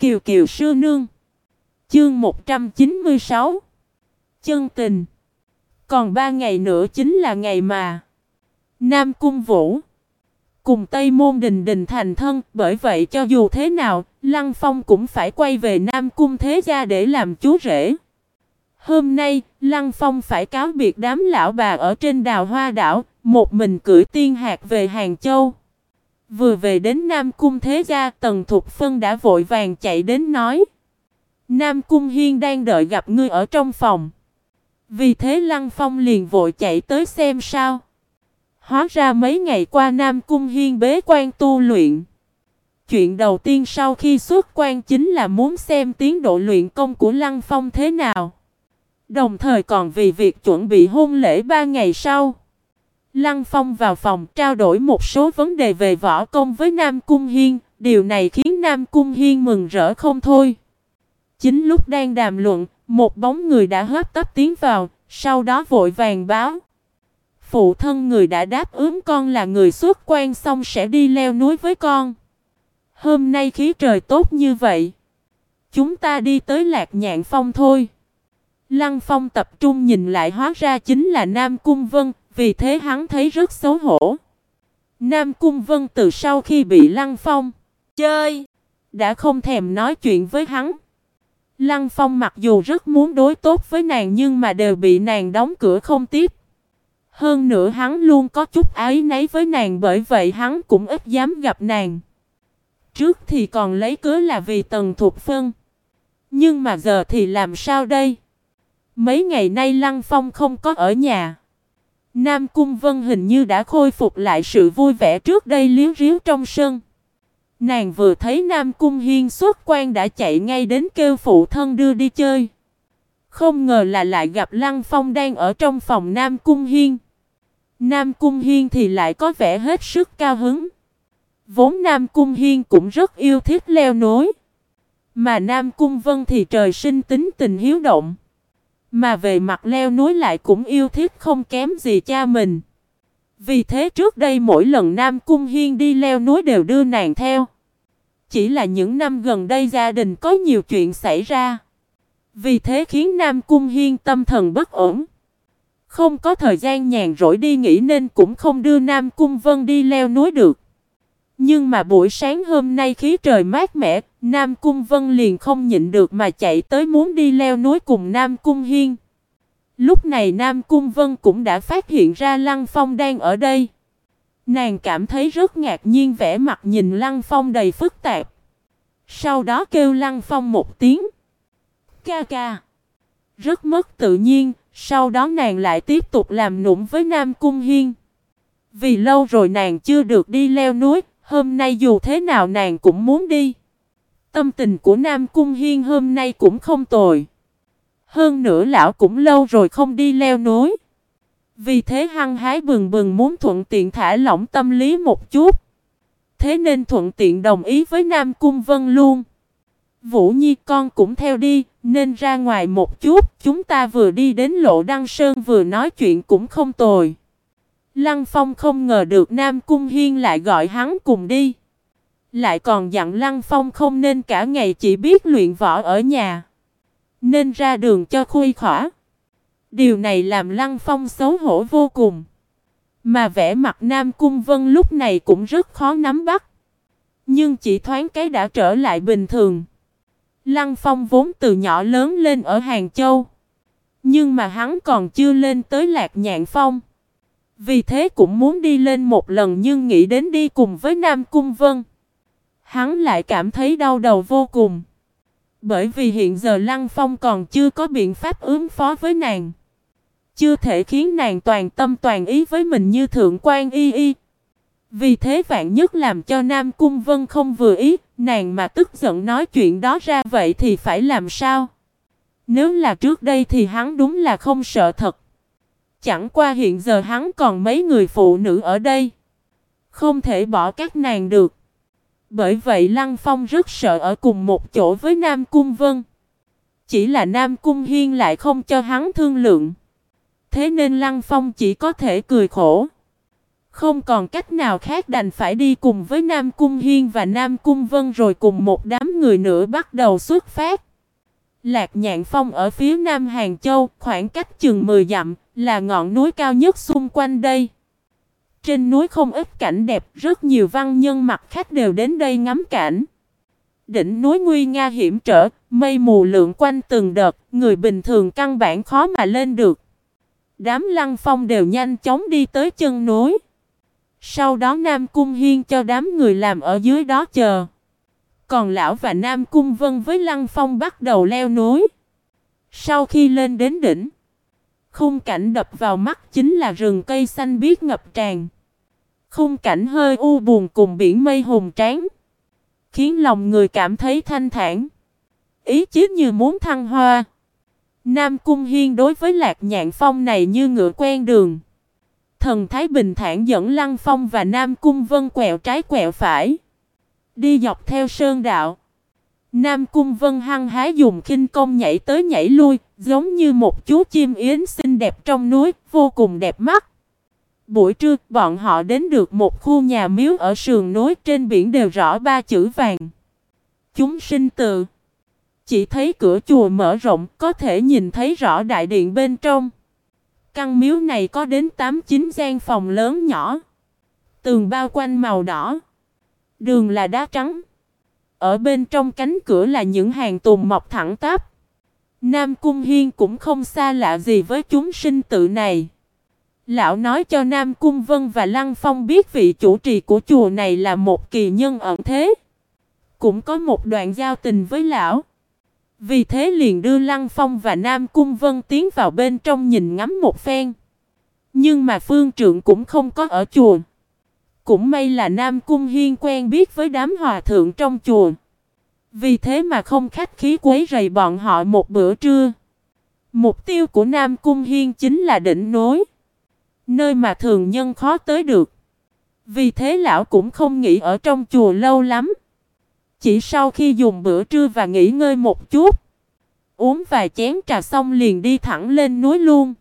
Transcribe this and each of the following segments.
Kiều Kiều sư nương. Chương 196. Chân tình. Còn 3 ngày nữa chính là ngày mà Nam Cung Vũ cùng Tây Môn Đình Đình thành thân, bởi vậy cho dù thế nào, Lăng Phong cũng phải quay về Nam Cung Thế Gia để làm chú rể. Hôm nay, Lăng Phong phải cáo biệt đám lão bà ở trên Đào Hoa đảo, một mình cưỡi tiên hạc về Hàng Châu. Vừa về đến Nam Cung Thế Gia, Tần Thục Phân đã vội vàng chạy đến nói: Nam Cung Hiên đang đợi gặp ngươi ở trong phòng. Vì thế Lăng Phong liền vội chạy tới xem sao. Hóa ra mấy ngày qua Nam Cung Hiên bế quan tu luyện. Chuyện đầu tiên sau khi xuất quan chính là muốn xem tiến độ luyện công của Lăng Phong thế nào. Đồng thời còn vì việc chuẩn bị hôn lễ 3 ngày sau. Lăng Phong vào phòng trao đổi một số vấn đề về võ công với Nam Cung Hiên. Điều này khiến Nam Cung Hiên mừng rỡ không thôi. Chính lúc đang đàm luận, một bóng người đã hấp tấp tiến vào, sau đó vội vàng báo: phụ thân người đã đáp ứng con là người xuất quan xong sẽ đi leo núi với con. Hôm nay khí trời tốt như vậy, chúng ta đi tới Lạc Nhạn Phong thôi. Lăng Phong tập trung nhìn lại, hóa ra chính là Nam Cung Vân, vì thế hắn thấy rất xấu hổ. Nam Cung Vân từ sau khi bị Lăng Phong chơi, đã không thèm nói chuyện với hắn. Lăng Phong mặc dù rất muốn đối tốt với nàng nhưng mà đều bị nàng đóng cửa không tiếp. Hơn nữa hắn luôn có chút áy náy với nàng, bởi vậy hắn cũng ít dám gặp nàng. Trước thì còn lấy cớ là vì Tần Thục Phân. Nhưng mà giờ thì làm sao đây? Mấy ngày nay Lăng Phong không có ở nhà. Nam Cung Vân hình như đã khôi phục lại sự vui vẻ trước đây liếu riếu trong sân. Nàng vừa thấy Nam Cung Hiên xuất quan đã chạy ngay đến kêu phụ thân đưa đi chơi. Không ngờ là lại gặp Lăng Phong đang ở trong phòng Nam Cung Hiên. Nam Cung Hiên thì lại có vẻ hết sức cao hứng. Vốn Nam Cung Hiên cũng rất yêu thích leo núi. Mà Nam Cung Vân thì trời sinh tính tình hiếu động. Mà về mặt leo núi lại cũng yêu thích không kém gì cha mình. Vì thế trước đây mỗi lần Nam Cung Hiên đi leo núi đều đưa nàng theo. Chỉ là những năm gần đây gia đình có nhiều chuyện xảy ra. Vì thế khiến Nam Cung Hiên tâm thần bất ổn. Không có thời gian nhàn rỗi đi nghỉ nên cũng không đưa Nam Cung Vân đi leo núi được. Nhưng mà buổi sáng hôm nay khí trời mát mẻ, Nam Cung Vân liền không nhịn được mà chạy tới muốn đi leo núi cùng Nam Cung Hiên. Lúc này Nam Cung Vân cũng đã phát hiện ra Lăng Phong đang ở đây. Nàng cảm thấy rất ngạc nhiên, vẻ mặt nhìn Lăng Phong đầy phức tạp. Sau đó kêu Lăng Phong một tiếng ca ca. Rất mất tự nhiên, sau đó nàng lại tiếp tục làm nũng với Nam Cung Hiên. Vì lâu rồi nàng chưa được đi leo núi, hôm nay dù thế nào nàng cũng muốn đi. Tâm tình của Nam Cung Hiên hôm nay cũng không tồi. Hơn nữa lão cũng lâu rồi không đi leo núi. Vì thế hăng hái bừng bừng muốn thuận tiện thả lỏng tâm lý một chút. Thế nên thuận tiện đồng ý với Nam Cung Vân luôn. Vũ Nhi con cũng theo đi, nên ra ngoài một chút, chúng ta vừa đi đến Lộ Đăng Sơn vừa nói chuyện cũng không tồi. Lăng Phong không ngờ được Nam Cung Hiên lại gọi hắn cùng đi. Lại còn dặn Lăng Phong không nên cả ngày chỉ biết luyện võ ở nhà, nên ra đường cho khuây khỏa. Điều này làm Lăng Phong xấu hổ vô cùng. Mà vẻ mặt Nam Cung Vân lúc này cũng rất khó nắm bắt. Nhưng chỉ thoáng cái đã trở lại bình thường. Lăng Phong vốn từ nhỏ lớn lên ở Hàng Châu. Nhưng mà hắn còn chưa lên tới Lạc Nhạn Phong. Vì thế cũng muốn đi lên một lần, nhưng nghĩ đến đi cùng với Nam Cung Vân, hắn lại cảm thấy đau đầu vô cùng. Bởi vì hiện giờ Lăng Phong còn chưa có biện pháp ứng phó với nàng. Chưa thể khiến nàng toàn tâm toàn ý với mình như Thượng Quan Y Y. Vì thế vạn nhất làm cho Nam Cung Vân không vừa ý, nàng mà tức giận nói chuyện đó ra vậy thì phải làm sao? Nếu là trước đây thì hắn đúng là không sợ thật. Chẳng qua hiện giờ hắn còn mấy người phụ nữ ở đây, không thể bỏ các nàng được. Bởi vậy Lăng Phong rất sợ ở cùng một chỗ với Nam Cung Vân. Chỉ là Nam Cung Hiên lại không cho hắn thương lượng. Thế nên Lăng Phong chỉ có thể cười khổ. Không còn cách nào khác đành phải đi cùng với Nam Cung Hiên và Nam Cung Vân rồi cùng một đám người nữa bắt đầu xuất phát. Lạc Nhạn Phong ở phía nam Hàng Châu, khoảng cách chừng 10 dặm, là ngọn núi cao nhất xung quanh đây. Trên núi không ít cảnh đẹp, rất nhiều văn nhân mặt khách đều đến đây ngắm cảnh. Đỉnh núi nguy nga hiểm trở, mây mù lượn quanh từng đợt, người bình thường căn bản khó mà lên được. Đám Lăng Phong đều nhanh chóng đi tới chân núi. Sau đó Nam Cung Hiên cho đám người làm ở dưới đó chờ. Còn lão và Nam Cung Vân với Lăng Phong bắt đầu leo núi. Sau khi lên đến đỉnh, khung cảnh đập vào mắt chính là rừng cây xanh biếc ngập tràn. Khung cảnh hơi u buồn cùng biển mây hùng tráng, khiến lòng người cảm thấy thanh thản, ý chí như muốn thăng hoa. Nam Cung Hiên đối với Lạc Nhạn Phong này như ngựa quen đường. Thần thái bình thản dẫn Lăng Phong và Nam Cung Vân quẹo trái quẹo phải, đi dọc theo sơn đạo. Nam Cung Vân hăng hái dùng khinh công nhảy tới nhảy lui, giống như một chú chim yến xinh đẹp trong núi, vô cùng đẹp mắt. Buổi trưa, bọn họ đến được một khu nhà miếu ở sườn núi, trên biển đều rõ 3 chữ vàng: Chúng sinh tự. Chỉ thấy cửa chùa mở rộng, có thể nhìn thấy rõ đại điện bên trong. Căn miếu này có đến 8-9 gian phòng lớn nhỏ, tường bao quanh màu đỏ, đường là đá trắng. Ở bên trong cánh cửa là những hàng tùng mọc thẳng tắp. Nam Cung Hiên cũng không xa lạ gì với chúng sinh tự này. Lão nói cho Nam Cung Vân và Lăng Phong biết vị chủ trì của chùa này là một kỳ nhân ẩn thế, cũng có một đoạn giao tình với lão. Vì thế liền đưa Lăng Phong và Nam Cung Vân tiến vào bên trong nhìn ngắm một phen. Nhưng mà phương trượng cũng không có ở chùa. Cũng may là Nam Cung Hiên quen biết với đám hòa thượng trong chùa, vì thế mà không khách khí quấy rầy bọn họ một bữa trưa. Mục tiêu của Nam Cung Hiên chính là đỉnh núi, nơi mà thường nhân khó tới được. Vì thế lão cũng không nghĩ ở trong chùa lâu lắm. Chỉ sau khi dùng bữa trưa và nghỉ ngơi một chút, uống vài chén trà xong liền đi thẳng lên núi luôn.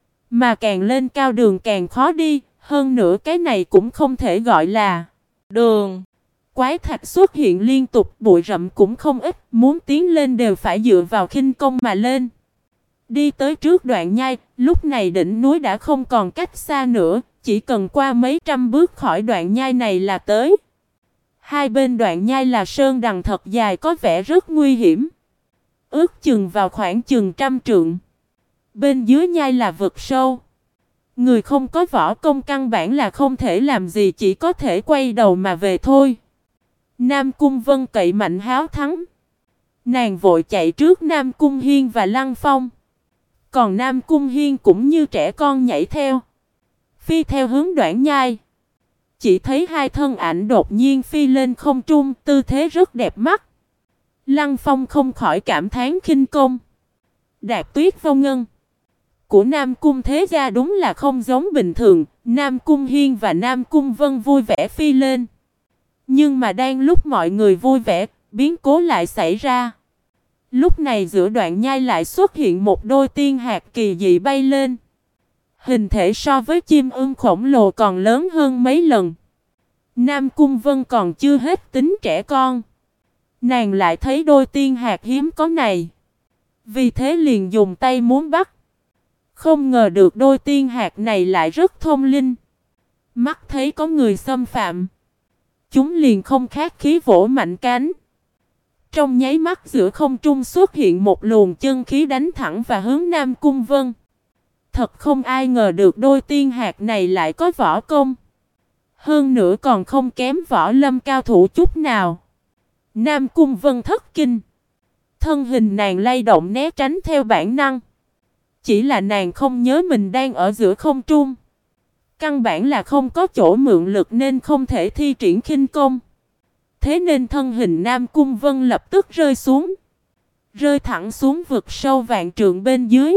Mà càng lên cao đường càng khó đi, hơn nữa cái này cũng không thể gọi là đường. Quái thạch xuất hiện liên tục, bụi rậm cũng không ít, muốn tiến lên đều phải dựa vào khinh công mà lên. Đi tới trước đoạn nhai, lúc này đỉnh núi đã không còn cách xa nữa, chỉ cần qua mấy trăm bước khỏi đoạn nhai này là tới. Hai bên đoạn nhai là sơn đằng thật dài có vẻ rất nguy hiểm, ước chừng vào khoảng chừng 100 trượng. Bên dưới nhai là vực sâu. Người không có võ công căn bản là không thể làm gì, chỉ có thể quay đầu mà về thôi. Nam Cung Vân cậy mạnh háo thắng. Nàng vội chạy trước Nam Cung Hiên và Lăng Phong. Còn Nam Cung Hiên cũng như trẻ con nhảy theo, phi theo hướng đoạn nhai. Chỉ thấy hai thân ảnh đột nhiên phi lên không trung, tư thế rất đẹp mắt. Lăng Phong không khỏi cảm thán khinh công Đạp Tuyết Vô Ngân của Nam Cung thế gia đúng là không giống bình thường. Nam Cung Hiên và Nam Cung Vân vui vẻ phi lên. Nhưng mà đang lúc mọi người vui vẻ, biến cố lại xảy ra. Lúc này giữa đoạn nhai lại xuất hiện một đôi tiên hạc kỳ dị bay lên. Hình thể so với chim ưng khổng lồ còn lớn hơn mấy lần. Nam Cung Vân còn chưa hết tính trẻ con, nàng lại thấy đôi tiên hạc hiếm có này, vì thế liền dùng tay muốn bắt. Không ngờ được đôi tiên hạc này lại rất thông linh. Mắt thấy có người xâm phạm, chúng liền không khách khí vỗ mạnh cánh. Trong nháy mắt giữa không trung xuất hiện một luồng chân khí đánh thẳng và hướng Nam Cung Vân. Thật không ai ngờ được đôi tiên hạc này lại có võ công, hơn nữa còn không kém võ lâm cao thủ chút nào. Nam Cung Vân thất kinh, thân hình nàng lay động né tránh theo bản năng. Chỉ là nàng không nhớ mình đang ở giữa không trung, căn bản là không có chỗ mượn lực nên không thể thi triển khinh công. Thế nên thân hình Nam Cung Vân lập tức rơi xuống, rơi thẳng xuống vực sâu vạn trượng bên dưới.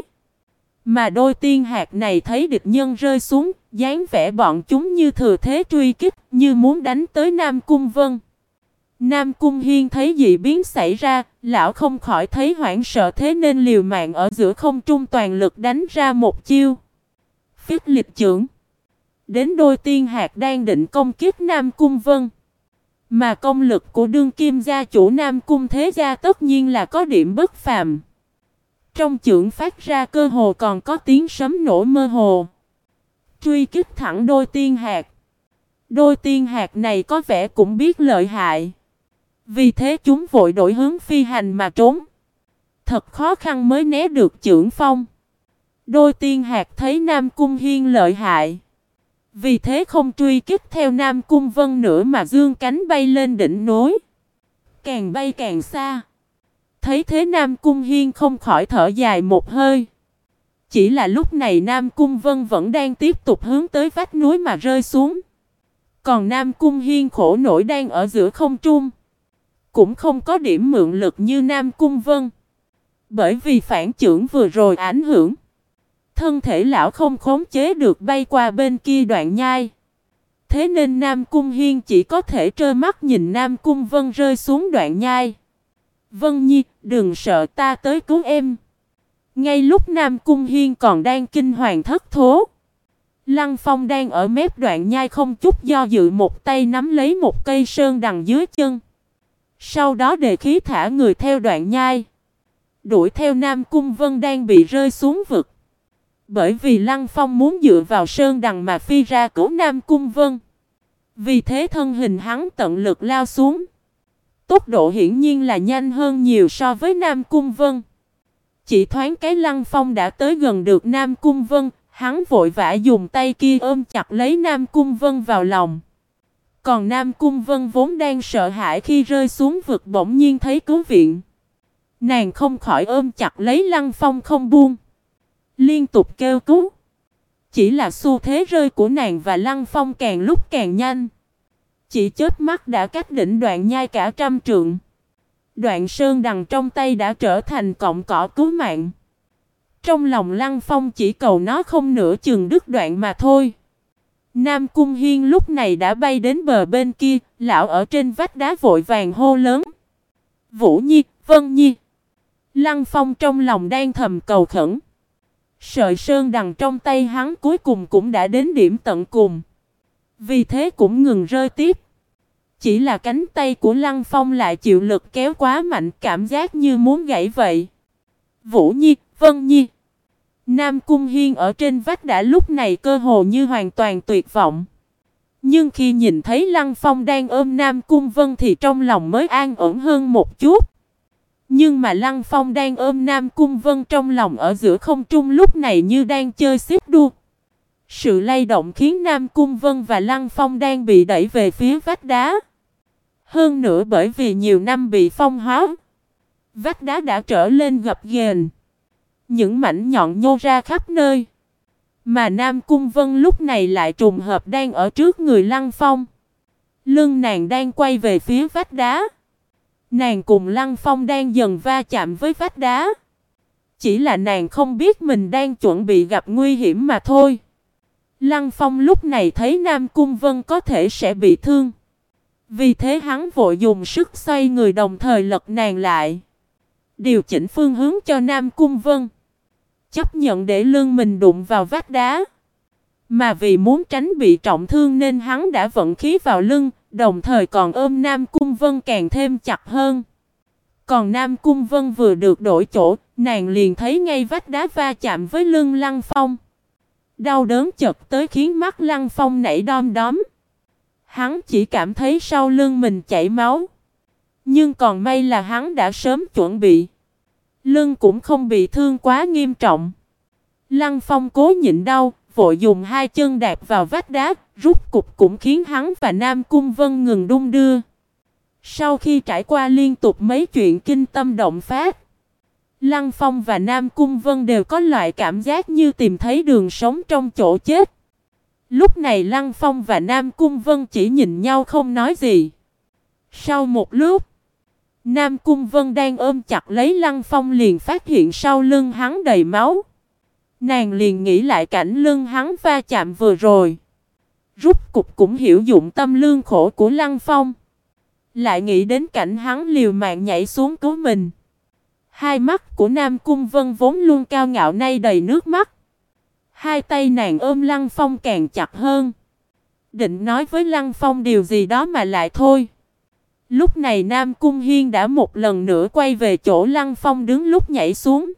Mà đôi tiên hạc này thấy địch nhân rơi xuống, dáng vẻ bọn chúng như thừa thế truy kích, như muốn đánh tới Nam Cung Vân. Nam Cung Hiên thấy dị biến xảy ra, lão không khỏi thấy hoảng sợ, thế nên liều mạng ở giữa không trung toàn lực đánh ra một chiêu Phích Lịch Chưởng. đến đôi tiên hạt đang định công kích Nam Cung Vân. Mà công lực của đương kim gia chủ Nam Cung Thế Gia tất nhiên là có điểm bất phàm. Trong chưởng phát ra cơ hồ còn có tiếng sấm nổ mơ hồ. Truy kích thẳng đôi tiên hạt. Đôi tiên hạt này có vẻ cũng biết lợi hại. Vì thế chúng vội đổi hướng phi hành mà trốn. Thật khó khăn mới né được chưởng phong. Đôi tiên hạt thấy Nam Cung Hiên lợi hại. Vì thế không truy kích theo Nam Cung Vân nữa mà dương cánh bay lên đỉnh núi. Càng bay càng xa. Thấy thế Nam Cung Hiên không khỏi thở dài một hơi. Chỉ là lúc này Nam Cung Vân vẫn đang tiếp tục hướng tới vách núi mà rơi xuống. Còn Nam Cung Hiên khổ nổi đang ở giữa không trung. Cũng không có điểm mượn lực như Nam Cung Vân. Bởi vì phản chưởng vừa rồi ảnh hưởng. Thân thể lão không khống chế được bay qua bên kia đoạn nhai. Thế nên Nam Cung Hiên chỉ có thể trơ mắt nhìn Nam Cung Vân rơi xuống đoạn nhai. Vân Nhi, đừng sợ, ta tới cứu em. Ngay lúc Nam Cung Hiên còn đang kinh hoàng thất thố, Lăng Phong đang ở mép đoạn nhai không chút do dự một tay nắm lấy một cây sơn đằng dưới chân. Sau đó đề khí thả người theo đoạn nhai, đuổi theo Nam Cung Vân đang bị rơi xuống vực. Bởi vì Lăng Phong muốn dựa vào sơn đằng mà phi ra cứu Nam Cung Vân. Vì thế thân hình hắn tận lực lao xuống. Tốc độ hiển nhiên là nhanh hơn nhiều so với Nam Cung Vân. Chỉ thoáng cái Lăng Phong đã tới gần được Nam Cung Vân. Hắn vội vã dùng tay kia ôm chặt lấy Nam Cung Vân vào lòng. Còn Nam Cung Vân vốn đang sợ hãi khi rơi xuống vực bỗng nhiên thấy cứu viện. Nàng không khỏi ôm chặt lấy Lăng Phong không buông. Liên tục kêu cứu. Chỉ là xu thế rơi của nàng và Lăng Phong càng lúc càng nhanh. Chỉ chớp mắt đã cách đỉnh đoạn nhai cả 100 trượng. Đoạn sơn đằng trong tay đã trở thành cọng cỏ cứu mạng. Trong lòng Lăng Phong chỉ cầu nó không nửa chừng đứt đoạn mà thôi. Nam Cung Hiên lúc này đã bay đến bờ bên kia, lão ở trên vách đá vội vàng hô lớn. Vũ Nhi, Vân Nhi. Lăng Phong trong lòng đang thầm cầu khẩn. Sợi sơn đằng trong tay hắn cuối cùng cũng đã đến điểm tận cùng. Vì thế cũng ngừng rơi tiếp. Chỉ là cánh tay của Lăng Phong lại chịu lực kéo quá mạnh, cảm giác như muốn gãy vậy. Vũ Nhi, Vân Nhi. Nam Cung Hiên ở trên vách đã lúc này cơ hồ như hoàn toàn tuyệt vọng. Nhưng khi nhìn thấy Lăng Phong đang ôm Nam Cung Vân thì trong lòng mới an ổn hơn một chút. Nhưng mà Lăng Phong đang ôm Nam Cung Vân trong lòng ở giữa không trung lúc này như đang chơi xếp đu. Sự lay động khiến Nam Cung Vân và Lăng Phong đang bị đẩy về phía vách đá. Hơn nữa bởi vì nhiều năm bị phong hóa, vách đá đã trở lên gập ghềnh. Những mảnh nhọn nhô ra khắp nơi. Mà Nam Cung Vân lúc này lại trùng hợp đang ở trước người Lăng Phong. Lưng nàng đang quay về phía vách đá. Nàng cùng Lăng Phong đang dần va chạm với vách đá. Chỉ là nàng không biết mình đang chuẩn bị gặp nguy hiểm mà thôi. Lăng Phong lúc này thấy Nam Cung Vân có thể sẽ bị thương. Vì thế hắn vội dùng sức xoay người đồng thời lật nàng lại. Điều chỉnh phương hướng cho Nam Cung Vân. Chấp nhận để lưng mình đụng vào vách đá. Mà vì muốn tránh bị trọng thương nên hắn đã vận khí vào lưng, đồng thời còn ôm Nam Cung Vân càng thêm chặt hơn. Còn Nam Cung Vân vừa được đổi chỗ, nàng liền thấy ngay vách đá va chạm với lưng Lăng Phong. Đau đớn chợt tới khiến mắt Lăng Phong nảy đom đóm. Hắn chỉ cảm thấy sau lưng mình chảy máu. Nhưng còn may là hắn đã sớm chuẩn bị. Lưng cũng không bị thương quá nghiêm trọng. Lăng Phong cố nhịn đau, vội dùng hai chân đạp vào vách đá, rút cục cũng khiến hắn và Nam Cung Vân ngừng đung đưa. Sau khi trải qua liên tục mấy chuyện kinh tâm động phát, Lăng Phong và Nam Cung Vân đều có loại cảm giác như tìm thấy đường sống trong chỗ chết. Lúc này Lăng Phong và Nam Cung Vân chỉ nhìn nhau không nói gì. Sau một lúc, Nam Cung Vân đang ôm chặt lấy Lăng Phong liền phát hiện sau lưng hắn đầy máu. Nàng liền nghĩ lại cảnh lưng hắn va chạm vừa rồi. Rút cục cũng hiểu dụng tâm lương khổ của Lăng Phong. Lại nghĩ đến cảnh hắn liều mạng nhảy xuống cứu mình. Hai mắt của Nam Cung Vân vốn luôn cao ngạo nay đầy nước mắt. Hai tay nàng ôm Lăng Phong càng chặt hơn. định nói với Lăng Phong điều gì đó mà lại thôi. Lúc này Nam Cung Hiên đã một lần nữa quay về chỗ Lăng Phong đứng lúc nhảy xuống.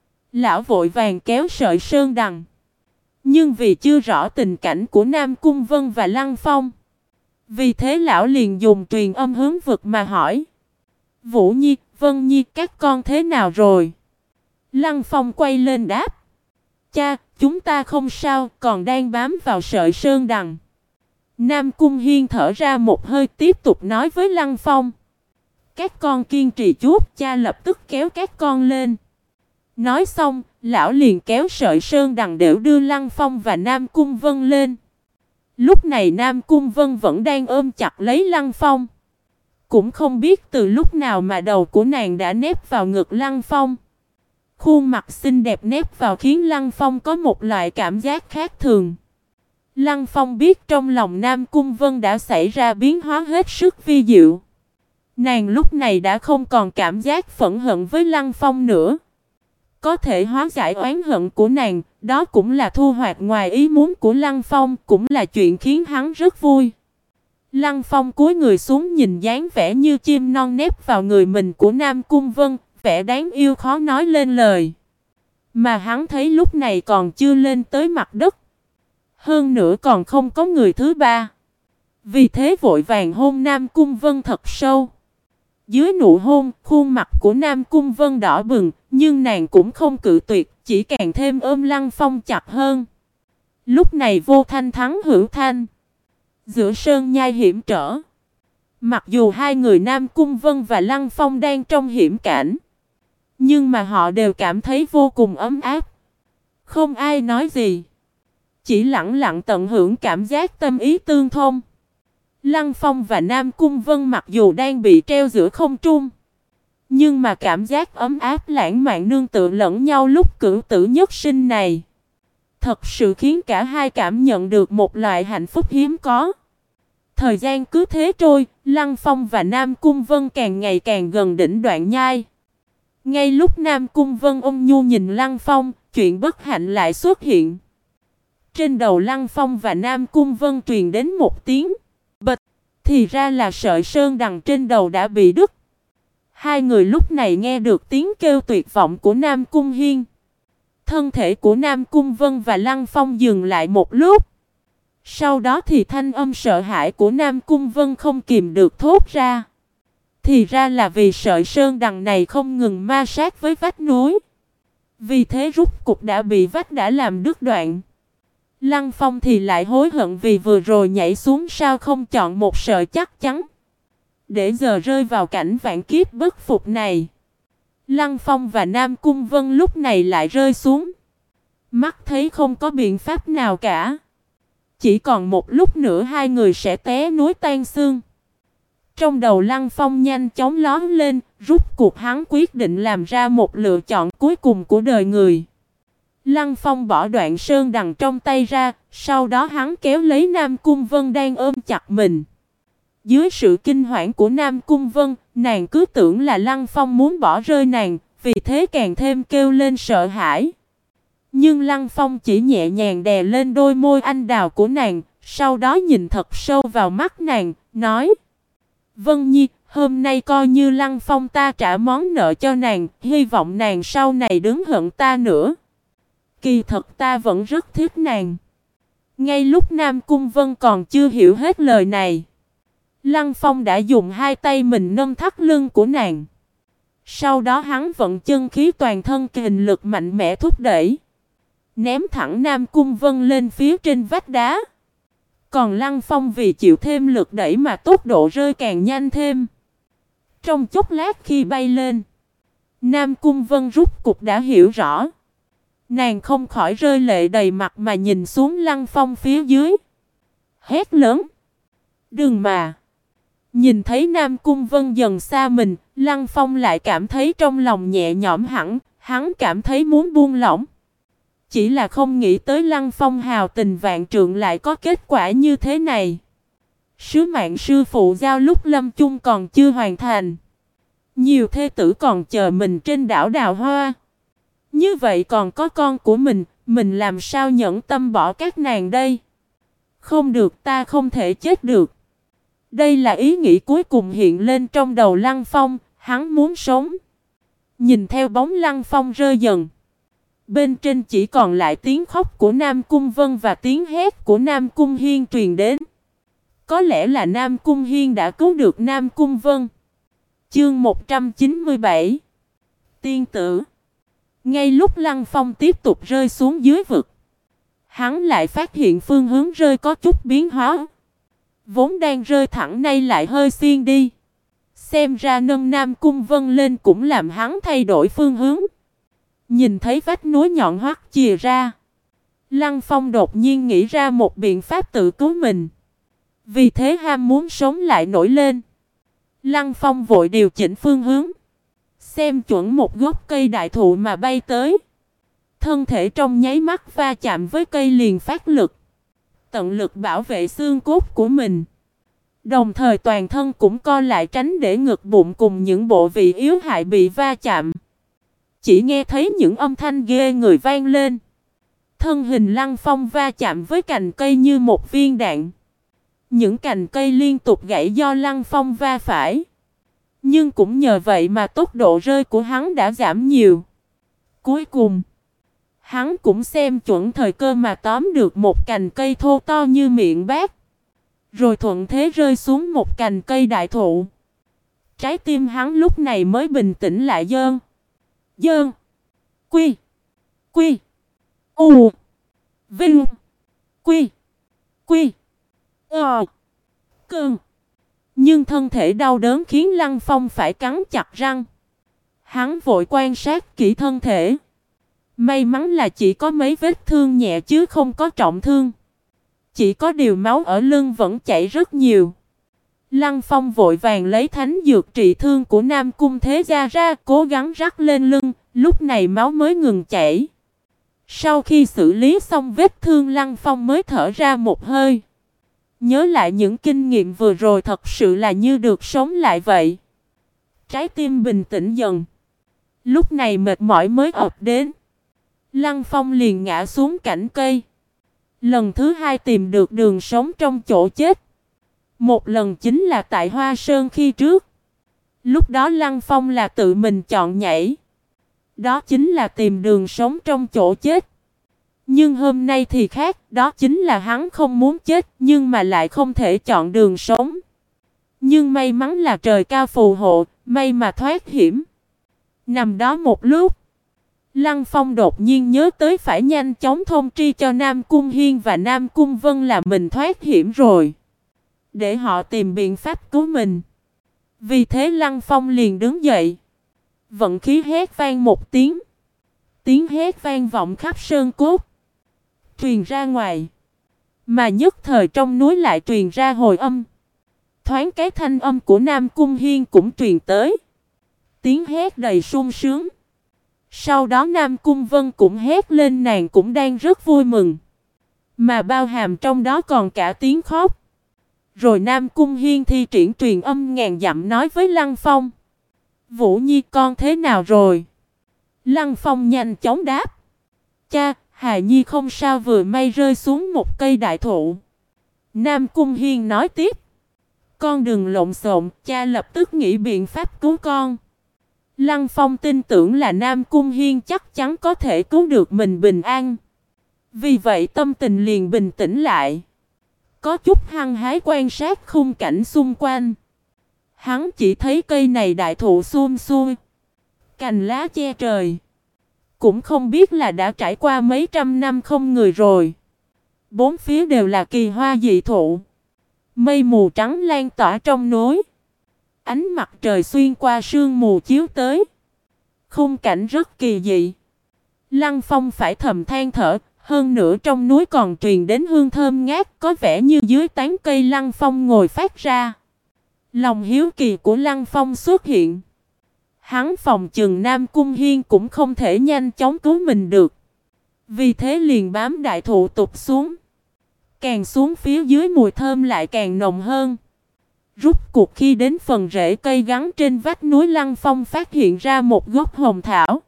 Lão vội vàng kéo sợi sơn đằng. Nhưng vì chưa rõ tình cảnh của Nam Cung Vân và Lăng Phong, vì thế lão liền dùng truyền âm hướng vực mà hỏi: Vũ Nhi, Vân Nhi, các con thế nào rồi? Lăng Phong quay lên đáp: Cha, chúng ta không sao, còn đang bám vào sợi sơn đằng. Nam Cung Hiên thở ra một hơi tiếp tục nói với Lăng Phong: Các con kiên trì chút, cha lập tức kéo các con lên. Nói xong, lão liền kéo sợi sơn đằng đều đưa Lăng Phong và Nam Cung Vân lên. Lúc này Nam Cung Vân vẫn đang ôm chặt lấy Lăng Phong. Cũng không biết từ lúc nào mà đầu của nàng đã nép vào ngực Lăng Phong. Khuôn mặt xinh đẹp nép vào khiến Lăng Phong có một loại cảm giác khác thường. Lăng Phong biết trong lòng Nam Cung Vân đã xảy ra biến hóa hết sức vi diệu. Nàng lúc này đã không còn cảm giác phẫn hận với Lăng Phong nữa. Có thể hóa giải oán hận của nàng, đó cũng là thu hoạch ngoài ý muốn của Lăng Phong, cũng là chuyện khiến hắn rất vui. Lăng Phong cúi người xuống nhìn dáng vẻ như chim non nép vào người mình của Nam Cung Vân, vẻ đáng yêu khó nói lên lời. Mà hắn thấy lúc này còn chưa lên tới mặt đất. Hơn nữa còn không có người thứ ba. Vì thế vội vàng hôn Nam Cung Vân thật sâu. Dưới nụ hôn, khuôn mặt của Nam Cung Vân đỏ bừng, nhưng nàng cũng không cự tuyệt, chỉ càng thêm ôm Lăng Phong chặt hơn. Lúc này vô thanh thắng hữu thanh. Giữa sơn nhai hiểm trở. Mặc dù hai người Nam Cung Vân và Lăng Phong đang trong hiểm cảnh, nhưng mà họ đều cảm thấy vô cùng ấm áp. Không ai nói gì, chỉ lặng lặng tận hưởng cảm giác tâm ý tương thông. Lăng Phong và Nam Cung Vân mặc dù đang bị treo giữa không trung, nhưng mà cảm giác ấm áp lãng mạn nương tựa lẫn nhau lúc cửu tử nhất sinh này, thật sự khiến cả hai cảm nhận được một loại hạnh phúc hiếm có. Thời gian cứ thế trôi, Lăng Phong và Nam Cung Vân càng ngày càng gần đỉnh đoạn nhai. Ngay lúc Nam Cung Vân ôn nhu nhìn Lăng Phong, chuyện bất hạnh lại xuất hiện. Trên đầu Lăng Phong và Nam Cung Vân truyền đến một tiếng bịch, thì ra là sợi sơn đằng trên đầu đã bị đứt. Hai người lúc này nghe được tiếng kêu tuyệt vọng của Nam Cung Hiên. Thân thể của Nam Cung Vân và Lăng Phong dừng lại một lúc. Sau đó thì thanh âm sợ hãi của Nam Cung Vân không kìm được thốt ra. Thì ra là vì sợi sơn đằng này không ngừng ma sát với vách núi. Vì thế rút cục đã bị vách đã làm đứt đoạn. Lăng Phong thì lại hối hận vì vừa rồi nhảy xuống sao không chọn một sợi chắc chắn, để giờ rơi vào cảnh vạn kiếp bất phục này. Lăng Phong và Nam Cung Vân lúc này lại rơi xuống. Mắt thấy không có biện pháp nào cả. Chỉ còn một lúc nữa hai người sẽ té núi tan xương. Trong đầu Lăng Phong nhanh chóng lóe lên, rút cuộc hắn quyết định làm ra một lựa chọn cuối cùng của đời người. Lăng Phong bỏ đoạn sơn đằng trong tay ra, sau đó hắn kéo lấy Nam Cung Vân đang ôm chặt mình. Dưới sự kinh hoảng của Nam Cung Vân, nàng cứ tưởng là Lăng Phong muốn bỏ rơi nàng, vì thế càng thêm kêu lên sợ hãi. Nhưng Lăng Phong chỉ nhẹ nhàng đè lên đôi môi anh đào của nàng, sau đó nhìn thật sâu vào mắt nàng, nói: Vân Nhi, hôm nay coi như Lăng Phong ta trả món nợ cho nàng, hy vọng nàng sau này đừng hận ta nữa. Kỳ thật ta vẫn rất thích nàng. Ngay lúc Nam Cung Vân còn chưa hiểu hết lời này, Lăng Phong đã dùng hai tay mình nâng thắt lưng của nàng. Sau đó hắn vận chân khí toàn thân kình lực mạnh mẽ thúc đẩy, ném thẳng Nam Cung Vân lên phía trên vách đá. Còn Lăng Phong vì chịu thêm lực đẩy mà tốc độ rơi càng nhanh thêm. Trong chốc lát khi bay lên, Nam Cung Vân rút cục đã hiểu rõ. Nàng không khỏi rơi lệ đầy mặt mà nhìn xuống Lăng Phong phía dưới, hét lớn: Đừng mà! Nhìn thấy Nam Cung Vân dần xa mình, Lăng Phong lại cảm thấy trong lòng nhẹ nhõm hẳn, hắn cảm thấy muốn buông lỏng. Chỉ là không nghĩ tới Lăng Phong hào tình vạn trượng lại có kết quả như thế này. Sứ mạng sư phụ giao lúc lâm chung còn chưa hoàn thành. Nhiều thê tử còn chờ mình trên đảo Đào Hoa. Như vậy còn có con của mình làm sao nhẫn tâm bỏ các nàng đây? Không được, ta không thể chết được. Đây là ý nghĩ cuối cùng hiện lên trong đầu Lăng Phong, hắn muốn sống. Nhìn theo bóng Lăng Phong rơi dần. Bên trên chỉ còn lại tiếng khóc của Nam Cung Vân và tiếng hét của Nam Cung Hiên truyền đến. Có lẽ là Nam Cung Hiên đã cứu được Nam Cung Vân. Chương 197 Tiên tử. Ngay lúc Lăng Phong tiếp tục rơi xuống dưới vực, hắn lại phát hiện phương hướng rơi có chút biến hóa. Vốn đang rơi thẳng nay lại hơi xiên đi. Xem ra nâng Nam Cung Vân lên cũng làm hắn thay đổi phương hướng. Nhìn thấy vách núi nhọn hoắt chìa ra, Lăng Phong đột nhiên nghĩ ra một biện pháp tự cứu mình. Vì thế ham muốn sống lại nổi lên. Lăng Phong vội điều chỉnh phương hướng, xem chuẩn một gốc cây đại thụ mà bay tới. Thân thể trong nháy mắt va chạm với cây liền phát lực, tận lực bảo vệ xương cốt của mình. Đồng thời toàn thân cũng co lại tránh để ngực bụng cùng những bộ vị yếu hại bị va chạm. Chỉ nghe thấy những âm thanh ghê người vang lên. Thân hình Lăng Phong va chạm với cành cây như một viên đạn. Những cành cây liên tục gãy do Lăng Phong va phải. Nhưng cũng nhờ vậy mà tốc độ rơi của hắn đã giảm nhiều. Cuối cùng, hắn cũng xem chuẩn thời cơ mà tóm được một cành cây thô to như miệng bát. Rồi thuận thế rơi xuống một cành cây đại thụ. Trái tim hắn lúc này mới bình tĩnh lại. Dơn. Quy. Quy. U. Vinh. Quy. Quy. Cơn. Nhưng thân thể đau đớn khiến Lăng Phong phải cắn chặt răng. Hắn vội quan sát kỹ thân thể. May mắn là chỉ có mấy vết thương nhẹ chứ không có trọng thương. Chỉ có điều máu ở lưng vẫn chảy rất nhiều. Lăng Phong vội vàng lấy thánh dược trị thương của Nam Cung Thế Gia ra, cố gắng rắc lên lưng, lúc này máu mới ngừng chảy. Sau khi xử lý xong vết thương, Lăng Phong mới thở ra một hơi. Nhớ lại những kinh nghiệm vừa rồi thật sự là như được sống lại vậy. Trái tim bình tĩnh dần. Lúc này mệt mỏi mới ập đến. Lăng Phong liền ngã xuống cành cây. Lần thứ hai tìm được đường sống trong chỗ chết. Một lần chính là tại Hoa Sơn khi trước. Lúc đó Lăng Phong là tự mình chọn nhảy. Đó chính là tìm đường sống trong chỗ chết. Nhưng hôm nay thì khác, đó chính là hắn không muốn chết nhưng mà lại không thể chọn đường sống. Nhưng may mắn là trời cao phù hộ, may mà thoát hiểm. Nằm đó một lúc, Lăng Phong đột nhiên nhớ tới phải nhanh chóng thông tri cho Nam Cung Hiên và Nam Cung Vân là mình thoát hiểm rồi, để họ tìm biện pháp cứu mình. Vì thế Lăng Phong liền đứng dậy, vận khí hét vang một tiếng. Tiếng hét vang vọng khắp sơn cốt, truyền ra ngoài. Mà nhất thời trong núi lại truyền ra hồi âm. Thoáng cái thanh âm của Nam Cung Hiên cũng truyền tới. Tiếng hét đầy sung sướng. Sau đó Nam Cung Vân cũng hét lên, nàng cũng đang rất vui mừng. Mà bao hàm trong đó còn cả tiếng khóc. Rồi Nam Cung Hiên thi triển truyền âm ngàn dặm nói với Lăng Phong. Vũ Nhi con thế nào rồi? Lăng Phong nhanh chóng đáp. Cha, Hà Nhi không sao, vừa may rơi xuống một cây đại thụ. Nam Cung Hiên nói tiếp. Con đừng lộn xộn, cha lập tức nghĩ biện pháp cứu con. Lăng Phong tin tưởng là Nam Cung Hiên chắc chắn có thể cứu được mình bình an. Vì vậy tâm tình liền bình tĩnh lại. Có chút hăng hái quan sát khung cảnh xung quanh. Hắn chỉ thấy cây này đại thụ sum xuôi, cành lá che trời. Cũng không biết là đã trải qua mấy trăm năm không người rồi. Bốn phía đều là kỳ hoa dị thụ. Mây mù trắng lan tỏa trong núi. Ánh mặt trời xuyên qua sương mù chiếu tới. Khung cảnh rất kỳ dị. Lăng Phong phải thầm than thở. Hơn nữa trong núi còn truyền đến hương thơm ngát, có vẻ như dưới tán cây Lăng Phong ngồi phát ra. Lòng hiếu kỳ của Lăng Phong xuất hiện. Hắn phòng chừng Nam Cung Hiên cũng không thể nhanh chóng cứu mình được. Vì thế liền bám đại thụ tụt xuống. Càng xuống phía dưới mùi thơm lại càng nồng hơn. Rút cuộc khi đến phần rễ cây gắn trên vách núi, Lăng Phong phát hiện ra một gốc hồng thảo.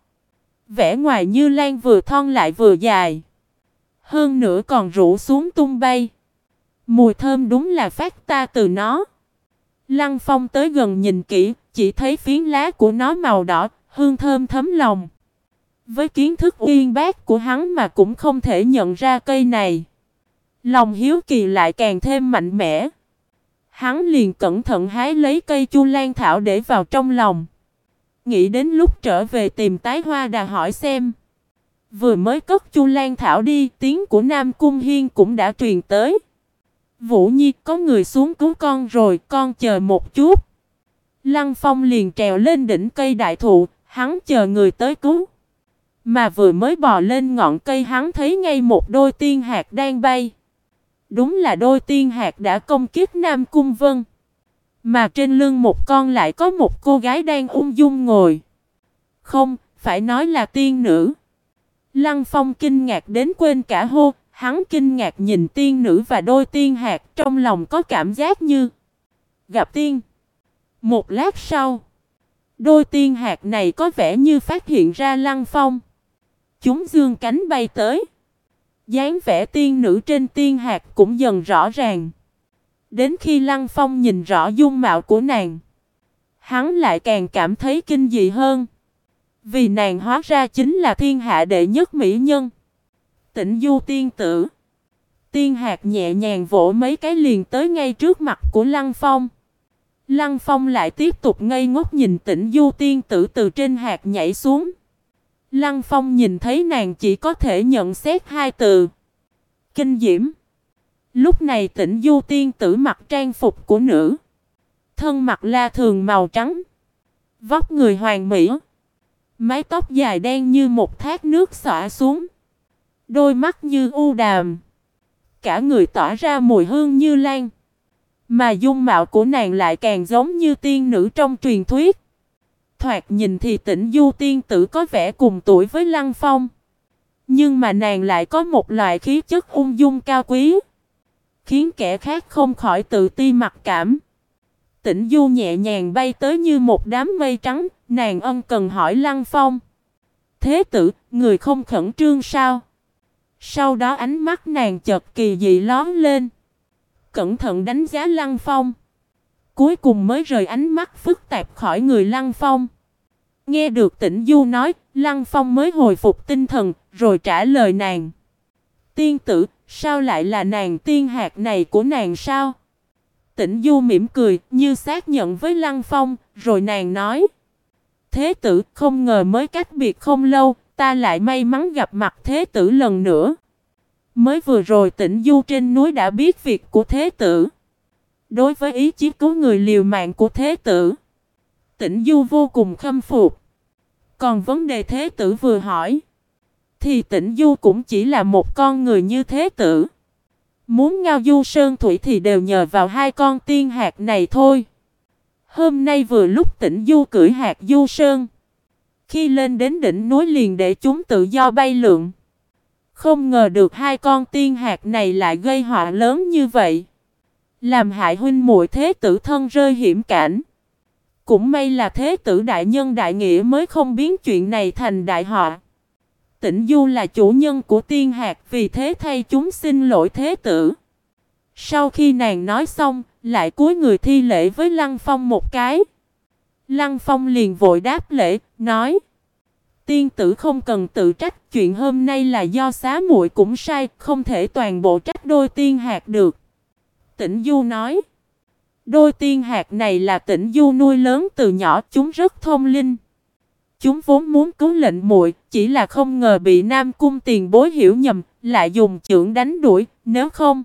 Vẻ ngoài như lan, vừa thon lại vừa dài. Hơn nữa còn rủ xuống tung bay. Mùi thơm đúng là phát ta từ nó. Lăng Phong tới gần nhìn kỹ, chỉ thấy phiến lá của nó màu đỏ, hương thơm thấm lòng. Với kiến thức uyên bác của hắn mà cũng không thể nhận ra cây này. Lòng hiếu kỳ lại càng thêm mạnh mẽ. Hắn liền cẩn thận hái lấy cây chu lan thảo để vào trong lòng. Nghĩ đến lúc trở về tìm Tái Hoa Đà hỏi xem. Vừa mới cất chu lan thảo đi, tiếng của Nam Cung Hiên cũng đã truyền tới. Vũ Nhi, có người xuống cứu con rồi, con chờ một chút. Lăng Phong liền trèo lên đỉnh cây đại thụ, hắn chờ người tới cứu. Mà vừa mới bò lên ngọn cây hắn thấy ngay một đôi tiên hạc đang bay. Đúng là đôi tiên hạc đã công kích Nam Cung Vân. Mà trên lưng một con lại có một cô gái đang ung dung ngồi. Không, phải nói là tiên nữ. Lăng Phong kinh ngạc đến quên cả hô. Hắn kinh ngạc nhìn tiên nữ và đôi tiên hạc, trong lòng có cảm giác như gặp tiên. Một lát sau, đôi tiên hạc này có vẻ như phát hiện ra Lăng Phong. Chúng giương cánh bay tới. Dáng vẻ tiên nữ trên tiên hạc cũng dần rõ ràng. Đến khi Lăng Phong nhìn rõ dung mạo của nàng, hắn lại càng cảm thấy kinh dị hơn. Vì nàng hóa ra chính là thiên hạ đệ nhất mỹ nhân, Tĩnh Du tiên tử. Tiên hạc nhẹ nhàng vỗ mấy cái liền tới ngay trước mặt của Lăng Phong. Lăng Phong lại tiếp tục ngây ngốc nhìn Tĩnh Du tiên tử từ trên hạc nhảy xuống. Lăng Phong nhìn thấy nàng chỉ có thể nhận xét hai từ: kinh diễm. Lúc này Tĩnh Du tiên tử mặc trang phục của nữ, thân mặc la thường màu trắng, vóc người hoàn mỹ, mái tóc dài đen như một thác nước xõa xuống, đôi mắt như u đàm, cả người tỏa ra mùi hương như lan. Mà dung mạo của nàng lại càng giống như tiên nữ trong truyền thuyết. Thoạt nhìn thì Tĩnh Du tiên tử có vẻ cùng tuổi với Lăng Phong, nhưng mà nàng lại có một loại khí chất ung dung cao quý, khiến kẻ khác không khỏi tự ti mặc cảm. Tĩnh Du nhẹ nhàng bay tới như một đám mây trắng, nàng ân cần hỏi Lăng Phong: thế tử, người không khẩn trương sao? Sau đó ánh mắt nàng chợt kỳ dị lóe lên, cẩn thận đánh giá Lăng Phong, cuối cùng mới rời ánh mắt phức tạp khỏi người Lăng Phong. Nghe được Tĩnh Du nói, Lăng Phong mới hồi phục tinh thần, rồi trả lời nàng: tiên tử, sao lại là nàng tiên hạc này của nàng sao? Tĩnh Du mỉm cười, như xác nhận với Lăng Phong, rồi nàng nói: thế tử, không ngờ mới cách biệt không lâu, ta lại may mắn gặp mặt thế tử lần nữa. Mới vừa rồi Tĩnh Du trên núi đã biết việc của thế tử. Đối với ý chí cứu người liều mạng của thế tử, Tĩnh Du vô cùng khâm phục. Còn vấn đề thế tử vừa hỏi, thì Tĩnh Du cũng chỉ là một con người như thế tử. Muốn ngao du sơn thủy thì đều nhờ vào hai con tiên hạc này thôi. Hôm nay vừa lúc Tĩnh Du cưỡi hạc du sơn, khi lên đến đỉnh núi liền để chúng tự do bay lượn. Không ngờ được hai con tiên hạc này lại gây họa lớn như vậy, làm hại huynh muội thế tử thân rơi hiểm cảnh. Cũng may là thế tử đại nhân đại nghĩa mới không biến chuyện này thành đại họa. Tĩnh Du là chủ nhân của tiên hạc, vì thế thay chúng xin lỗi thế tử. Sau khi nàng nói xong, lại cúi người thi lễ với Lăng Phong một cái. Lăng Phong liền vội đáp lễ, nói: tiên tử không cần tự trách, chuyện hôm nay là do xá muội cũng sai, không thể toàn bộ trách đôi tiên hạc được. Tĩnh Du nói: đôi tiên hạc này là Tĩnh Du nuôi lớn từ nhỏ, chúng rất thông linh. Chúng vốn muốn cứu lệnh muội, chỉ là không ngờ bị Nam Cung tiền bối hiểu nhầm, lại dùng chưởng đánh đuổi, nếu không.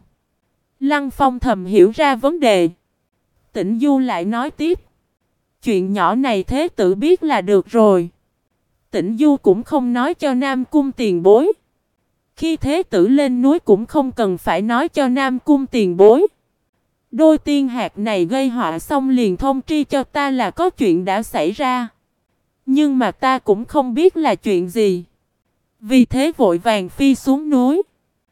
Lăng Phong thầm hiểu ra vấn đề. Tĩnh Du lại nói tiếp: chuyện nhỏ này thế tử biết là được rồi. Tĩnh Du cũng không nói cho Nam Cung tiền bối. Khi thế tử lên núi cũng không cần phải nói cho Nam Cung tiền bối. Đôi tiên hạc này gây họa xong liền thông tri cho ta là có chuyện đã xảy ra. Nhưng mà ta cũng không biết là chuyện gì. Vì thế vội vàng phi xuống núi.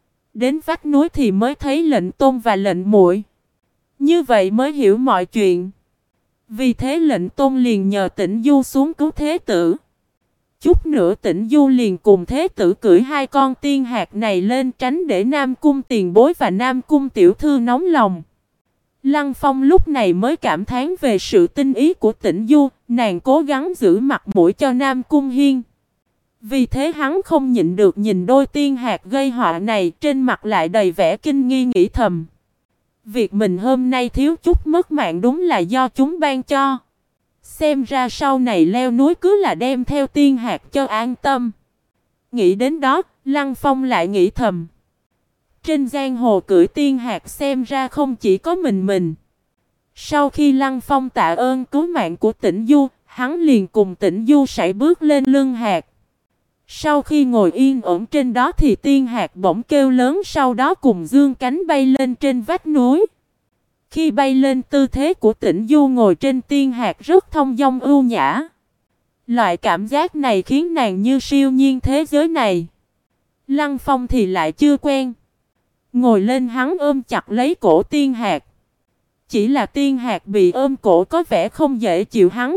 Đến vách núi thì mới thấy lệnh tôn và lệnh muội. Như vậy mới hiểu mọi chuyện. Vì thế lệnh tôn liền nhờ Tĩnh Du xuống cứu thế tử. Chút nữa Tĩnh Du liền cùng Thế Tử cưỡi hai con tiên hạc này lên tránh để Nam Cung tiền bối và Nam Cung tiểu thư nóng lòng. Lăng Phong lúc này mới cảm thán về sự tinh ý của Tĩnh Du, nàng cố gắng giữ mặt mũi cho Nam Cung Hiên. Vì thế hắn không nhịn được nhìn đôi tiên hạc gây họa này, trên mặt lại đầy vẻ kinh nghi nghĩ thầm. Việc mình hôm nay thiếu chút mất mạng đúng là do chúng ban cho. Xem ra sau này leo núi cứ là đem theo tiên hạc cho an tâm. Nghĩ đến đó, Lăng Phong lại nghĩ thầm. Trên giang hồ cưỡi tiên hạc xem ra không chỉ có mình. Sau khi Lăng Phong tạ ơn cứu mạng của Tĩnh Du, hắn liền cùng Tĩnh Du sải bước lên lưng hạc. Sau khi ngồi yên ổn trên đó thì tiên hạc bỗng kêu lớn, sau đó cùng dương cánh bay lên trên vách núi. Khi bay lên, tư thế của Tĩnh Du ngồi trên tiên hạc rất thông dong ưu nhã. Loại cảm giác này khiến nàng như siêu nhiên thế giới này. Lăng Phong thì lại chưa quen. Ngồi lên hắn ôm chặt lấy cổ tiên hạc. Chỉ là tiên hạc bị ôm cổ có vẻ không dễ chịu hắn.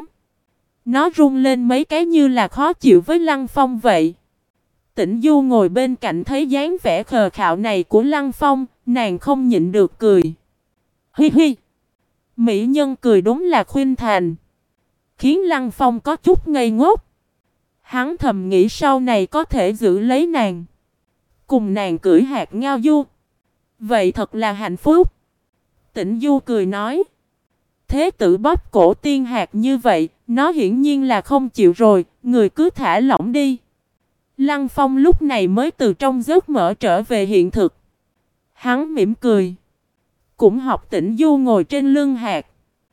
Nó rung lên mấy cái như là khó chịu với Lăng Phong vậy. Tĩnh Du ngồi bên cạnh thấy dáng vẻ khờ khạo này của Lăng Phong, nàng không nhịn được cười. Hi hi. Mỹ nhân cười đúng là khuynh thành. Khiến Lăng Phong có chút ngây ngốc. Hắn thầm nghĩ sau này có thể giữ lấy nàng. Cùng nàng cưỡi hạc ngao du. Vậy thật là hạnh phúc. Tĩnh Du cười nói. Thế Tử bóp cổ tiên hạc như vậy, nó hiển nhiên là không chịu rồi, người cứ thả lỏng đi. Lăng Phong lúc này mới từ trong giấc mơ trở về hiện thực. Hắn mỉm cười. Cũng học Tĩnh Du ngồi trên lưng hạc.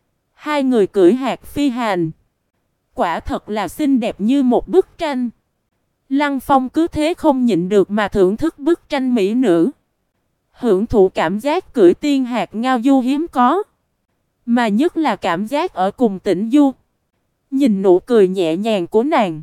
Hai người cưỡi hạc phi hành. Quả thật là xinh đẹp như một bức tranh. Lăng Phong cứ thế không nhịn được mà thưởng thức bức tranh mỹ nữ. Hưởng thụ cảm giác cưỡi tiên hạc ngao du hiếm có. Mà nhất là cảm giác ở cùng Tĩnh Du. Nhìn nụ cười nhẹ nhàng của nàng.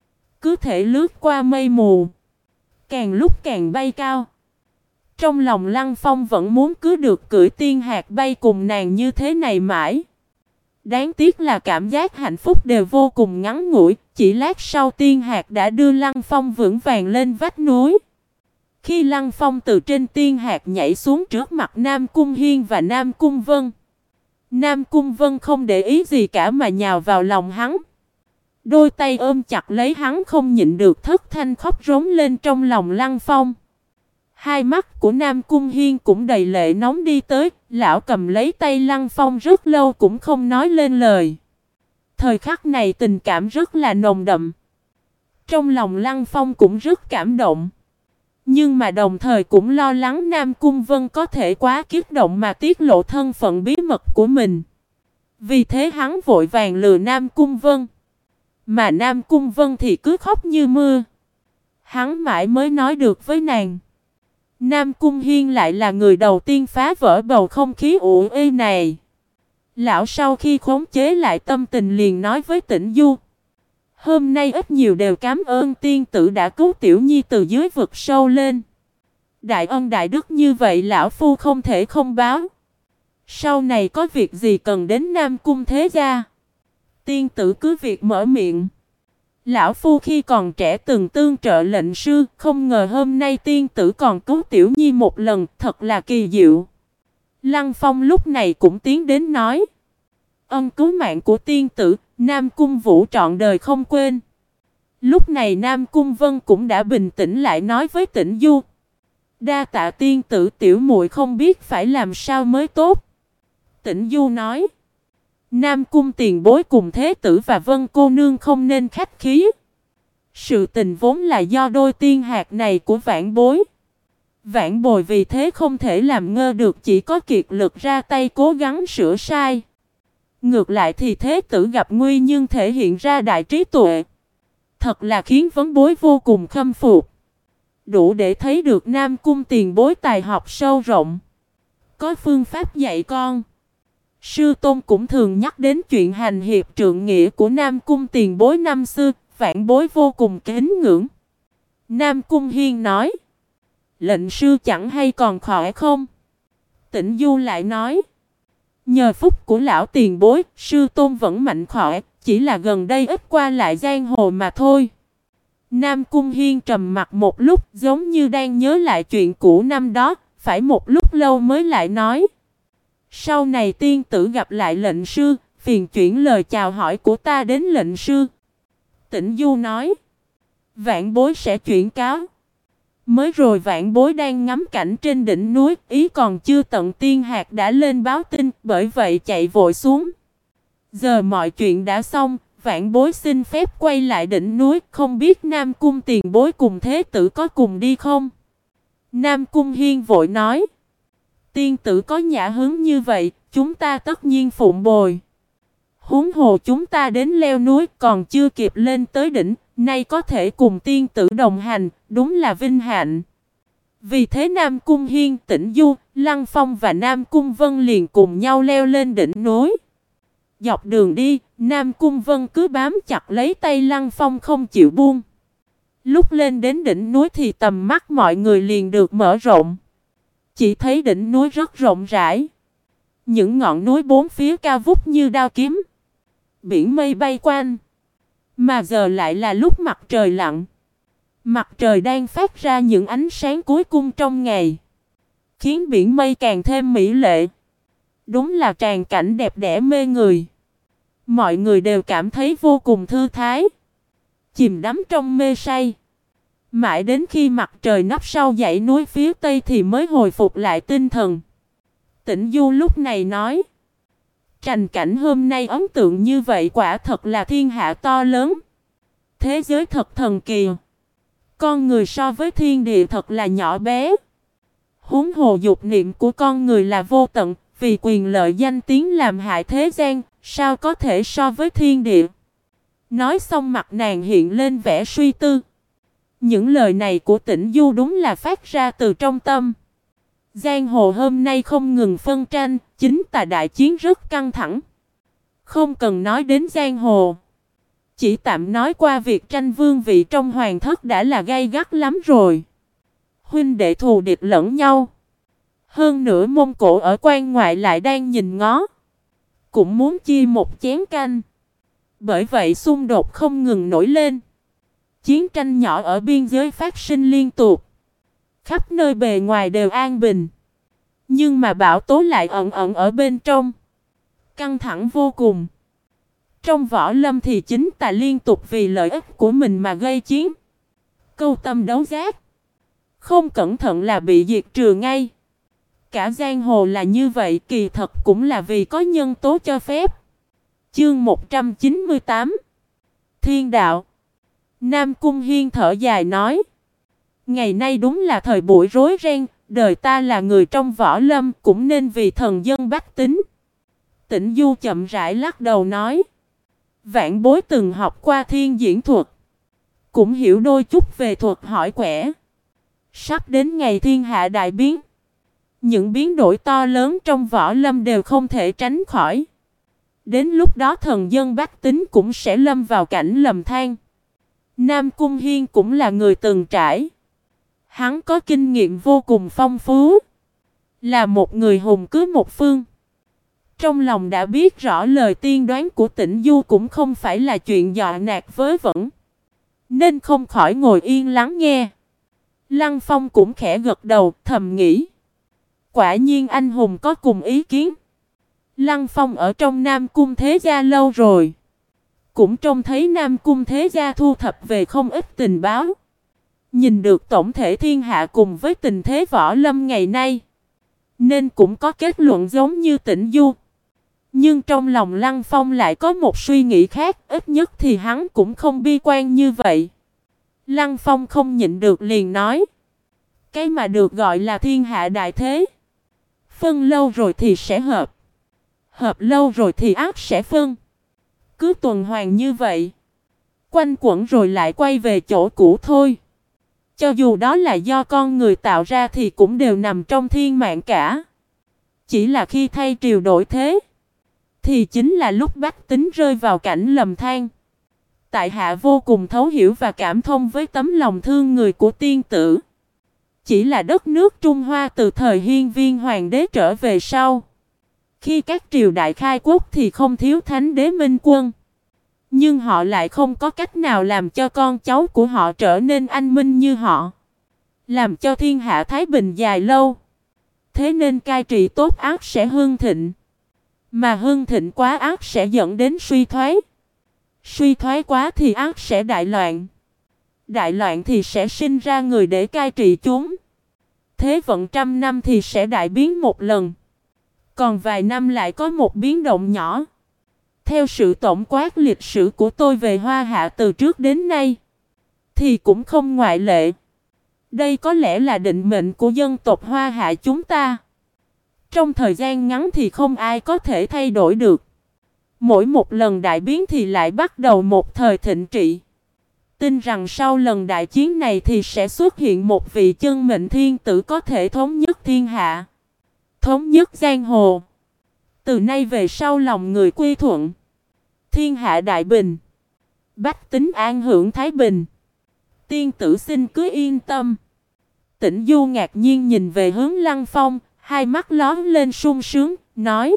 Cứ thể lướt qua mây mù. Càng lúc càng bay cao. Trong lòng Lăng Phong vẫn muốn cứ được cưỡi tiên hạc bay cùng nàng như thế này mãi. Đáng tiếc là cảm giác hạnh phúc đều vô cùng ngắn ngủi. Chỉ lát sau tiên hạc đã đưa Lăng Phong vững vàng lên vách núi. Khi Lăng Phong từ trên tiên hạc nhảy xuống trước mặt Nam Cung Hiên và Nam Cung Vân. Nam Cung Vân không để ý gì cả mà nhào vào lòng hắn. Đôi tay ôm chặt lấy hắn, không nhịn được thất thanh khóc rống lên trong lòng Lăng Phong. Hai mắt của Nam Cung Hiên cũng đầy lệ nóng đi tới, lão cầm lấy tay Lăng Phong rất lâu cũng không nói lên lời. Thời khắc này tình cảm rất là nồng đậm. Trong lòng Lăng Phong cũng rất cảm động. Nhưng mà đồng thời cũng lo lắng Nam Cung Vân có thể quá kích động mà tiết lộ thân phận bí mật của mình. Vì thế hắn vội vàng lừa Nam Cung Vân. Mà Nam Cung Vân thì cứ khóc như mưa. Hắn mãi mới nói được với nàng. Nam Cung Hiên lại là người đầu tiên phá vỡ bầu không khí ủ ê này. Lão sau khi khống chế lại tâm tình liền nói với Tĩnh Du. Hôm nay ít nhiều đều cảm ơn tiên tử đã cứu Tiểu Nhi từ dưới vực sâu lên. Đại ân đại đức như vậy lão phu không thể không báo. Sau này có việc gì cần đến Nam Cung thế gia, tiên tử cứ việc mở miệng. Lão phu khi còn trẻ từng tương trợ lệnh sư, không ngờ hôm nay tiên tử còn cứu Tiểu Nhi một lần, thật là kỳ diệu. Lăng Phong lúc này cũng tiến đến nói. Ân cứu mạng của tiên tử, Nam Cung Vũ trọn đời không quên. Lúc này Nam Cung Vân cũng đã bình tĩnh lại nói với Tĩnh Du. Đa tạ tiên tử, tiểu muội không biết phải làm sao mới tốt. Tĩnh Du nói. Nam Cung tiền bối cùng thế tử và Vân cô nương không nên khách khí. Sự tình vốn là do đôi tiên hạt này của vãn bối. Vãn bồi vì thế không thể làm ngơ được, chỉ có kiệt lực ra tay cố gắng sửa sai. Ngược lại thì thế tử gặp nguy nhưng thể hiện ra đại trí tuệ. Thật là khiến vấn bối vô cùng khâm phục. Đủ để thấy được Nam Cung tiền bối tài học sâu rộng. Có phương pháp dạy con. Sư tôn cũng thường nhắc đến chuyện hành hiệp trượng nghĩa của Nam Cung tiền bối năm xưa, vãn bối vô cùng kính ngưỡng. Nam Cung Hiên nói. Lệnh sư chẳng hay còn khỏe không? Tĩnh Du lại nói. Nhờ phúc của lão tiền bối, sư tôn vẫn mạnh khỏe, chỉ là gần đây ít qua lại giang hồ mà thôi. Nam Cung Hiên trầm mặt một lúc, giống như đang nhớ lại chuyện cũ năm đó, phải một lúc lâu mới lại nói. Sau này tiên tử gặp lại lệnh sư, phiền chuyển lời chào hỏi của ta đến lệnh sư. Tĩnh Du nói. Vạn bối sẽ chuyển cáo. Mới rồi vạn bối đang ngắm cảnh trên đỉnh núi, ý còn chưa tận tiên hạt đã lên báo tin, bởi vậy chạy vội xuống. Giờ mọi chuyện đã xong, vạn bối xin phép quay lại đỉnh núi, không biết Nam Cung tiền bối cùng thế tử có cùng đi không? Nam Cung Hiên vội nói. Tiên tử có nhã hứng như vậy, chúng ta tất nhiên phụng bồi. Huống hồ chúng ta đến leo núi còn chưa kịp lên tới đỉnh, nay có thể cùng tiên tử đồng hành, đúng là vinh hạnh. Vì thế Nam Cung Hiên, Tĩnh Du, Lăng Phong và Nam Cung Vân liền cùng nhau leo lên đỉnh núi. Dọc đường đi, Nam Cung Vân cứ bám chặt lấy tay Lăng Phong không chịu buông. Lúc lên đến đỉnh núi thì tầm mắt mọi người liền được mở rộng. Chỉ thấy đỉnh núi rất rộng rãi. Những ngọn núi bốn phía cao vút như đao kiếm. Biển mây bay quanh. Mà giờ lại là lúc mặt trời lặn. Mặt trời đang phát ra những ánh sáng cuối cùng trong ngày. Khiến biển mây càng thêm mỹ lệ. Đúng là tràn cảnh đẹp đẽ mê người. Mọi người đều cảm thấy vô cùng thư thái. Chìm đắm trong mê say. Mãi đến khi mặt trời nấp sau dãy núi phía tây thì mới hồi phục lại tinh thần. Tĩnh Du lúc này nói. Trành cảnh hôm nay ấn tượng như vậy quả thật là thiên hạ to lớn. Thế giới thật thần kỳ. Con người so với thiên địa thật là nhỏ bé. Huống hồ dục niệm của con người là vô tận. Vì quyền lợi danh tiếng làm hại thế gian, sao có thể so với thiên địa. Nói xong mặt nàng hiện lên vẻ suy tư. Những lời này của Tĩnh Du đúng là phát ra từ trong tâm. Giang hồ hôm nay không ngừng phân tranh, chính tà đại chiến rất căng thẳng. Không cần nói đến giang hồ. Chỉ tạm nói qua việc tranh vương vị trong hoàng thất đã là gay gắt lắm rồi. Huynh đệ thù địch lẫn nhau. Hơn nữa Mông Cổ ở quan ngoại lại đang nhìn ngó. Cũng muốn chia một chén canh. Bởi vậy xung đột không ngừng nổi lên. Chiến tranh nhỏ ở biên giới phát sinh liên tục. Khắp nơi bề ngoài đều an bình. Nhưng mà bão tố lại ẩn ẩn ở bên trong. Căng thẳng vô cùng. Trong võ lâm thì chính tà liên tục vì lợi ích của mình mà gây chiến. Câu tâm đấu giác. Không cẩn thận là bị diệt trừ ngay. Cả giang hồ là như vậy, kỳ thật cũng là vì có nhân tố cho phép. Chương 198 Thiên đạo. Nam Cung Hiên thở dài nói. Ngày nay đúng là thời buổi rối ren, đời ta là người trong võ lâm cũng nên vì thần dân bách tính. Tĩnh Du chậm rãi lắc đầu nói. Vạn bối từng học qua thiên diễn thuật. Cũng hiểu đôi chút về thuật hỏi quẻ. Sắp đến ngày thiên hạ đại biến. Những biến đổi to lớn trong võ lâm đều không thể tránh khỏi. Đến lúc đó thần dân bách tính cũng sẽ lâm vào cảnh lầm than. Nam Cung Hiên cũng là người từng trải. Hắn có kinh nghiệm vô cùng phong phú. Là một người hùng cứ một phương. Trong lòng đã biết rõ lời tiên đoán của Tĩnh Du cũng không phải là chuyện dọa nạt vớ vẩn. Nên không khỏi ngồi yên lắng nghe. Lăng Phong cũng khẽ gật đầu thầm nghĩ. Quả nhiên anh hùng có cùng ý kiến. Lăng Phong ở trong Nam Cung Thế Gia lâu rồi. Cũng trông thấy Nam Cung Thế Gia thu thập về không ít tình báo. Nhìn được tổng thể thiên hạ cùng với tình thế võ lâm ngày nay. Nên cũng có kết luận giống như Tĩnh Du. Nhưng trong lòng Lăng Phong lại có một suy nghĩ khác. Ít nhất thì hắn cũng không bi quan như vậy. Lăng Phong không nhịn được liền nói. Cái mà được gọi là thiên hạ đại thế. Phân lâu rồi thì sẽ hợp. Hợp lâu rồi thì ác sẽ phân. Cứ tuần hoàn như vậy. Quanh quẩn rồi lại quay về chỗ cũ thôi. Cho dù đó là do con người tạo ra thì cũng đều nằm trong thiên mạng cả. Chỉ là khi thay triều đổi thế. Thì chính là lúc bách tính rơi vào cảnh lầm than. Tại hạ vô cùng thấu hiểu và cảm thông với tấm lòng thương người của tiên tử. Chỉ là đất nước Trung Hoa từ thời Hiên Viên Hoàng đế trở về sau. Khi các triều đại khai quốc thì không thiếu thánh đế minh quân. Nhưng họ lại không có cách nào làm cho con cháu của họ trở nên anh minh như họ. Làm cho thiên hạ thái bình dài lâu. Thế nên cai trị tốt ác sẽ hưng thịnh. Mà hưng thịnh quá ác sẽ dẫn đến suy thoái. Suy thoái quá thì ác sẽ đại loạn. Đại loạn thì sẽ sinh ra người để cai trị chúng. Thế vận trăm năm thì sẽ đại biến một lần. Còn vài năm lại có một biến động nhỏ. Theo sự tổng quát lịch sử của tôi về Hoa Hạ từ trước đến nay, thì cũng không ngoại lệ. Đây có lẽ là định mệnh của dân tộc Hoa Hạ chúng ta. Trong thời gian ngắn thì không ai có thể thay đổi được. Mỗi một lần đại biến thì lại bắt đầu một thời thịnh trị. Tin rằng sau lần đại chiến này thì sẽ xuất hiện một vị chân mệnh thiên tử có thể thống nhất thiên hạ, thống nhất giang hồ. Từ nay về sau lòng người quy thuận, thiên hạ đại bình, bách tính an hưởng thái bình. Tiên tử xin cứ yên tâm. Tĩnh Du ngạc nhiên nhìn về hướng Lăng Phong, hai mắt lóe lên sung sướng, nói: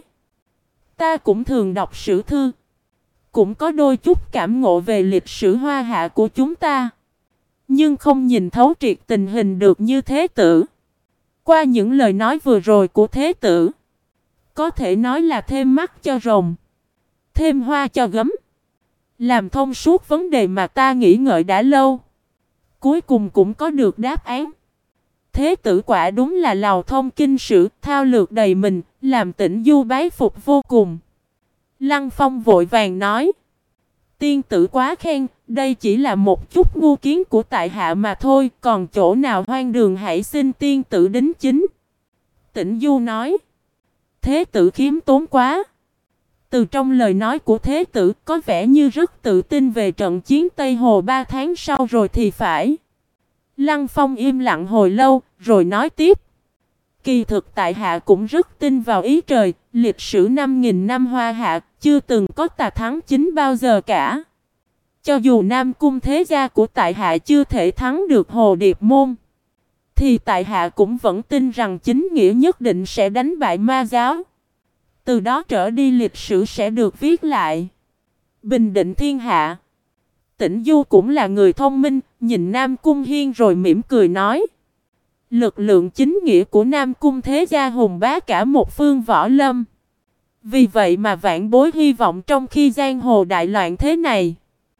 Ta cũng thường đọc sử thư, cũng có đôi chút cảm ngộ về lịch sử Hoa Hạ của chúng ta, nhưng không nhìn thấu triệt tình hình được như thế tử. Qua những lời nói vừa rồi của thế tử, có thể nói là thêm mắt cho rồng, thêm hoa cho gấm, làm thông suốt vấn đề mà ta nghĩ ngợi đã lâu. Cuối cùng cũng có được đáp án. Thế tử quả đúng là lầu thông kinh sử, thao lược đầy mình, làm Tĩnh Du bái phục vô cùng. Lăng Phong vội vàng nói: Tiên tử quá khen, đây chỉ là một chút ngu kiến của tại hạ mà thôi, còn chỗ nào hoang đường hãy xin tiên tử đính chính. Tĩnh Du nói: Thế tử khiêm tốn quá. Từ trong lời nói của thế tử có vẻ như rất tự tin về trận chiến Tây Hồ 3 tháng sau rồi thì phải. Lăng Phong im lặng hồi lâu, rồi nói tiếp: Kỳ thực tại hạ cũng rất tin vào ý trời, lịch sử 5.000 năm Hoa Hạ, chưa từng có tà thắng chính bao giờ cả. Cho dù Nam Cung thế gia của tại hạ chưa thể thắng được Hồ Điệp Môn, thì tại hạ cũng vẫn tin rằng chính nghĩa nhất định sẽ đánh bại ma giáo. Từ đó trở đi lịch sử sẽ được viết lại, bình định thiên hạ. Tĩnh Du cũng là người thông minh, nhìn Nam Cung Hiên rồi mỉm cười nói: Lực lượng chính nghĩa của Nam Cung thế gia hùng bá cả một phương võ lâm. Vì vậy mà vạn bối hy vọng trong khi giang hồ đại loạn thế này,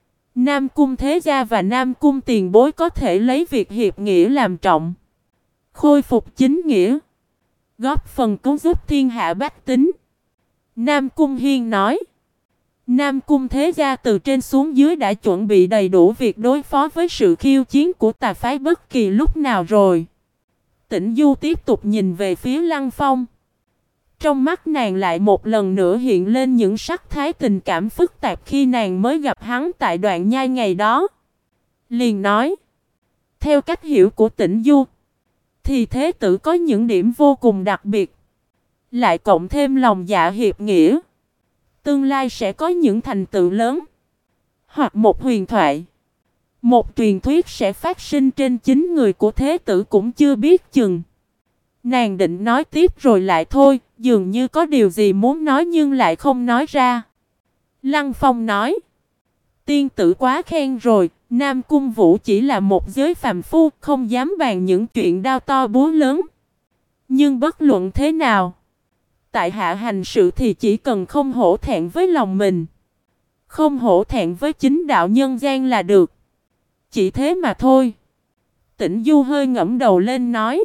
Nam Cung thế gia và Nam Cung tiền bối có thể lấy việc hiệp nghĩa làm trọng, khôi phục chính nghĩa, góp phần cứu giúp thiên hạ bách tính. Nam Cung Hiên nói: Nam Cung thế gia từ trên xuống dưới đã chuẩn bị đầy đủ việc đối phó với sự khiêu chiến của tà phái bất kỳ lúc nào rồi. Tĩnh Du tiếp tục nhìn về phía Lăng Phong. Trong mắt nàng lại một lần nữa hiện lên những sắc thái tình cảm phức tạp khi nàng mới gặp hắn tại Đoạn Nhai ngày đó. Liền nói: Theo cách hiểu của Tĩnh Du, thì thế tử có những điểm vô cùng đặc biệt, lại cộng thêm lòng dạ hiệp nghĩa, tương lai sẽ có những thành tựu lớn. Hoặc một huyền thoại, một truyền thuyết sẽ phát sinh trên chính người của thế tử cũng chưa biết chừng. Nàng định nói tiếp rồi lại thôi, dường như có điều gì muốn nói nhưng lại không nói ra. Lăng Phong nói: Tiên tử quá khen rồi, Nam Cung Vũ chỉ là một giới phàm phu, không dám bàn những chuyện đao to búa lớn. Nhưng bất luận thế nào, tại hạ hành sự thì chỉ cần không hổ thẹn với lòng mình, không hổ thẹn với chính đạo nhân gian là được. Chỉ thế mà thôi. Tĩnh Du hơi ngẫm đầu lên nói: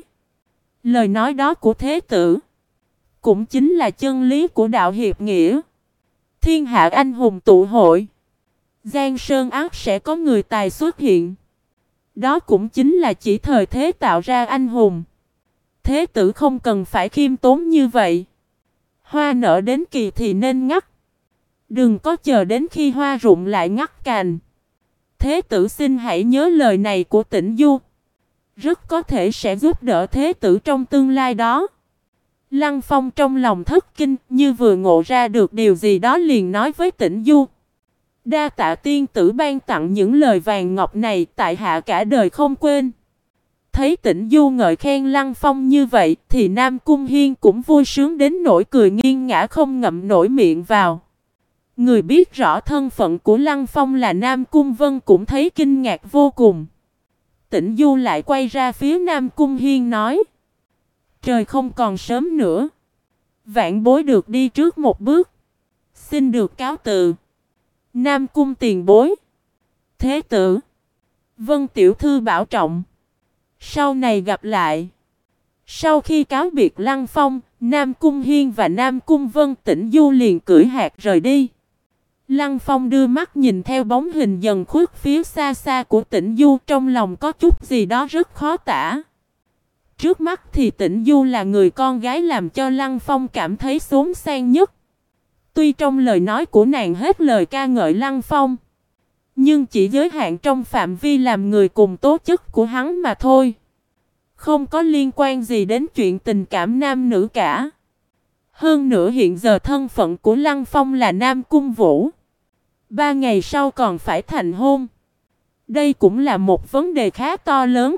Lời nói đó của thế tử cũng chính là chân lý của đạo hiệp nghĩa. Thiên hạ anh hùng tụ hội, Giang Sơn ác sẽ có người tài xuất hiện. Đó cũng chính là chỉ thời thế tạo ra anh hùng. Thế tử không cần phải khiêm tốn như vậy. Hoa nở đến kỳ thì nên ngắt, đừng có chờ đến khi hoa rụng lại ngắt cành. Thế tử xin hãy nhớ lời này của Tĩnh Du, rất có thể sẽ giúp đỡ thế tử trong tương lai đó. Lăng Phong trong lòng thất kinh, như vừa ngộ ra được điều gì đó liền nói với Tĩnh Du: Đa tạ tiên tử ban tặng những lời vàng ngọc này, tại hạ cả đời không quên. Thấy Tĩnh Du ngợi khen Lăng Phong như vậy, thì Nam Cung Hiên cũng vui sướng đến nỗi cười nghiêng ngã không ngậm nổi miệng vào. Người biết rõ thân phận của Lăng Phong là Nam Cung Vân cũng thấy kinh ngạc vô cùng. Tĩnh Du lại quay ra phía Nam Cung Hiên nói: trời không còn sớm nữa, vãn bối được đi trước một bước, xin được cáo từ. Nam Cung tiền bối. Thế tử. Vân tiểu thư bảo trọng, sau này gặp lại. Sau khi cáo biệt Lăng Phong, Nam Cung Hiên và Nam Cung Vân, Tĩnh Du liền cưỡi hạc rời đi. Lăng Phong đưa mắt nhìn theo bóng hình dần khuất phía xa xa của Tĩnh Du, trong lòng có chút gì đó rất khó tả. Trước mắt thì Tĩnh Du là người con gái làm cho Lăng Phong cảm thấy xốn sang nhất. Tuy trong lời nói của nàng hết lời ca ngợi Lăng Phong, nhưng chỉ giới hạn trong phạm vi làm người cùng tố chất của hắn mà thôi, không có liên quan gì đến chuyện tình cảm nam nữ cả. Hơn nữa hiện giờ thân phận của Lăng Phong là Nam Cung Vũ, 3 ngày sau còn phải thành hôn. Đây cũng là một vấn đề khá to lớn.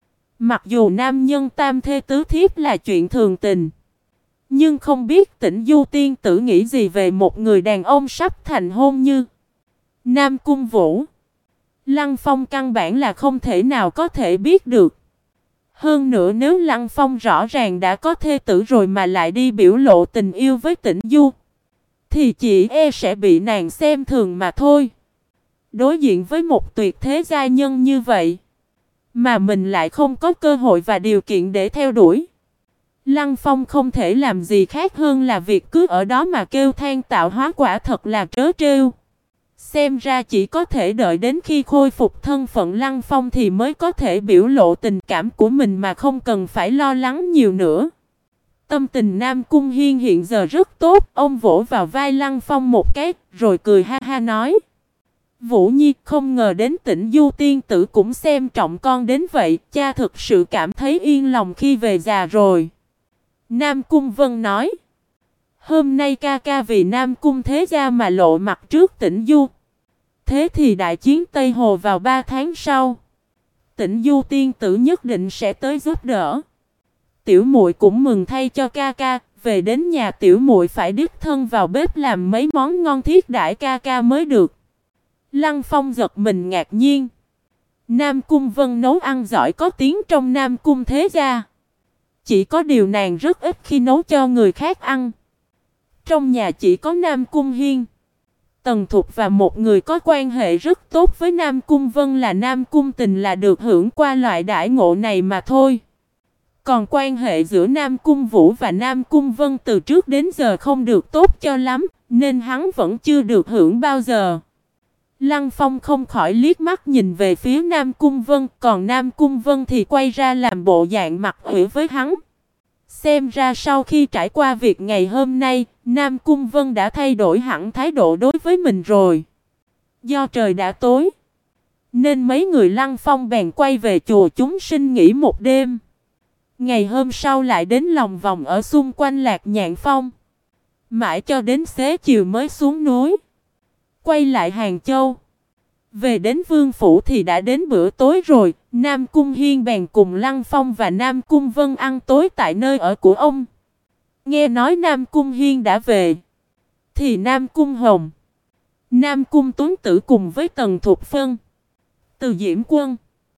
Mặc dù nam nhân tam thê tứ thiếp là chuyện thường tình, nhưng không biết Tĩnh Du tiên tử nghĩ gì về một người đàn ông sắp thành hôn như Nam Cung Vũ. Lăng Phong căn bản là không thể nào có thể biết được. Hơn nữa nếu Lăng Phong rõ ràng đã có thê tử rồi mà lại đi biểu lộ tình yêu với Tĩnh Du, thì chỉ e sẽ bị nàng xem thường mà thôi. Đối diện với một tuyệt thế giai nhân như vậy, mà mình lại không có cơ hội và điều kiện để theo đuổi, Lăng Phong không thể làm gì khác hơn là việc cứ ở đó mà kêu than tạo hóa, quả thật là trớ trêu. Xem ra chỉ có thể đợi đến khi khôi phục thân phận Lăng Phong thì mới có thể biểu lộ tình cảm của mình mà không cần phải lo lắng nhiều nữa. Tâm tình Nam Cung Hiên hiện giờ rất tốt, ông vỗ vào vai Lăng Phong một cái, rồi cười ha ha nói: Vũ Nhi, không ngờ đến Tĩnh Du tiên tử cũng xem trọng con đến vậy, cha thực sự cảm thấy yên lòng khi về già rồi. Nam Cung Vân nói: hôm nay ca ca vì Nam Cung thế gia mà lộ mặt trước Tĩnh Du. Thế thì đại chiến Tây Hồ vào 3 tháng sau, Tĩnh Du tiên tử nhất định sẽ tới giúp đỡ. Tiểu muội cũng mừng thay cho ca ca, về đến nhà tiểu muội phải đích thân vào bếp làm mấy món ngon thiết đãi ca ca mới được. Lăng Phong giật mình ngạc nhiên. Nam Cung Vân nấu ăn giỏi có tiếng trong Nam Cung thế gia. Chỉ có điều nàng rất ít khi nấu cho người khác ăn. Trong nhà chỉ có Nam Cung Hiên, Tần Thục và một người có quan hệ rất tốt với Nam Cung Vân là Nam Cung Tình là được hưởng qua loại đãi ngộ này mà thôi. Còn quan hệ giữa Nam Cung Vũ và Nam Cung Vân từ trước đến giờ không được tốt cho lắm, nên hắn vẫn chưa được hưởng bao giờ. Lăng Phong không khỏi liếc mắt nhìn về phía Nam Cung Vân, còn Nam Cung Vân thì quay ra làm bộ dạng mặt ủy với hắn. Xem ra sau khi trải qua việc ngày hôm nay, Nam Cung Vân đã thay đổi hẳn thái độ đối với mình rồi. Do trời đã tối, nên mấy người Lăng Phong bèn quay về chùa chúng sinh nghỉ một đêm. Ngày hôm sau lại đến lòng vòng ở xung quanh Lạc Nhạn Phong. Mãi cho đến xế chiều mới xuống núi, quay lại Hàng Châu. Về đến Vương Phủ thì đã đến bữa tối rồi. Nam Cung Hiên bèn cùng Lăng Phong và Nam Cung Vân ăn tối tại nơi ở của ông. Nghe nói Nam Cung Hiên đã về, thì Nam Cung Hồng, Nam Cung Tuấn Tử cùng với Tần Thục Phân, Từ Diễm Quân,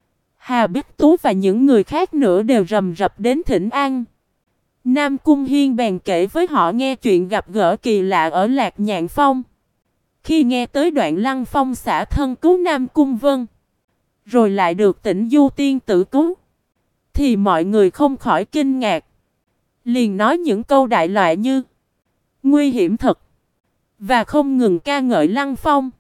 Hà Bích Tú và những người khác nữa đều rầm rập đến thỉnh an. Nam Cung Hiên bèn kể với họ nghe chuyện gặp gỡ kỳ lạ ở Lạc Nhạn Phong. Khi nghe tới đoạn Lăng Phong xả thân cứu Nam Cung Vân, rồi lại được Tĩnh Du tiên tử cứu, thì mọi người không khỏi kinh ngạc. Liền nói những câu đại loại như nguy hiểm thật, và không ngừng ca ngợi Lăng Phong.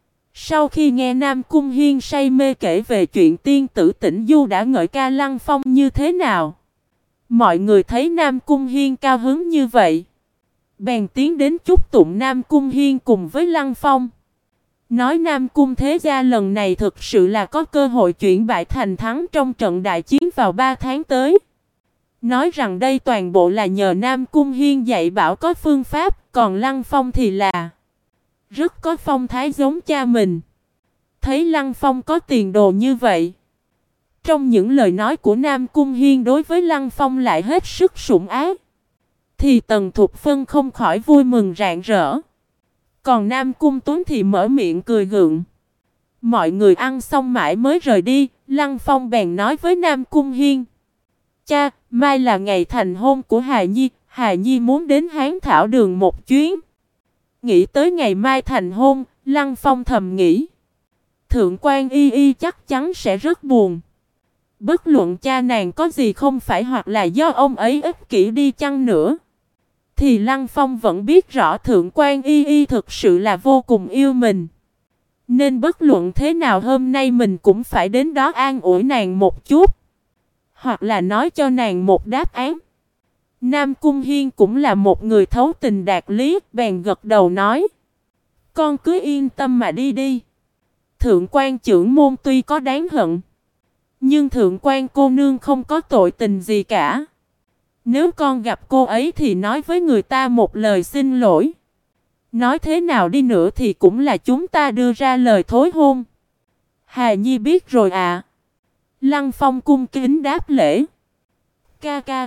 Sau khi nghe Nam Cung Hiên say mê kể về chuyện tiên tử Tĩnh Du đã ngợi ca Lăng Phong như thế nào, mọi người thấy Nam Cung Hiên cao hứng như vậy, bèn tiến đến chúc tụng Nam Cung Hiên cùng với Lăng Phong. Nói Nam Cung thế gia lần này thực sự là có cơ hội chuyển bại thành thắng trong trận đại chiến vào 3 tháng tới. Nói rằng đây toàn bộ là nhờ Nam Cung Hiên dạy bảo có phương pháp, còn Lăng Phong thì là rất có phong thái giống cha mình. Thấy Lăng Phong có tiền đồ như vậy, trong những lời nói của Nam Cung Hiên đối với Lăng Phong lại hết sức sủng ái, thì Tần Thục Phân không khỏi vui mừng rạng rỡ. Còn Nam Cung Tuấn thì mở miệng cười gượng. Mọi người ăn xong mãi mới rời đi, Lăng Phong bèn nói với Nam Cung Hiên. Cha, mai là ngày thành hôn của Hà Nhi muốn đến Hán Thảo Đường một chuyến. Nghĩ tới ngày mai thành hôn, Lăng Phong thầm nghĩ. Thượng quan Y Y chắc chắn sẽ rất buồn. Bất luận cha nàng có gì không phải hoặc là do ông ấy ích kỷ đi chăng nữa. Thì Lăng Phong vẫn biết rõ Thượng quan Y Y thực sự là vô cùng yêu mình. Nên bất luận thế nào hôm nay mình cũng phải đến đó an ủi nàng một chút. Hoặc là nói cho nàng một đáp án. Nam Cung Hiên cũng là một người thấu tình đạt lý, bèn gật đầu nói. Con cứ yên tâm mà đi đi. Thượng quan trưởng môn tuy có đáng hận, nhưng thượng quan cô nương không có tội tình gì cả. Nếu con gặp cô ấy thì nói với người ta một lời xin lỗi. Nói thế nào đi nữa thì cũng là chúng ta đưa ra lời thối hôn. Hà Nhi biết rồi ạ. Lăng Phong cung kính đáp lễ. Ca ca,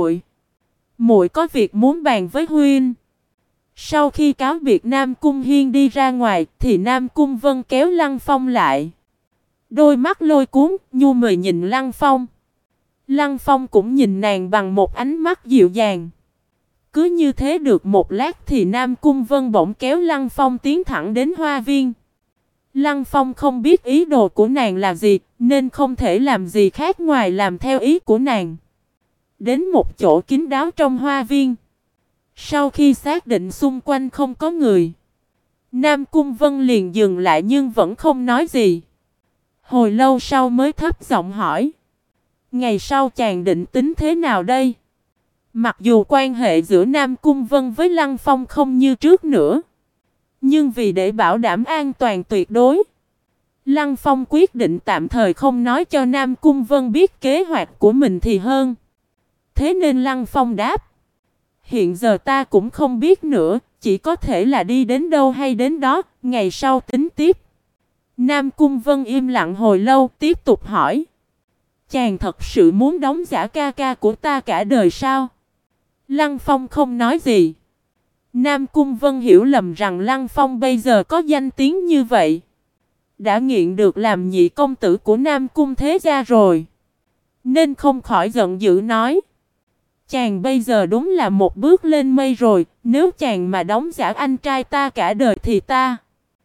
muội có việc muốn bàn với huynh. Sau khi cáo biệt Nam Cung Hiên đi ra ngoài thì Nam Cung Vân kéo Lăng Phong lại. Đôi mắt lôi cuốn, nhu mì nhìn Lăng Phong. Lăng Phong cũng nhìn nàng bằng một ánh mắt dịu dàng. Cứ như thế được một lát thì Nam Cung Vân bỗng kéo Lăng Phong tiến thẳng đến hoa viên. Lăng Phong không biết ý đồ của nàng là gì, nên không thể làm gì khác ngoài làm theo ý của nàng. Đến một chỗ kín đáo trong hoa viên. Sau khi xác định xung quanh không có người, Nam Cung Vân liền dừng lại nhưng vẫn không nói gì. Hồi lâu sau mới thấp giọng hỏi. Ngày sau chàng định tính thế nào đây? Mặc dù quan hệ giữa Nam Cung Vân với Lăng Phong không như trước nữa, nhưng vì để bảo đảm an toàn tuyệt đối, Lăng Phong quyết định tạm thời không nói cho Nam Cung Vân biết kế hoạch của mình thì hơn. Thế nên Lăng Phong đáp. Hiện giờ ta cũng không biết nữa, chỉ có thể là đi đến đâu hay đến đó, ngày sau tính tiếp. Nam Cung Vân im lặng hồi lâu, tiếp tục hỏi. Chàng thật sự muốn đóng giả ca ca của ta cả đời sao? Lăng Phong không nói gì. Nam Cung Vân hiểu lầm rằng Lăng Phong bây giờ có danh tiếng như vậy, đã nghiện được làm nhị công tử của Nam Cung thế gia rồi, nên không khỏi giận dữ nói. Chàng bây giờ đúng là một bước lên mây rồi, nếu chàng mà đóng giả anh trai ta cả đời thì ta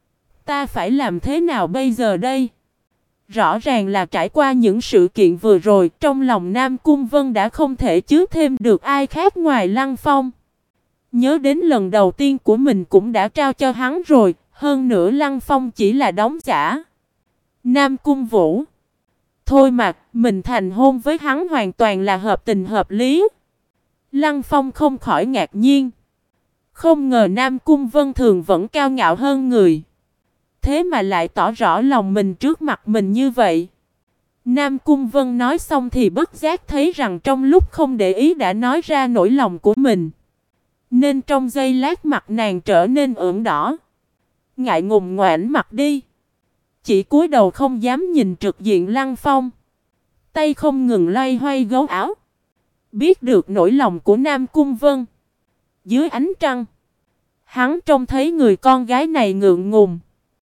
phải làm thế nào bây giờ đây? Rõ ràng là trải qua những sự kiện vừa rồi, trong lòng Nam Cung Vân đã không thể chứa thêm được ai khác ngoài Lăng Phong. Nhớ đến lần đầu tiên của mình cũng đã trao cho hắn rồi, hơn nữa Lăng Phong chỉ là đóng giả. Nam Cung Vũ. Thôi mà, mình thành hôn với hắn hoàn toàn là hợp tình hợp lý. Lăng Phong không khỏi ngạc nhiên. Không ngờ Nam Cung Vân thường vẫn cao ngạo hơn người, thế mà lại tỏ rõ lòng mình trước mặt mình như vậy. Nam Cung Vân nói xong thì bất giác thấy rằng trong lúc không để ý đã nói ra nỗi lòng của mình, nên trong giây lát mặt nàng trở nên ửng đỏ. Ngại ngùng ngoảnh mặt đi, chỉ cúi đầu không dám nhìn trực diện Lăng Phong, tay không ngừng loay hoay gấu áo. Biết được nỗi lòng của Nam Cung Vân, dưới ánh trăng, hắn trông thấy người con gái này ngượng ngùng,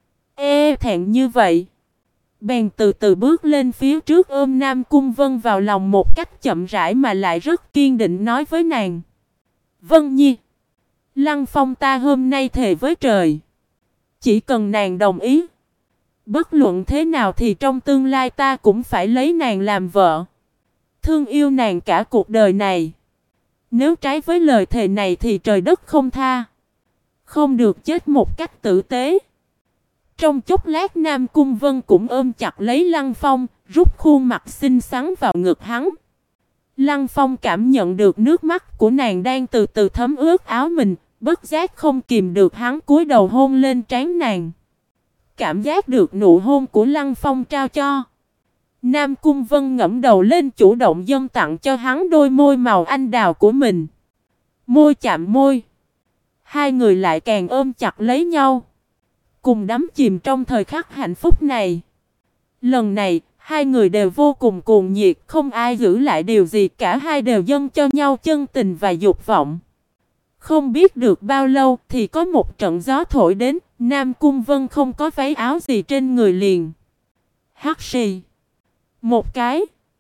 thẹn như vậy, bèn từ từ bước lên phía trước ôm Nam Cung Vân vào lòng một cách chậm rãi mà lại rất kiên định nói với nàng. Vân Nhi, Lăng Phong ta hôm nay thề với trời, chỉ cần nàng đồng ý, bất luận thế nào thì trong tương lai ta cũng phải lấy nàng làm vợ, thương yêu nàng cả cuộc đời này. Nếu trái với lời thề này thì trời đất không tha, không được chết một cách tử tế. Trong chốc lát Nam Cung Vân cũng ôm chặt lấy Lăng Phong, rút khuôn mặt xinh xắn vào ngực hắn. Lăng Phong cảm nhận được nước mắt của nàng đang từ từ thấm ướt áo mình, bất giác không kìm được hắn cúi đầu hôn lên trán nàng. Cảm giác được nụ hôn của Lăng Phong trao cho, Nam Cung Vân ngẩng đầu lên chủ động dâng tặng cho hắn đôi môi màu anh đào của mình. Môi chạm môi, hai người lại càng ôm chặt lấy nhau, cùng đắm chìm trong thời khắc hạnh phúc này. Lần này, hai người đều vô cùng cuồng nhiệt, không ai giữ lại điều gì cả, hai đều dâng cho nhau chân tình và dục vọng. Không biết được bao lâu thì có một trận gió thổi đến, Nam Cung Vân không có váy áo gì trên người liền. Hắt xì. Một cái.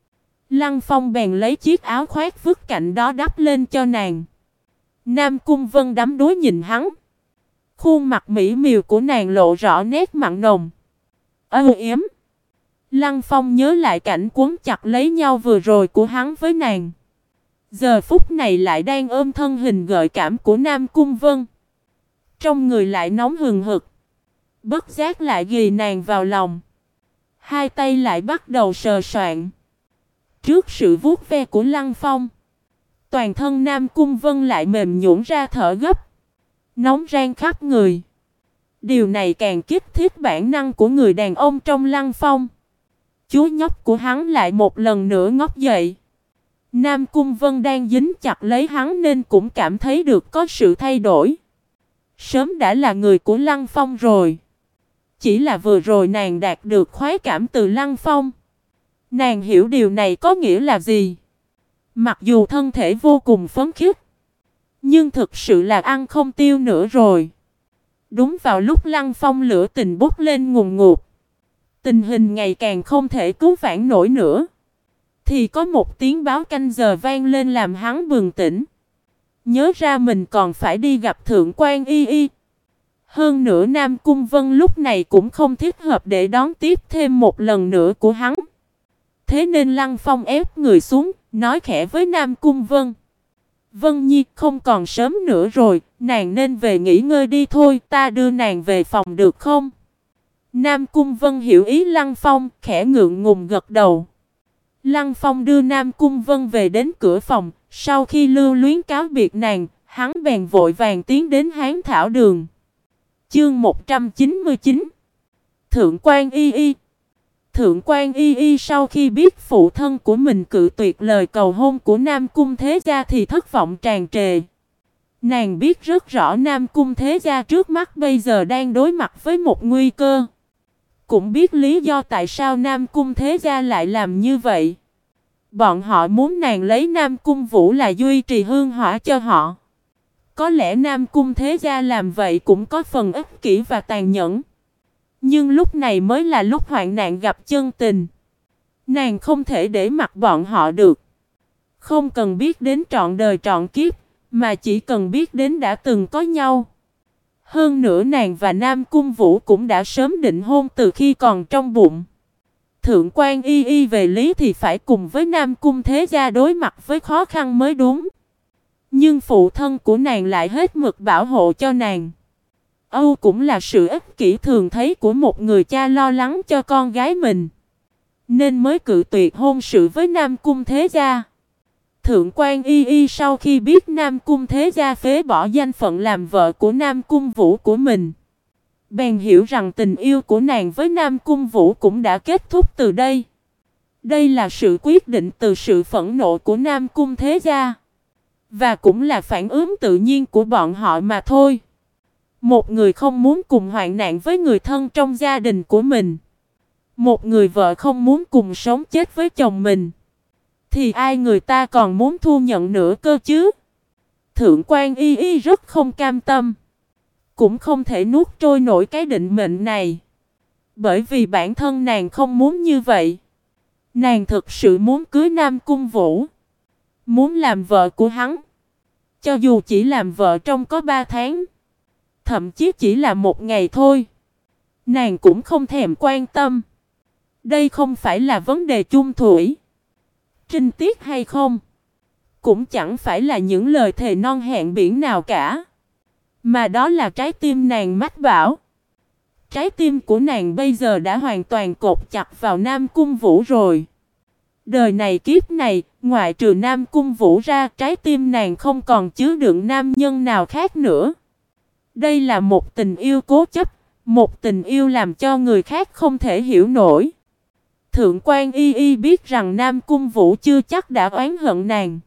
Lăng Phong bèn lấy chiếc áo khoác vứt cạnh đó đắp lên cho nàng. Nam Cung Vân đắm đuối nhìn hắn. Khuôn mặt mỹ miều của nàng lộ rõ nét mặn nồng. Âu yếm. Lăng Phong nhớ lại cảnh quấn chặt lấy nhau vừa rồi của hắn với nàng. Giờ phút này lại đang ôm thân hình gợi cảm của Nam Cung Vân. Trong người lại nóng hừng hực. Bất giác lại ghì nàng vào lòng. Hai tay lại bắt đầu sờ soạng. Trước sự vuốt ve của Lăng Phong, toàn thân Nam Cung Vân lại mềm nhũn ra thở gấp. Nóng rang khắp người. Điều này càng kích thích bản năng của người đàn ông trong Lăng Phong. Chú nhóc của hắn lại một lần nữa ngóc dậy. Nam Cung Vân đang dính chặt lấy hắn nên cũng cảm thấy được có sự thay đổi. Sớm đã là người của Lăng Phong rồi. Chỉ là vừa rồi nàng đạt được khoái cảm từ Lăng Phong. Nàng hiểu điều này có nghĩa là gì. Mặc dù thân thể vô cùng phấn khích, nhưng thực sự là ăn không tiêu nữa rồi. Đúng vào lúc Lăng Phong lửa tình bốc lên ngùn ngụt, tình hình ngày càng không thể cứu vãn nổi nữa, thì có một tiếng báo canh giờ vang lên làm hắn bừng tỉnh. Nhớ ra mình còn phải đi gặp Thượng quan Y Y. Hơn nữa Nam Cung Vân lúc này cũng không thích hợp để đón tiếp thêm một lần nữa của hắn. Thế nên Lăng Phong ép người xuống, nói khẽ với Nam Cung Vân. Vân Nhi, không còn sớm nữa rồi, nàng nên về nghỉ ngơi đi thôi, ta đưa nàng về phòng được không? Nam Cung Vân hiểu ý Lăng Phong, khẽ ngượng ngùng gật đầu. Lăng Phong đưa Nam Cung Vân về đến cửa phòng, sau khi lưu luyến cáo biệt nàng, hắn bèn vội vàng tiến đến Hán Thảo Đường. Chương 199. Thượng quan Y Y. Thượng quan Y Y sau khi biết phụ thân của mình cự tuyệt lời cầu hôn của Nam Cung Thế Gia thì thất vọng tràn trề. Nàng biết rất rõ Nam Cung Thế Gia trước mắt bây giờ đang đối mặt với một nguy cơ. Cũng biết lý do tại sao Nam Cung Thế Gia lại làm như vậy. Bọn họ muốn nàng lấy Nam Cung Vũ là duy trì hương hỏa cho họ. Có lẽ Nam Cung Thế Gia làm vậy cũng có phần ích kỷ và tàn nhẫn. Nhưng lúc này mới là lúc hoạn nạn gặp chân tình. Nàng không thể để mặc bọn họ được. Không cần biết đến trọn đời trọn kiếp, mà chỉ cần biết đến đã từng có nhau. Hơn nữa nàng và Nam Cung Vũ cũng đã sớm định hôn từ khi còn trong bụng. Thượng quan Y Y về lý thì phải cùng với Nam Cung Thế Gia đối mặt với khó khăn mới đúng. Nhưng phụ thân của nàng lại hết mực bảo hộ cho nàng. Âu cũng là sự ích kỷ thường thấy của một người cha lo lắng cho con gái mình, nên mới cự tuyệt hôn sự với Nam Cung Thế Gia. Thượng quan Y Y sau khi biết Nam Cung Thế Gia phế bỏ danh phận làm vợ của Nam Cung Vũ của mình, bèn hiểu rằng tình yêu của nàng với Nam Cung Vũ cũng đã kết thúc từ đây. Đây là sự quyết định từ sự phẫn nộ của Nam Cung Thế Gia, và cũng là phản ứng tự nhiên của bọn họ mà thôi. Một người không muốn cùng hoạn nạn với người thân trong gia đình của mình, một người vợ không muốn cùng sống chết với chồng mình, thì ai người ta còn muốn thu nhận nữa cơ chứ? Thượng quan Y Y rất không cam tâm, cũng không thể nuốt trôi nổi cái định mệnh này. Bởi vì bản thân nàng không muốn như vậy. Nàng thực sự muốn cưới Nam Cung Vũ, muốn làm vợ của hắn. Cho dù chỉ làm vợ trong có 3 tháng, thậm chí chỉ là 1 ngày thôi, nàng cũng không thèm quan tâm. Đây không phải là vấn đề chung thủy, trinh tiết hay không, cũng chẳng phải là những lời thề non hẹn biển nào cả, mà đó là trái tim nàng mách bảo. Trái tim của nàng bây giờ đã hoàn toàn cột chặt vào Nam Cung Vũ rồi. Đời này kiếp này, ngoại trừ Nam Cung Vũ ra, trái tim nàng không còn chứa đựng nam nhân nào khác nữa. Đây là một tình yêu cố chấp, một tình yêu làm cho người khác không thể hiểu nổi. Thượng quan Y Y biết rằng Nam Cung Vũ chưa chắc đã oán hận nàng,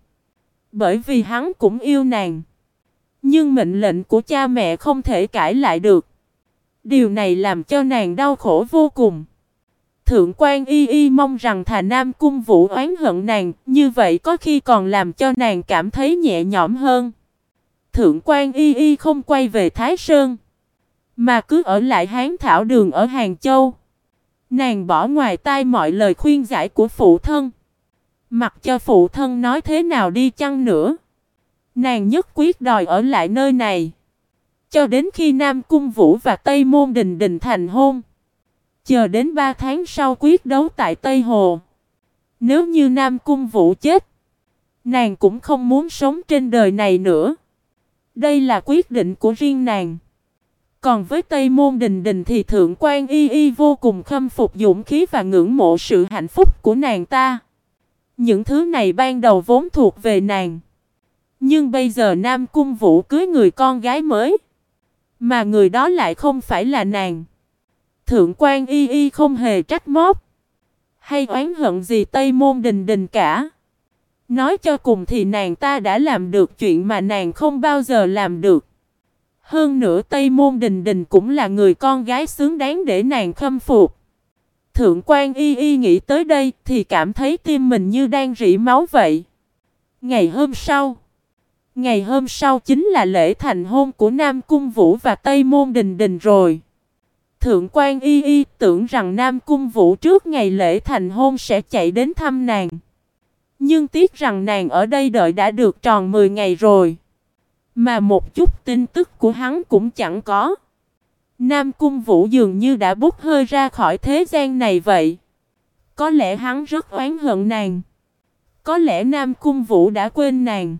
bởi vì hắn cũng yêu nàng. Nhưng mệnh lệnh của cha mẹ không thể cãi lại được. Điều này làm cho nàng đau khổ vô cùng. Thượng quan Y Y mong rằng thà Nam Cung Vũ oán hận nàng, như vậy có khi còn làm cho nàng cảm thấy nhẹ nhõm hơn. Thượng quan Y Y không quay về Thái Sơn, mà cứ ở lại Hán Thảo Đường ở Hàng Châu. Nàng bỏ ngoài tai mọi lời khuyên giải của phụ thân. Mặc cho phụ thân nói thế nào đi chăng nữa, nàng nhất quyết đòi ở lại nơi này. Cho đến khi Nam Cung Vũ và Tây Môn Đình Đình thành hôn. Chờ đến 3 tháng sau quyết đấu tại Tây Hồ. Nếu như Nam Cung Vũ chết, nàng cũng không muốn sống trên đời này nữa. Đây là quyết định của riêng nàng. Còn với Tây Môn Đình Đình thì Thượng quan Y Y vô cùng khâm phục dũng khí và ngưỡng mộ sự hạnh phúc của nàng ta. Những thứ này ban đầu vốn thuộc về nàng. Nhưng bây giờ Nam Cung Vũ cưới người con gái mới, mà người đó lại không phải là nàng. Thượng quan Y Y không hề trách móc hay oán hận gì Tây Môn Đình Đình cả. Nói cho cùng thì nàng ta đã làm được chuyện mà nàng không bao giờ làm được. Hơn nữa Tây Môn Đình Đình cũng là người con gái xứng đáng để nàng khâm phục. Thượng quan Y Y nghĩ tới đây thì cảm thấy tim mình như đang rỉ máu vậy. Ngày hôm sau chính là lễ thành hôn của Nam Cung Vũ và Tây Môn Đình Đình rồi. Thượng quan Y Y tưởng rằng Nam Cung Vũ trước ngày lễ thành hôn sẽ chạy đến thăm nàng. Nhưng tiếc rằng nàng ở đây đợi đã được tròn 10 ngày rồi, mà một chút tin tức của hắn cũng chẳng có. Nam Cung Vũ dường như đã bốc hơi ra khỏi thế gian này vậy. Có lẽ hắn rất oán hận nàng. Có lẽ Nam Cung Vũ đã quên nàng,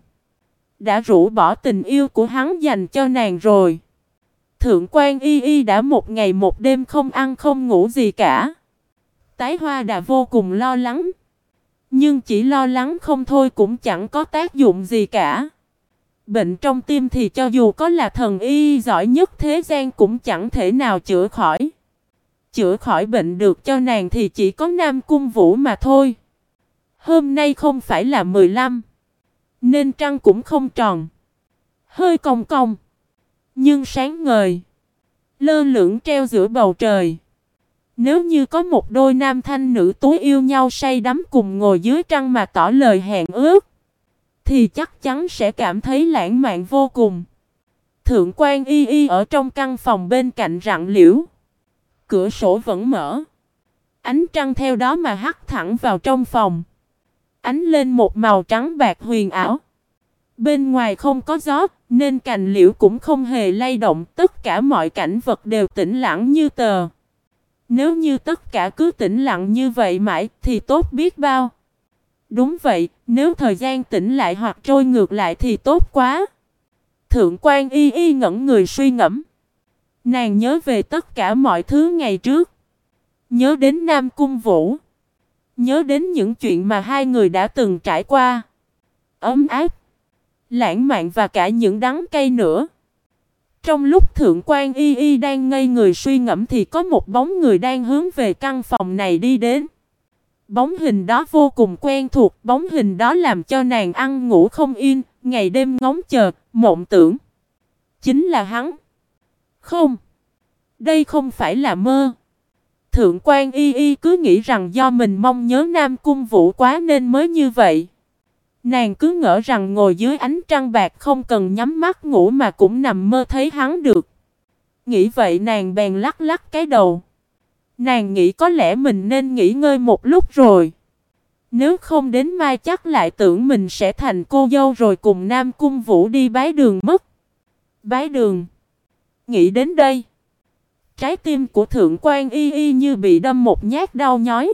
đã rũ bỏ tình yêu của hắn dành cho nàng rồi. Thượng quan Y Y đã một ngày một đêm không ăn không ngủ gì cả. Tái Hoa đã vô cùng lo lắng. Nhưng chỉ lo lắng không thôi cũng chẳng có tác dụng gì cả. Bệnh trong tim thì cho dù có là thần y giỏi nhất thế gian cũng chẳng thể nào chữa khỏi. Chữa khỏi bệnh được cho nàng thì chỉ có Nam Cung Vũ mà thôi. Hôm nay không phải là 15, nên trăng cũng không tròn, hơi cong cong, nhưng sáng ngời, lơ lửng treo giữa bầu trời. Nếu như có một đôi nam thanh nữ tú yêu nhau say đắm cùng ngồi dưới trăng mà tỏ lời hẹn ước, thì chắc chắn sẽ cảm thấy lãng mạn vô cùng. Thượng quan Y Y ở trong căn phòng bên cạnh rặng liễu. Cửa sổ vẫn mở. Ánh trăng theo đó mà hắt thẳng vào trong phòng, ánh lên một màu trắng bạc huyền ảo. Bên ngoài không có gió, nên cành liễu cũng không hề lay động. Tất cả mọi cảnh vật đều tĩnh lặng như tờ. Nếu như tất cả cứ tĩnh lặng như vậy mãi thì tốt biết bao. Đúng vậy, nếu thời gian tĩnh lại hoặc trôi ngược lại thì tốt quá. Thượng quan Y Y ngẩn người suy ngẫm. Nàng nhớ về tất cả mọi thứ ngày trước. Nhớ đến Nam Cung Vũ. Nhớ đến những chuyện mà hai người đã từng trải qua. Ấm áp, lãng mạn và cả những đắng cay nữa. Trong lúc Thượng quan Y Y đang ngây người suy ngẫm thì có một bóng người đang hướng về căn phòng này đi đến. Bóng hình đó vô cùng quen thuộc, bóng hình đó làm cho nàng ăn ngủ không yên, ngày đêm ngóng chờ, mộng tưởng. Chính là hắn. Không, đây không phải là mơ. Thượng quan Y Y cứ nghĩ rằng do mình mong nhớ Nam Cung Vũ quá nên mới như vậy. Nàng cứ ngỡ rằng ngồi dưới ánh trăng bạc không cần nhắm mắt ngủ mà cũng nằm mơ thấy hắn được. Nghĩ vậy nàng bèn lắc lắc cái đầu. Nàng nghĩ có lẽ mình nên nghỉ ngơi một lúc rồi. Nếu không đến mai chắc lại tưởng mình sẽ thành cô dâu rồi cùng Nam Cung Vũ đi bái đường mất. Bái đường. Nghĩ đến đây, trái tim của Thượng quan Y Y như bị đâm một nhát đau nhói.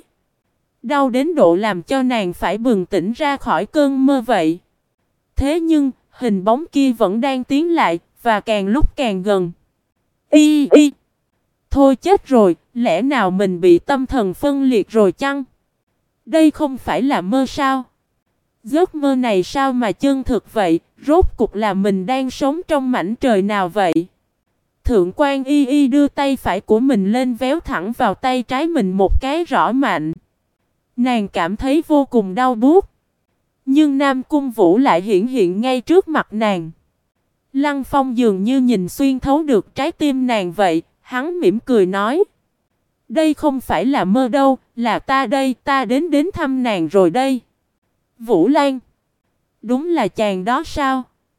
Đau đến độ làm cho nàng phải bừng tỉnh ra khỏi cơn mơ vậy. Thế nhưng, hình bóng kia vẫn đang tiến lại, và càng lúc càng gần. Y Y. Thôi chết rồi, lẽ nào mình bị tâm thần phân liệt rồi chăng? Đây không phải là mơ sao? Giấc mơ này sao mà chân thực vậy? Rốt cục là mình đang sống trong mảnh trời nào vậy? Thượng quan Y Y đưa tay phải của mình lên véo thẳng vào tay trái mình một cái rõ mạnh. Nàng cảm thấy vô cùng đau buốt. Nhưng Nam Cung Vũ lại hiển hiện ngay trước mặt nàng. Lăng Phong dường như nhìn xuyên thấu được trái tim nàng vậy. Hắn mỉm cười nói. Đây không phải là mơ đâu, là ta đây, ta đến thăm nàng rồi đây. Vũ Lan. Đúng là chàng đó sao?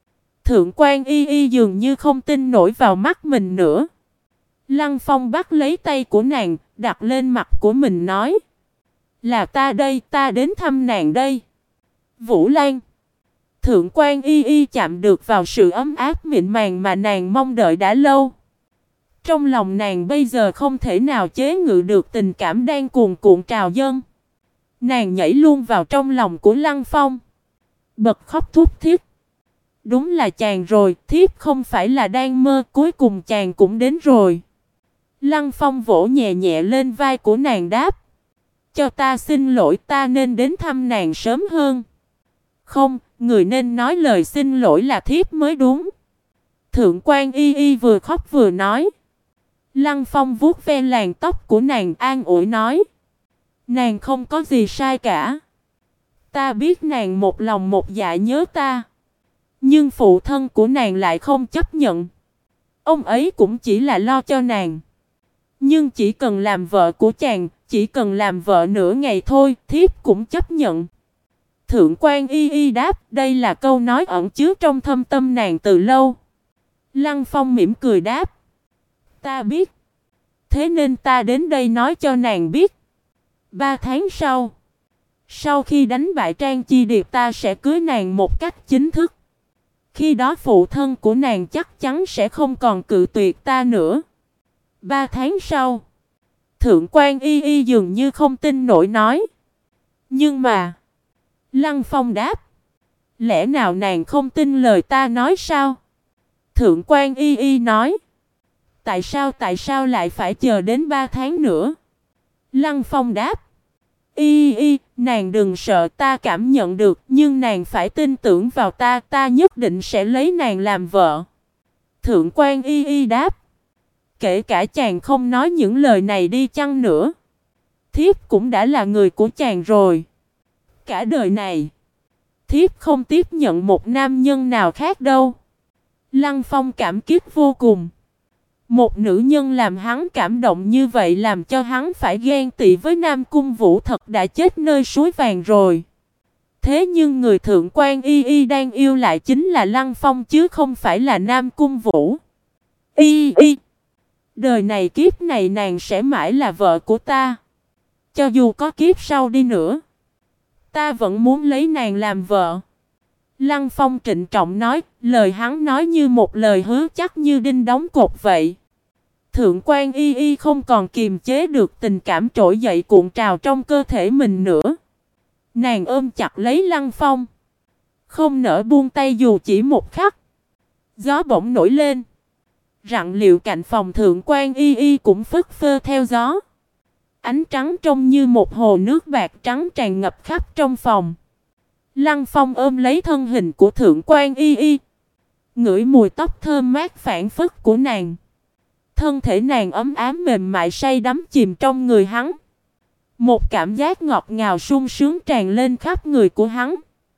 Thượng quan Y Y dường như không tin nổi vào mắt mình nữa. Lăng Phong bắt lấy tay của nàng, đặt lên mặt của mình nói. Là ta đây, ta đến thăm nàng đây. Vũ Lan. Thượng quan Y Y chạm được vào sự ấm áp mịn màng mà nàng mong đợi đã lâu. Trong lòng nàng bây giờ không thể nào chế ngự được tình cảm đang cuồn cuộn trào dâng. Nàng nhảy luôn vào trong lòng của Lăng Phong. Bật khóc thút thít. Đúng là chàng rồi, thiếp không phải là đang mơ, cuối cùng chàng cũng đến rồi. Lăng Phong vỗ nhẹ nhẹ lên vai của nàng đáp. Cho ta xin lỗi, ta nên đến thăm nàng sớm hơn. Không, người nên nói lời xin lỗi là thiếp mới đúng. Thượng quan Y Y vừa khóc vừa nói. Lăng Phong vuốt ve làn tóc của nàng an ủi nói. Nàng không có gì sai cả. Ta biết nàng một lòng một dạ nhớ ta. Nhưng phụ thân của nàng lại không chấp nhận. Ông ấy cũng chỉ là lo cho nàng. Nhưng chỉ cần làm vợ của chàng, chỉ cần làm vợ nửa ngày thôi, thiếp cũng chấp nhận. Thượng quan Y Y đáp, đây là câu nói ẩn chứa trong thâm tâm nàng từ lâu. Lăng Phong mỉm cười đáp. Ta biết. Thế nên ta đến đây nói cho nàng biết. 3 tháng sau, sau khi đánh bại Trang Chi Điệp, ta sẽ cưới nàng một cách chính thức. Khi đó phụ thân của nàng chắc chắn sẽ không còn cự tuyệt ta nữa. 3 tháng sau. Thượng quan Y Y dường như không tin nổi nói. Nhưng mà Lăng Phong đáp. Lẽ nào nàng không tin lời ta nói sao? Thượng quan Y Y nói. Tại sao lại phải chờ đến 3 tháng nữa? Lăng Phong đáp. Y Y, nàng đừng sợ, ta cảm nhận được, nhưng nàng phải tin tưởng vào ta, ta nhất định sẽ lấy nàng làm vợ. Thượng quan Y Y đáp. Kể cả chàng không nói những lời này đi chăng nữa, thiếp cũng đã là người của chàng rồi. Cả đời này, thiếp không tiếp nhận một nam nhân nào khác đâu. Lăng Phong cảm kích vô cùng. Một nữ nhân làm hắn cảm động như vậy làm cho hắn phải ghen tị với Nam Cung Vũ thật đã chết nơi suối vàng rồi. Thế nhưng người Thượng quan Y Y đang yêu lại chính là Lăng Phong chứ không phải là Nam Cung Vũ. Y Y, đời này kiếp này nàng sẽ mãi là vợ của ta. Cho dù có kiếp sau đi nữa, ta vẫn muốn lấy nàng làm vợ. Lăng Phong trịnh trọng nói, lời hắn nói như một lời hứa chắc như đinh đóng cột vậy. Thượng quan Y Y không còn kiềm chế được tình cảm trỗi dậy cuộn trào trong cơ thể mình nữa. Nàng ôm chặt lấy Lăng Phong, không nỡ buông tay dù chỉ một khắc. Gió bỗng nổi lên. Rặng liệu cạnh phòng Thượng quan Y Y cũng phất phơ theo gió. Ánh trắng trông như một hồ nước bạc trắng tràn ngập khắp trong phòng. Lăng Phong ôm lấy thân hình của Thượng quan Y Y, ngửi mùi tóc thơm mát phảng phất của nàng. Thân thể nàng ấm ám mềm mại say đắm chìm trong người hắn. Một cảm giác ngọt ngào sung sướng tràn lên khắp người của hắn.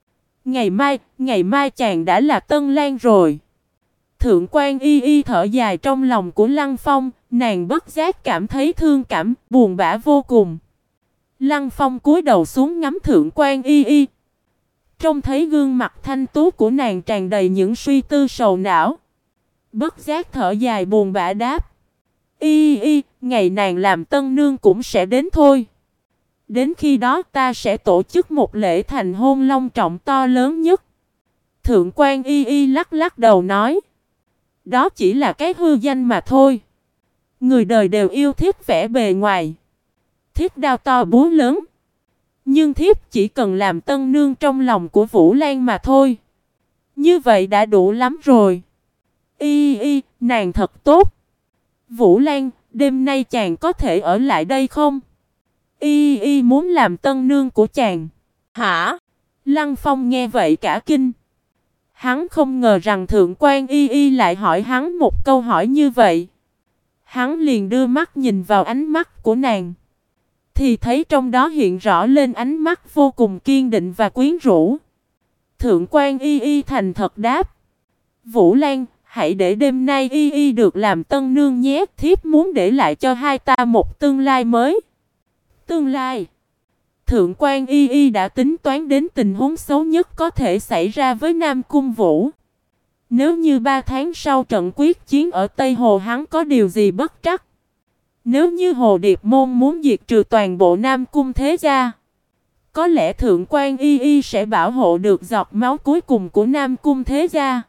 Ngày mai chàng đã là Tân Lang rồi. Thượng quan Y Y thở dài trong lòng của Lăng Phong, nàng bất giác cảm thấy thương cảm, buồn bã vô cùng. Lăng Phong cúi đầu xuống ngắm Thượng quan Y Y. Trông thấy gương mặt thanh tú của nàng tràn đầy những suy tư sầu não. Bất giác thở dài buồn bã đáp. Y Y, ngày nàng làm tân nương cũng sẽ đến thôi. Đến khi đó ta sẽ tổ chức một lễ thành hôn long trọng to lớn nhất. Thượng quan Y Y lắc lắc đầu nói. Đó chỉ là cái hư danh mà thôi. Người đời đều yêu thích vẻ bề ngoài, thích đao to búa lớn. Nhưng thiếp chỉ cần làm tân nương trong lòng của Vũ Lan mà thôi. Như vậy đã đủ lắm rồi. Y Y, nàng thật tốt. Vũ Lan, đêm nay chàng có thể ở lại đây không? Y Y muốn làm tân nương của chàng. Hả? Lăng Phong nghe vậy cả kinh. Hắn không ngờ rằng Thượng quan Y Y lại hỏi hắn một câu hỏi như vậy. Hắn liền đưa mắt nhìn vào ánh mắt của nàng. Thì thấy trong đó hiện rõ lên ánh mắt vô cùng kiên định và quyến rũ. Thượng quan Y Y thành thật đáp. Vũ Lan, hãy để đêm nay Y Y được làm tân nương nhé. Thiếp muốn để lại cho hai ta một tương lai mới. Tương lai? Thượng quan Y Y đã tính toán đến tình huống xấu nhất có thể xảy ra với Nam Cung Vũ. Nếu như 3 tháng sau trận quyết chiến ở Tây Hồ hắn có điều gì bất trắc. Nếu như Hồ Điệp Môn muốn diệt trừ toàn bộ Nam Cung thế gia, có lẽ Thượng quan Y Y sẽ bảo hộ được giọt máu cuối cùng của Nam Cung thế gia.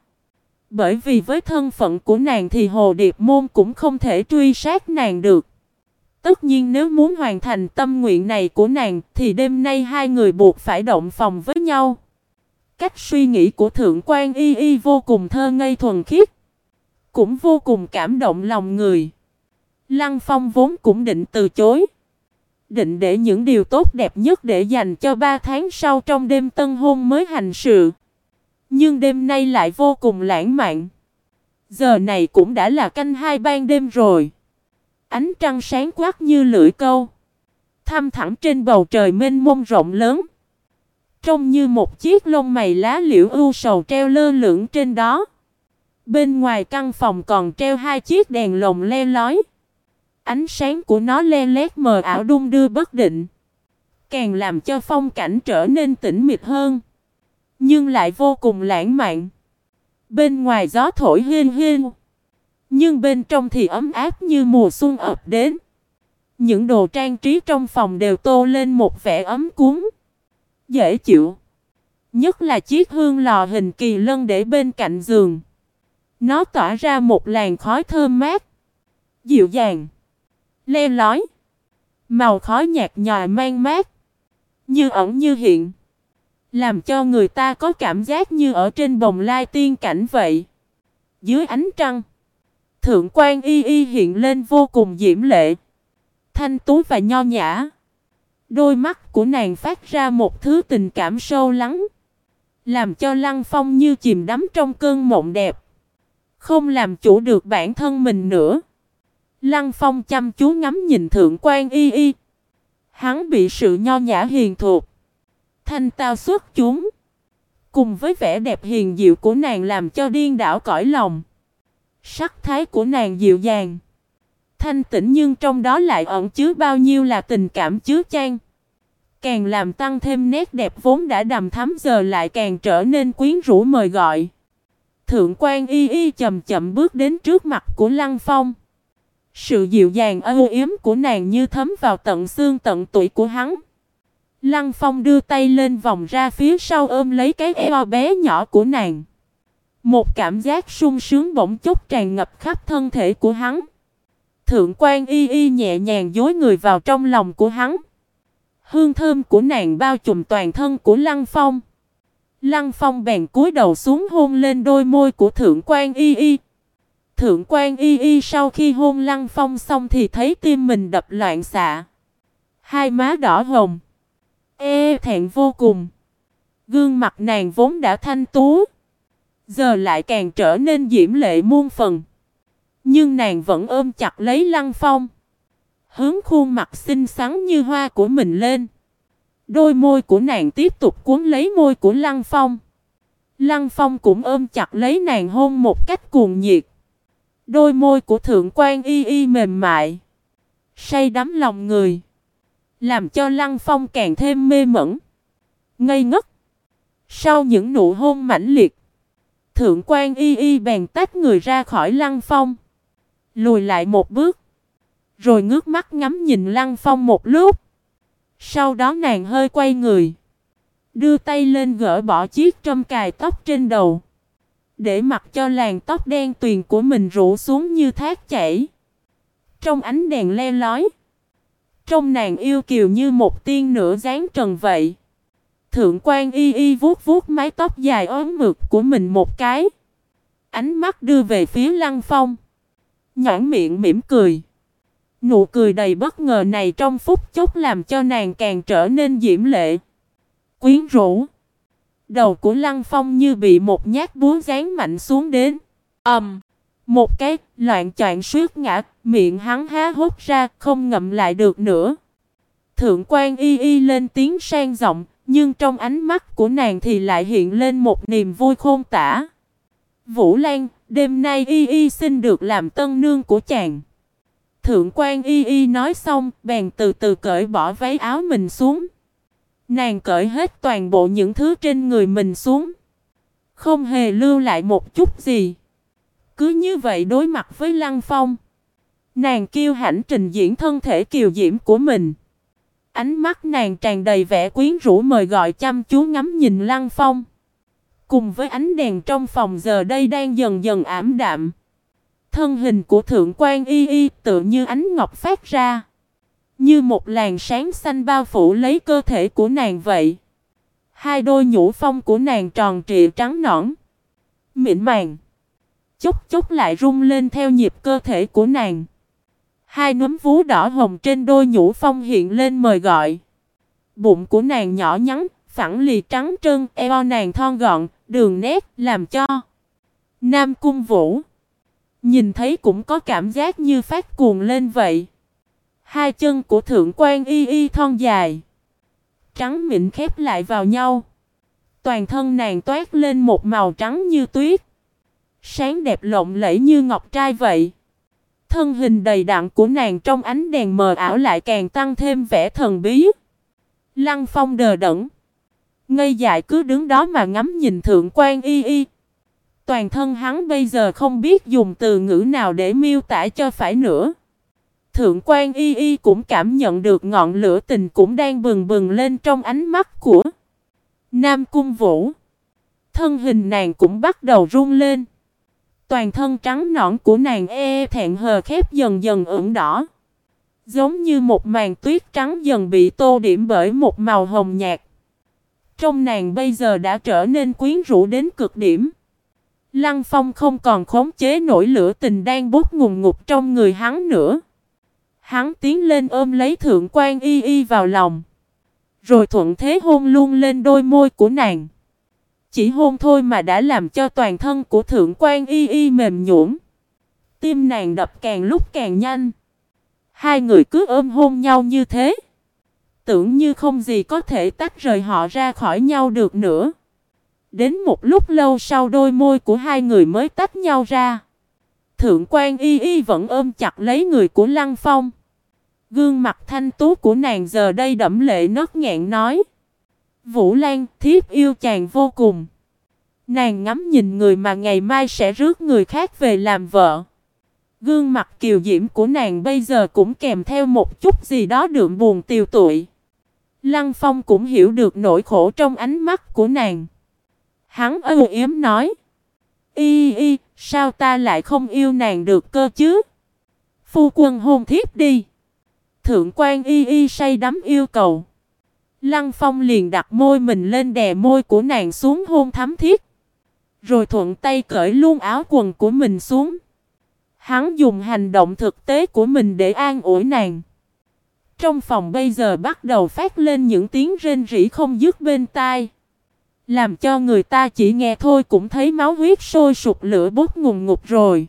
Bởi vì với thân phận của nàng thì Hồ Điệp Môn cũng không thể truy sát nàng được. Tất nhiên nếu muốn hoàn thành tâm nguyện này của nàng thì đêm nay hai người buộc phải động phòng với nhau. Cách suy nghĩ của Thượng quan Y Y vô cùng thơ ngây thuần khiết, cũng vô cùng cảm động lòng người. Lăng Phong vốn cũng định từ chối, định để những điều tốt đẹp nhất để dành cho 3 tháng sau trong đêm tân hôn mới hành sự. Nhưng đêm nay lại vô cùng lãng mạn. Giờ này cũng đã là canh 2 ban đêm rồi. Ánh trăng sáng quắc như lưỡi câu, thăm thẳm trên bầu trời mênh mông rộng lớn. Trông như một chiếc lông mày lá liễu ưu sầu treo lơ lửng trên đó. Bên ngoài căn phòng còn treo 2 chiếc đèn lồng le lói. Ánh sáng của nó le lét mờ ảo đung đưa bất định, càng làm cho phong cảnh trở nên tĩnh mịch hơn, nhưng lại vô cùng lãng mạn. Bên ngoài gió thổi hiu hiu, nhưng bên trong thì ấm áp như mùa xuân ập đến. Những đồ trang trí trong phòng đều tô lên một vẻ ấm cúng, dễ chịu. Nhất là chiếc hương lò hình kỳ lân để bên cạnh giường. Nó tỏa ra một làn khói thơm mát, dịu dàng, le lói. Màu khói nhạt nhòa man mát, như ẩn như hiện, làm cho người ta có cảm giác như ở trên bồng lai tiên cảnh vậy. Dưới ánh trăng, Thượng quan Y Y hiện lên vô cùng diễm lệ, thanh tú và nho nhã. Đôi mắt của nàng phát ra một thứ tình cảm sâu lắng, làm cho Lăng Phong như chìm đắm trong cơn mộng đẹp, không làm chủ được bản thân mình nữa. Lăng Phong chăm chú ngắm nhìn Thượng quan Y Y. Hắn bị sự nho nhã hiền thục, thanh tao xuất chúng, cùng với vẻ đẹp hiền diệu của nàng làm cho điên đảo cõi lòng. Sắc thái của nàng dịu dàng, thanh tĩnh, nhưng trong đó lại ẩn chứa bao nhiêu là tình cảm chứa chan, càng làm tăng thêm nét đẹp vốn đã đằm thắm giờ lại càng trở nên quyến rũ mời gọi. Thượng quan Y Y chậm chậm bước đến trước mặt của Lăng Phong. Sự dịu dàng âu yếm của nàng như thấm vào tận xương tận tủy của hắn. Lăng Phong đưa tay lên vòng ra phía sau ôm lấy cái eo bé nhỏ của nàng. Một cảm giác sung sướng bỗng chốc tràn ngập khắp thân thể của hắn. Thượng quan Y Y nhẹ nhàng dối người vào trong lòng của hắn. Hương thơm của nàng bao trùm toàn thân của Lăng Phong. Lăng Phong bèn cúi đầu xuống hôn lên đôi môi của Thượng quan Y Y. Thượng quan Y Y sau khi hôn Lăng Phong xong thì thấy tim mình đập loạn xạ. Hai má đỏ hồng, thẹn vô cùng. Gương mặt nàng vốn đã thanh tú, giờ lại càng trở nên diễm lệ muôn phần. Nhưng nàng vẫn ôm chặt lấy Lăng Phong, hướng khuôn mặt xinh xắn như hoa của mình lên. Đôi môi của nàng tiếp tục cuốn lấy môi của Lăng Phong. Lăng Phong cũng ôm chặt lấy nàng hôn một cách cuồng nhiệt. Đôi môi của Thượng quan Y Y mềm mại, say đắm lòng người, làm cho Lăng Phong càng thêm mê mẩn, ngây ngất. Sau những nụ hôn mãnh liệt, Thượng quan Y Y bèn tách người ra khỏi Lăng Phong, lùi lại một bước, rồi ngước mắt ngắm nhìn Lăng Phong một lúc. Sau đó nàng hơi quay người, đưa tay lên gỡ bỏ chiếc trâm cài tóc trên đầu, để mặc cho làn tóc đen tuyền của mình rủ xuống như thác chảy. Trong ánh đèn le lói, trông nàng yêu kiều như một tiên nửa dáng trần vậy. Thượng quan Y Y vuốt vuốt mái tóc dài ốm mượt của mình một cái, ánh mắt đưa về phía Lăng Phong, nhõn miệng mỉm cười. Nụ cười đầy bất ngờ này trong phút chốc làm cho nàng càng trở nên diễm lệ, quyến rũ. Đầu của Lăng Phong như bị một nhát búa giáng mạnh xuống đến. Một cái, loạn choạng suýt ngã, miệng hắn há hốc ra, không ngậm lại được nữa. Thượng quan Y Y lên tiếng sang giọng, nhưng trong ánh mắt của nàng thì lại hiện lên một niềm vui khôn tả. Vũ Lan, đêm nay Y Y xin được làm tân nương của chàng. Thượng quan Y Y nói xong, bèn từ từ cởi bỏ váy áo mình xuống. Nàng cởi hết toàn bộ những thứ trên người mình xuống, không hề lưu lại một chút gì. Cứ như vậy đối mặt với Lăng Phong, nàng kiêu hãnh trình diễn thân thể kiều diễm của mình. Ánh mắt nàng tràn đầy vẻ quyến rũ mời gọi, chăm chú ngắm nhìn Lăng Phong. Cùng với ánh đèn trong phòng giờ đây đang dần dần ảm đạm, thân hình của Thượng Quan Y Y tự như ánh ngọc phát ra, như một làn sáng xanh bao phủ lấy cơ thể của nàng vậy. Hai đôi nhũ phong của nàng tròn trịa trắng nõn, mịn màng, chốc chốc lại rung lên theo nhịp cơ thể của nàng. Hai núm vú đỏ hồng trên đôi nhũ phong hiện lên mời gọi. Bụng của nàng nhỏ nhắn, phẳng lì trắng trơn, eo nàng thon gọn, đường nét làm cho Nam Cung Vũ nhìn thấy cũng có cảm giác như phát cuồng lên vậy. Hai chân của Thượng Quan Y Y thon dài, trắng mịn khép lại vào nhau. Toàn thân nàng toát lên một màu trắng như tuyết, sáng đẹp lộng lẫy như ngọc trai vậy. Thân hình đầy đặn của nàng trong ánh đèn mờ ảo lại càng tăng thêm vẻ thần bí. Lăng Phong đờ đẫn, ngây dại cứ đứng đó mà ngắm nhìn Thượng Quan Y Y. Toàn thân hắn bây giờ không biết dùng từ ngữ nào để miêu tả cho phải nữa. Thượng Quan Y Y cũng cảm nhận được ngọn lửa tình cũng đang bừng bừng lên trong ánh mắt của Nam Cung Vũ. Thân hình nàng cũng bắt đầu run lên. Toàn thân trắng nõn của nàng thẹn hờ khép dần dần ửng đỏ, giống như một màn tuyết trắng dần bị tô điểm bởi một màu hồng nhạt. Trong nàng bây giờ đã trở nên quyến rũ đến cực điểm. Lăng Phong không còn khống chế nổi lửa tình đang bốc ngùn ngụt trong người hắn nữa. Hắn tiến lên ôm lấy Thượng Quan Y Y vào lòng, rồi thuận thế hôn luôn lên đôi môi của nàng. Chỉ hôn thôi mà đã làm cho toàn thân của Thượng Quan Y Y mềm nhũn. Tim nàng đập càng lúc càng nhanh. Hai người cứ ôm hôn nhau như thế, tưởng như không gì có thể tách rời họ ra khỏi nhau được nữa. Đến một lúc lâu sau đôi môi của hai người mới tách nhau ra. Thượng Quan Y Y vẫn ôm chặt lấy người của Lăng Phong. Gương mặt thanh tú của nàng giờ đây đẫm lệ nấc nghẹn nói: Vũ Lan, thiếp yêu chàng vô cùng. Nàng ngắm nhìn người mà ngày mai sẽ rước người khác về làm vợ. Gương mặt kiều diễm của nàng bây giờ cũng kèm theo một chút gì đó đượm buồn tiều tụy. Lăng Phong cũng hiểu được nỗi khổ trong ánh mắt của nàng. Hắn âu yếm nói: Y Y, sao ta lại không yêu nàng được cơ chứ? Phu quân hôn thiếp đi. Thượng Quan Y Y say đắm yêu cầu. Lăng Phong liền đặt môi mình lên đè môi của nàng xuống hôn thắm thiết, rồi thuận tay cởi luôn áo quần của mình xuống. Hắn dùng hành động thực tế của mình để an ủi nàng. Trong phòng bây giờ bắt đầu phát lên những tiếng rên rỉ không dứt bên tai, làm cho người ta chỉ nghe thôi cũng thấy máu huyết sôi sục, lửa bốc ngùn ngụt rồi.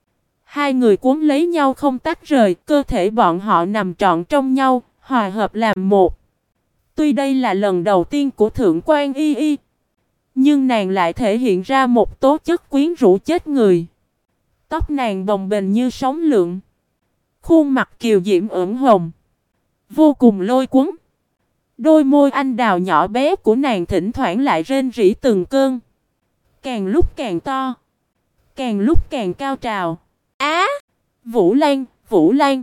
Hai người cuốn lấy nhau không tách rời, cơ thể bọn họ nằm trọn trong nhau, hòa hợp làm một. Tuy đây là lần đầu tiên của Thượng Quan Y Y, nhưng nàng lại thể hiện ra một tố chất quyến rũ chết người. Tóc nàng bồng bềnh như sóng lượn, khuôn mặt kiều diễm ửng hồng, vô cùng lôi cuốn. Đôi môi anh đào nhỏ bé của nàng thỉnh thoảng lại rên rỉ từng cơn, càng lúc càng to, càng lúc càng cao trào. Á! Vũ Lan, Vũ Lan!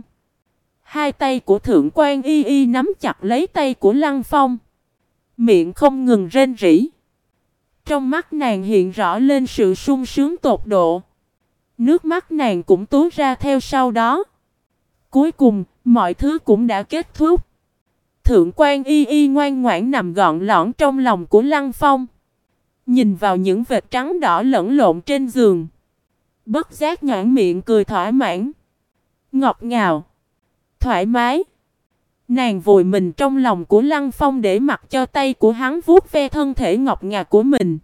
Hai tay của Thượng Quan Y Y nắm chặt lấy tay của Lăng Phong, miệng không ngừng rên rỉ. Trong mắt nàng hiện rõ lên sự sung sướng tột độ. Nước mắt nàng cũng túa ra theo sau đó. Cuối cùng, mọi thứ cũng đã kết thúc. Thượng Quan Y Y ngoan ngoãn nằm gọn lõn trong lòng của Lăng Phong, nhìn vào những vệt trắng đỏ lẫn lộn trên giường, bất giác nhoẻn miệng cười thỏa mãn, ngọt ngào, thoải mái. Nàng vùi mình trong lòng của Lăng Phong để mặc cho tay của hắn vuốt ve thân thể ngọc ngà của mình.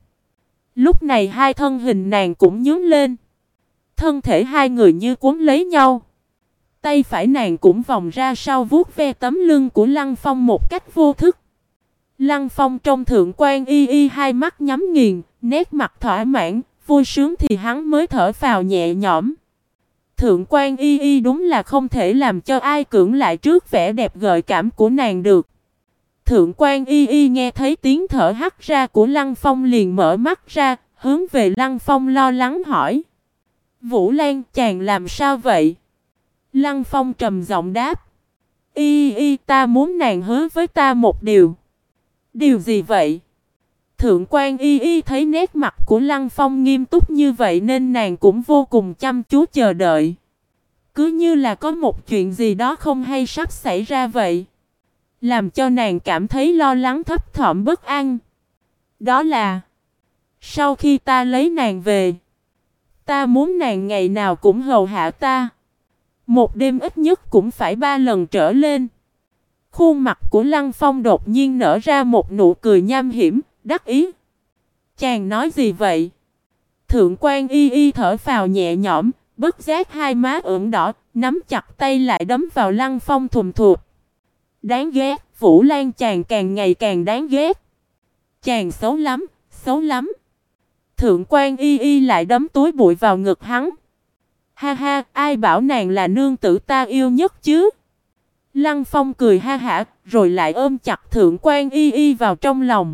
Lúc này hai thân hình nàng cũng nhướng lên, thân thể hai người như cuốn lấy nhau. Tay phải nàng cũng vòng ra sau vuốt ve tấm lưng của Lăng Phong một cách vô thức. Lăng Phong trong Thượng Quan Y Y hai mắt nhắm nghiền, nét mặt thỏa mãn, vui sướng thì hắn mới thở phào nhẹ nhõm. Thượng Quan Y Y đúng là không thể làm cho ai cưỡng lại trước vẻ đẹp gợi cảm của nàng được. Thượng Quan Y Y nghe thấy tiếng thở hắt ra của Lăng Phong liền mở mắt ra, hướng về Lăng Phong lo lắng hỏi. Vũ Lan, chàng làm sao vậy? Lăng Phong trầm giọng đáp. Ta muốn nàng hứa với ta một điều. Điều gì vậy? Thượng quan thấy nét mặt của Lăng Phong nghiêm túc như vậy nên nàng cũng vô cùng chăm chú chờ đợi. Cứ như là có một chuyện gì đó không hay sắp xảy ra vậy. Làm cho nàng cảm thấy lo lắng thấp thỏm bất an. Đó là sau khi ta lấy nàng về, ta muốn nàng ngày nào cũng hầu hạ ta. Một đêm ít nhất cũng phải 3 lần trở lên. Khuôn mặt của Lăng Phong đột nhiên nở ra một nụ cười nham hiểm, đắc ý. Chàng nói gì vậy? Thượng quan thở phào nhẹ nhõm, bất giác hai má ửng đỏ, nắm chặt tay lại đấm vào Lăng Phong thùm thụt. Đáng ghét, Vũ Lan chàng càng ngày càng đáng ghét. Chàng xấu lắm, xấu lắm. Thượng quan lại đấm túi bụi vào ngực hắn. Ha ha, ai bảo nàng là nương tử ta yêu nhất chứ? Lăng Phong cười ha hả, rồi lại ôm chặt Thượng quan vào trong lòng.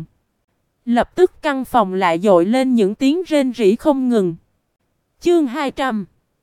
Lập tức căn phòng lại dội lên những tiếng rên rỉ không ngừng. Chương 200.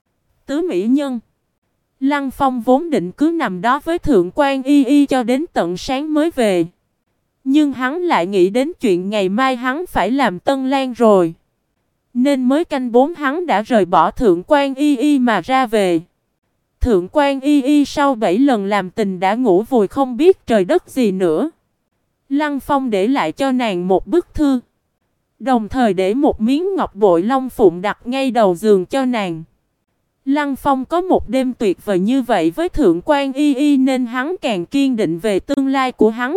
Tứ mỹ nhân. Lăng Phong vốn định cứ nằm đó với Thượng quan cho đến tận sáng mới về. Nhưng hắn lại nghĩ đến chuyện ngày mai hắn phải làm Tân Lan rồi. Nên mới canh 4 hắn đã rời bỏ Thượng quan mà ra về. Thượng quan sau 7 lần làm tình đã ngủ vùi không biết trời đất gì nữa. Lăng Phong để lại cho nàng một bức thư. Đồng thời để một miếng ngọc bội long phụng đặt ngay đầu giường cho nàng. Lăng Phong có một đêm tuyệt vời như vậy với Thượng quan nên hắn càng kiên định về tương lai của hắn.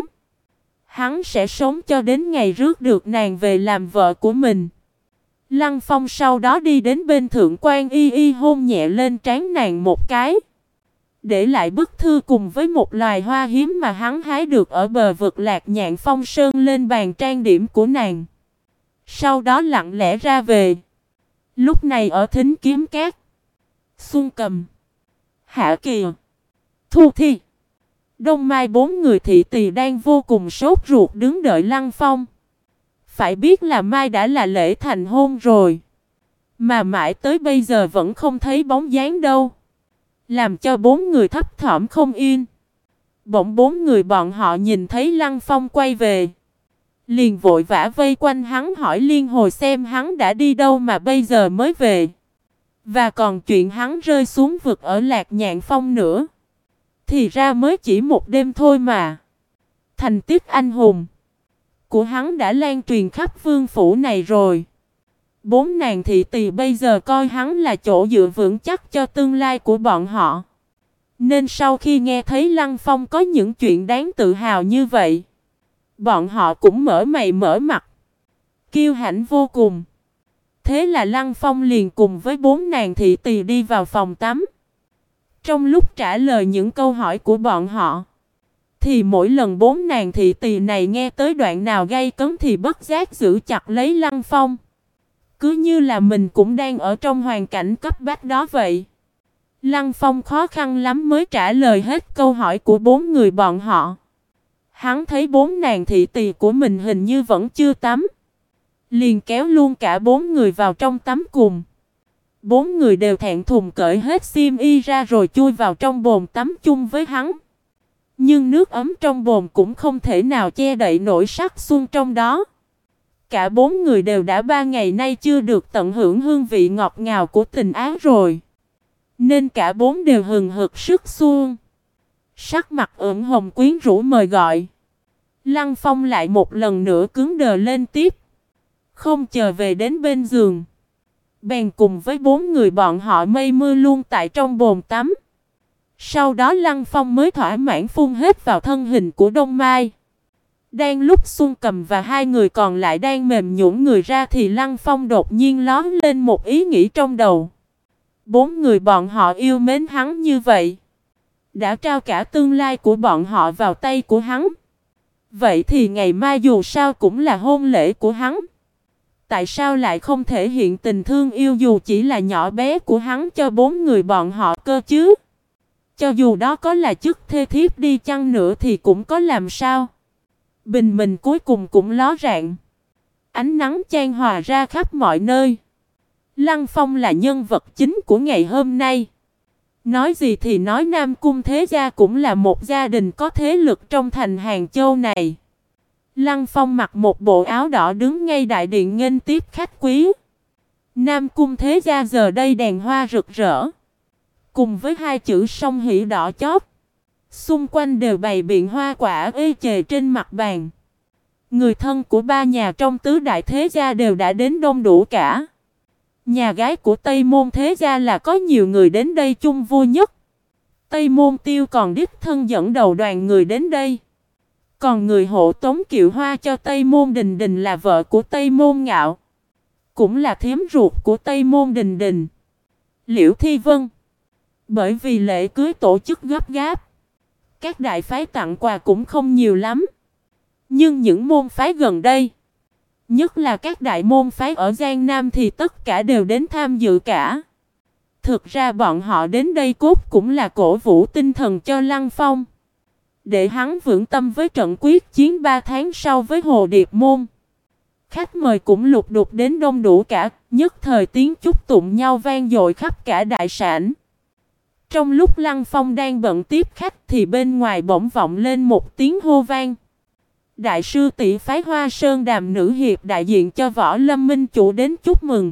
Hắn sẽ sống cho đến ngày rước được nàng về làm vợ của mình. Lăng Phong sau đó đi đến bên Thượng quan hôn nhẹ lên trán nàng một cái. Để lại bức thư cùng với một loài hoa hiếm mà hắn hái được ở bờ vực Lạc Nhạn Phong Sơn lên bàn trang điểm của nàng. Sau đó lặng lẽ ra về. Lúc này ở Thính Kiếm Cát, Xuân Cầm, Hạ Kỳ, Thu Thi, Đông Mai 4 người thị tỳ đang vô cùng sốt ruột đứng đợi Lăng Phong. Phải biết là mai đã là lễ thành hôn rồi, mà mãi tới bây giờ vẫn không thấy bóng dáng đâu. Làm cho 4 người thấp thỏm không yên. Bỗng 4 người bọn họ nhìn thấy Lăng Phong quay về, liền vội vã vây quanh hắn hỏi liên hồi xem hắn đã đi đâu mà bây giờ mới về. Và còn chuyện hắn rơi xuống vực ở Lạc Nhạn Phong nữa. Thì ra mới chỉ một đêm thôi mà. Thành tích anh hùng của hắn đã lan truyền khắp vương phủ này rồi. 4 nàng thị tỳ bây giờ coi hắn là chỗ dựa vững chắc cho tương lai của bọn họ. Nên sau khi nghe thấy Lăng Phong có những chuyện đáng tự hào như vậy, bọn họ cũng mở mày mở mặt, kiêu hãnh vô cùng. Thế là Lăng Phong liền cùng với 4 nàng thị tỳ đi vào phòng tắm. Trong lúc trả lời những câu hỏi của bọn họ, thì mỗi lần 4 nàng thị tỳ này nghe tới đoạn nào gay cấn thì bất giác giữ chặt lấy Lăng Phong. Cứ như là mình cũng đang ở trong hoàn cảnh cấp bách đó vậy. Lăng Phong khó khăn lắm mới trả lời hết câu hỏi của 4 người bọn họ. Hắn thấy 4 nàng thị tỳ của mình hình như vẫn chưa tắm, liền kéo luôn cả 4 người vào trong tắm cùng. 4 người đều thẹn thùng cởi hết xiêm y ra rồi chui vào trong bồn tắm chung với hắn. Nhưng nước ấm trong bồn cũng không thể nào che đậy nổi sắc xuân trong đó. Cả 4 người đều đã 3 ngày nay chưa được tận hưởng hương vị ngọt ngào của tình ái rồi. Nên cả 4 đều hừng hực sức xuân. Sắc mặt ửng hồng quyến rũ mời gọi. Lăng Phong lại một lần nữa cứng đờ lên tiếp. Không chờ về đến bên giường, bèn cùng với 4 người bọn họ mây mưa luôn tại trong bồn tắm. Sau đó Lăng Phong mới thỏa mãn phun hết vào thân hình của Đông Mai. Đang lúc Xuân Cầm và 2 người còn lại đang mềm nhũn người ra thì Lăng Phong đột nhiên lóe lên một ý nghĩ trong đầu. 4 người bọn họ yêu mến hắn như vậy, đã trao cả tương lai của bọn họ vào tay của hắn. Vậy thì ngày mai dù sao cũng là hôn lễ của hắn. Tại sao lại không thể hiện tình thương yêu dù chỉ là nhỏ bé của hắn cho 4 người bọn họ cơ chứ? Cho dù đó có là chức thê thiếp đi chăng nữa thì cũng có làm sao? Bình mình cuối cùng cũng ló rạng. ánh nắng chan hòa ra khắp mọi nơi. Lăng Phong là nhân vật chính của ngày hôm nay. Nói gì thì nói, Nam Cung Thế Gia cũng là một gia đình có thế lực trong thành Hàng Châu này. Lăng Phong mặc một bộ áo đỏ đứng ngay đại điện nghênh tiếp khách quý. Nam Cung Thế Gia giờ đây đèn hoa rực rỡ, cùng với hai chữ song hỷ đỏ chót. Xung quanh đều bày biện hoa quả ê chề trên mặt bàn. Người thân của ba nhà trong tứ đại thế gia đều đã đến đông đủ cả. Nhà gái của Tây Môn Thế Gia là có nhiều người đến đây chung vui nhất. Tây Môn Tiêu còn đích thân dẫn đầu đoàn người đến đây. Còn người hộ tống kiệu hoa cho Tây Môn Đình Đình là vợ của Tây Môn Ngạo, cũng là thím ruột của Tây Môn Đình Đình, Liễu Thi Vân. Bởi vì lễ cưới tổ chức gấp gáp, các đại phái tặng quà cũng không nhiều lắm. Nhưng những môn phái gần đây, nhất là các đại môn phái ở Giang Nam thì tất cả đều đến tham dự cả. Thực ra bọn họ đến đây cốt cũng là cổ vũ tinh thần cho Lăng Phong, để hắn vững tâm với trận quyết chiến 3 tháng sau với Hồ Điệp Môn. Khách mời cũng lục đục đến đông đủ cả, nhất thời tiếng chúc tụng nhau vang dội khắp cả đại sảnh. Trong lúc Lăng Phong đang bận tiếp khách thì bên ngoài bỗng vọng lên một tiếng hô vang. Đại sư tỷ phái Hoa Sơn Đàm nữ hiệp đại diện cho Võ Lâm Minh chủ đến chúc mừng.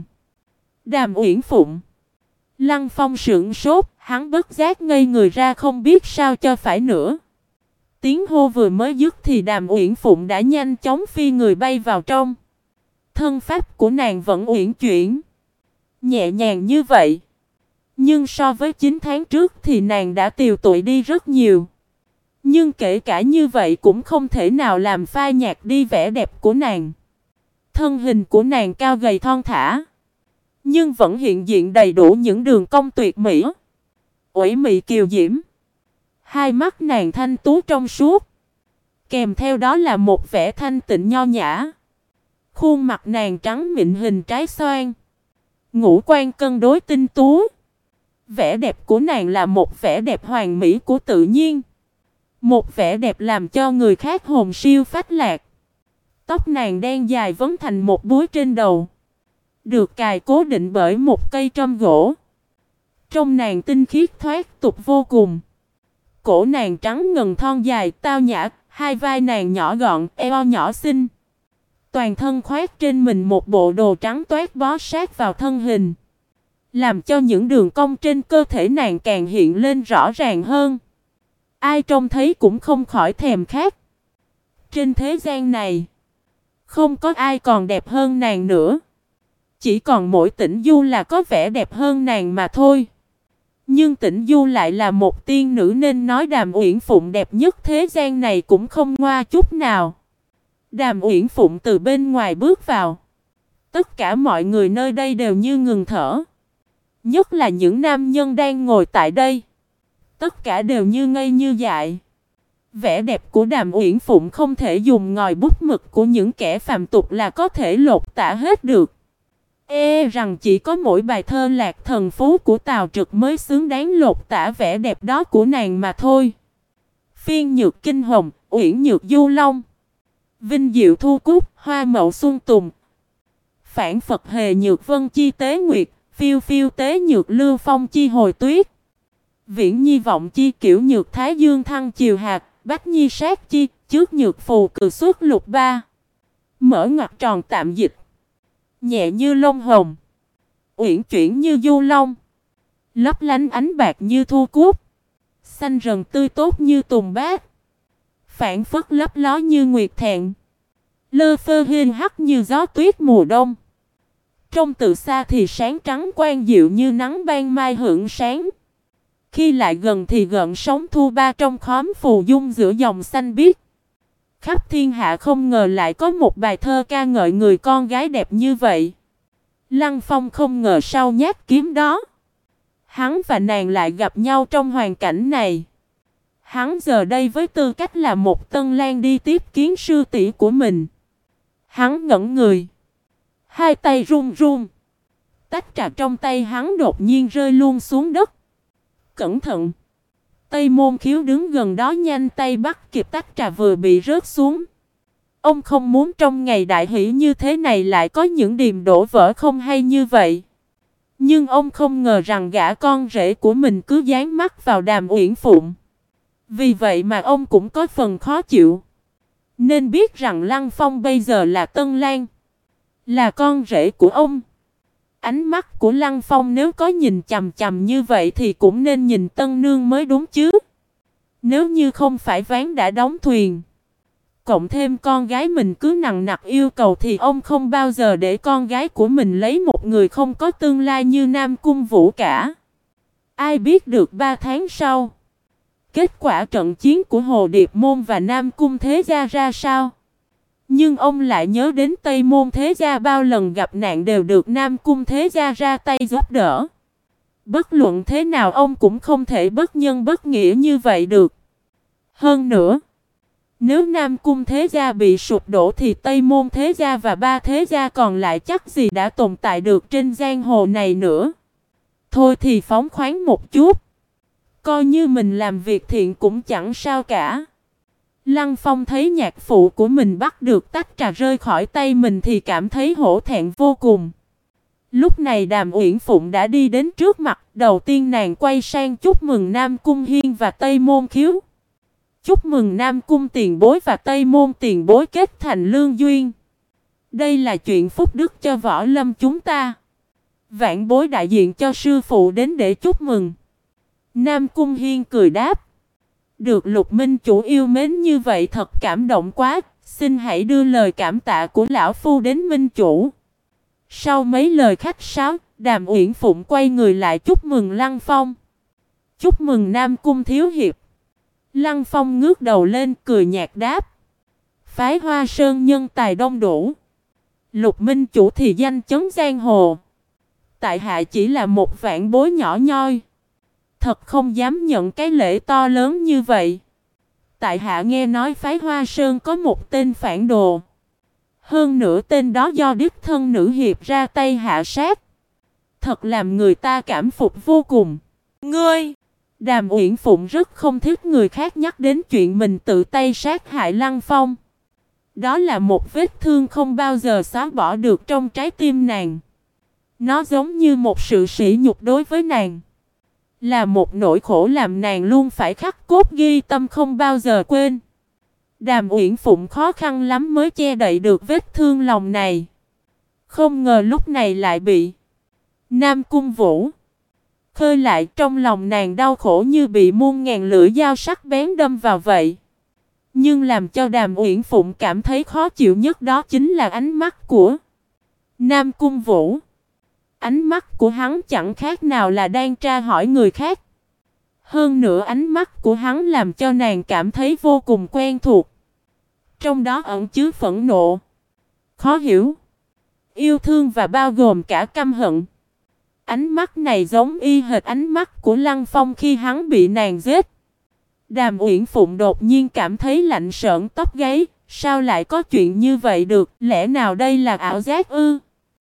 Đàm Uyển Phụng. Lăng Phong sững sốt, hắn bất giác ngây người ra không biết sao cho phải nữa. Tiếng hô vừa mới dứt thì Đàm Uyển Phụng đã nhanh chóng phi người bay vào trong. Thân pháp của nàng vẫn uyển chuyển, nhẹ nhàng như vậy. Nhưng so với 9 tháng trước thì nàng đã tiều tụy đi rất nhiều. Nhưng kể cả như vậy cũng không thể nào làm phai nhạt đi vẻ đẹp của nàng. Thân hình của nàng cao gầy thon thả, nhưng vẫn hiện diện đầy đủ những đường cong tuyệt mỹ, uy mị kiều diễm. Hai mắt nàng thanh tú trong suốt, kèm theo đó là một vẻ thanh tịnh nho nhã. Khuôn mặt nàng trắng mịn hình trái xoan, ngũ quan cân đối tinh tú. Vẻ đẹp của nàng là một vẻ đẹp hoàn mỹ của tự nhiên, một vẻ đẹp làm cho người khác hồn siêu phách lạc. Tóc nàng đen dài vấn thành một búi trên đầu, được cài cố định bởi một cây trâm gỗ. Trông nàng tinh khiết thoát tục vô cùng. Cổ nàng trắng ngần thon dài tao nhã, hai vai nàng nhỏ gọn, eo nhỏ xinh. Toàn thân khoác trên mình một bộ đồ trắng toát bó sát vào thân hình, làm cho những đường cong trên cơ thể nàng càng hiện lên rõ ràng hơn. Ai trông thấy cũng không khỏi thèm khát. Trên thế gian này, không có ai còn đẹp hơn nàng nữa. Chỉ còn mỗi Tĩnh Du là có vẻ đẹp hơn nàng mà thôi. Nhưng Tĩnh Du lại là một tiên nữ nên nói Đàm Uyển Phụng đẹp nhất thế gian này cũng không ngoa chút nào. Đàm Uyển Phụng từ bên ngoài bước vào. Tất cả mọi người nơi đây đều như ngừng thở. Nhất là những nam nhân đang ngồi tại đây. Tất cả đều như ngây như dại. Vẻ đẹp của Đàm Uyển Phụng không thể dùng ngòi bút mực của những kẻ phàm tục là có thể lột tả hết được. Rằng chỉ có mỗi bài thơ Lạc Thần Phú của Tào Trực mới xứng đáng lột tả vẻ đẹp đó của nàng mà thôi. Phiên Nhược Kinh Hồng, Uyển Nhược Du Long, Vinh Diệu Thu Cúc, Hoa Mậu Xuân Tùng, Phản Phật Hề Nhược Vân Chi Tế Nguyệt, Phiêu Phiêu Tế Nhược Lưu Phong Chi Hồi Tuyết, Viễn Nhi Vọng Chi Kiểu Nhược Thái Dương Thăng Chiều Hạt, Bách Nhi Sát Chi, Trước Nhược Phù Cự Xuất Lục Ba. Mở ngoặc tròn tạm dịch. Nhẹ như lông hồng, uyển chuyển như du long, lấp lánh ánh bạc như thu cúc, xanh rần tươi tốt như tùng bát, phảng phất lấp ló như nguyệt thẹn, lơ phơ hiên hắt như gió tuyết mùa đông. Trông từ xa thì sáng trắng quang dịu như nắng ban mai hưởng sáng. Khi lại gần thì gợn sóng thu ba trong khóm phù dung giữa dòng xanh biếc. Khắp thiên hạ không ngờ lại có một bài thơ ca ngợi người con gái đẹp như vậy. Lăng Phong không ngờ sau nhát kiếm đó, hắn và nàng lại gặp nhau trong hoàn cảnh này. Hắn giờ đây với tư cách là một tân lang đi tiếp kiến sư tỷ của mình. Hắn ngẩn người, hai tay run run. Tách trà trong tay hắn đột nhiên rơi luôn xuống đất. Cẩn thận! Tây Môn Khiếu đứng gần đó nhanh tay bắt kịp tách trà vừa bị rớt xuống. Ông không muốn trong ngày đại hỷ như thế này lại có những điềm đổ vỡ không hay như vậy. Nhưng ông không ngờ rằng gã con rể của mình cứ dán mắt vào Đàm Uyển Phụng. Vì vậy mà ông cũng có phần khó chịu. Nên biết rằng Lăng Phong bây giờ là Tân Lang, là con rể của ông. Ánh mắt của Lăng Phong nếu có nhìn chằm chằm như vậy thì cũng nên nhìn Tân Nương mới đúng chứ. Nếu như không phải ván đã đóng thuyền, cộng thêm con gái mình cứ nằng nặc yêu cầu thì ông không bao giờ để con gái của mình lấy một người không có tương lai như Nam Cung Vũ cả. Ai biết được 3 tháng sau, kết quả trận chiến của Hồ Điệp Môn và Nam Cung Thế Gia ra sao? Nhưng ông lại nhớ đến Tây Môn Thế Gia bao lần gặp nạn đều được Nam Cung Thế Gia ra tay giúp đỡ. Bất luận thế nào ông cũng không thể bất nhân bất nghĩa như vậy được. Hơn nữa, nếu Nam Cung Thế Gia bị sụp đổ thì Tây Môn Thế Gia và 3 Thế Gia còn lại chắc gì đã tồn tại được trên giang hồ này nữa. Thôi thì phóng khoáng một chút, coi như mình làm việc thiện cũng chẳng sao cả. Lăng Phong thấy nhạc phụ của mình bắt được tách trà rơi khỏi tay mình thì cảm thấy hổ thẹn vô cùng. Lúc này Đàm Uyển Phụng đã đi đến trước mặt, đầu tiên nàng quay sang chúc mừng Nam Cung Hiên và Tây Môn Khiếu. Chúc mừng Nam Cung tiền bối và Tây Môn tiền bối kết thành lương duyên. Đây là chuyện phúc đức cho võ lâm chúng ta. Vạn bối đại diện cho sư phụ đến để chúc mừng. Nam Cung Hiên cười đáp. Được Lục Minh chủ yêu mến như vậy thật cảm động quá. Xin hãy đưa lời cảm tạ của lão phu đến Minh chủ. Sau mấy lời khách sáo, Đàm Uyển Phụng quay người lại chúc mừng Lăng Phong. Chúc mừng Nam Cung thiếu hiệp. Lăng Phong ngước đầu lên cười nhạt đáp. Phái Hoa Sơn nhân tài đông đủ. Lục Minh chủ thì danh chấn giang hồ. Tại hạ chỉ là một vạn bối nhỏ nhoi. Thật không dám nhận cái lễ to lớn như vậy. Tại hạ nghe nói phái Hoa Sơn có một tên phản đồ. Hơn nữa tên đó do đích thân nữ hiệp ra tay hạ sát. Thật làm người ta cảm phục vô cùng. Ngươi! Đàm Uyển Phụng rất không thích người khác nhắc đến chuyện mình tự tay sát hại Lăng Phong. Đó là một vết thương không bao giờ xóa bỏ được trong trái tim nàng. Nó giống như một sự sỉ nhục đối với nàng. Là một nỗi khổ làm nàng luôn phải khắc cốt ghi tâm không bao giờ quên. Đàm Uyển Phụng khó khăn lắm mới che đậy được vết thương lòng này. Không ngờ lúc này lại bị Nam Cung Vũ khơi lại, trong lòng nàng đau khổ như bị muôn ngàn lưỡi dao sắc bén đâm vào vậy. Nhưng làm cho Đàm Uyển Phụng cảm thấy khó chịu nhất đó chính là ánh mắt của Nam Cung Vũ. Ánh mắt của hắn chẳng khác nào là đang tra hỏi người khác. Hơn nữa ánh mắt của hắn làm cho nàng cảm thấy vô cùng quen thuộc. Trong đó ẩn chứa phẫn nộ, khó hiểu, yêu thương và bao gồm cả căm hận. Ánh mắt này giống y hệt ánh mắt của Lăng Phong khi hắn bị nàng giết. Đàm Uyển Phụng đột nhiên cảm thấy lạnh sởn tóc gáy. Sao lại có chuyện như vậy được? Lẽ nào đây là ảo giác ư?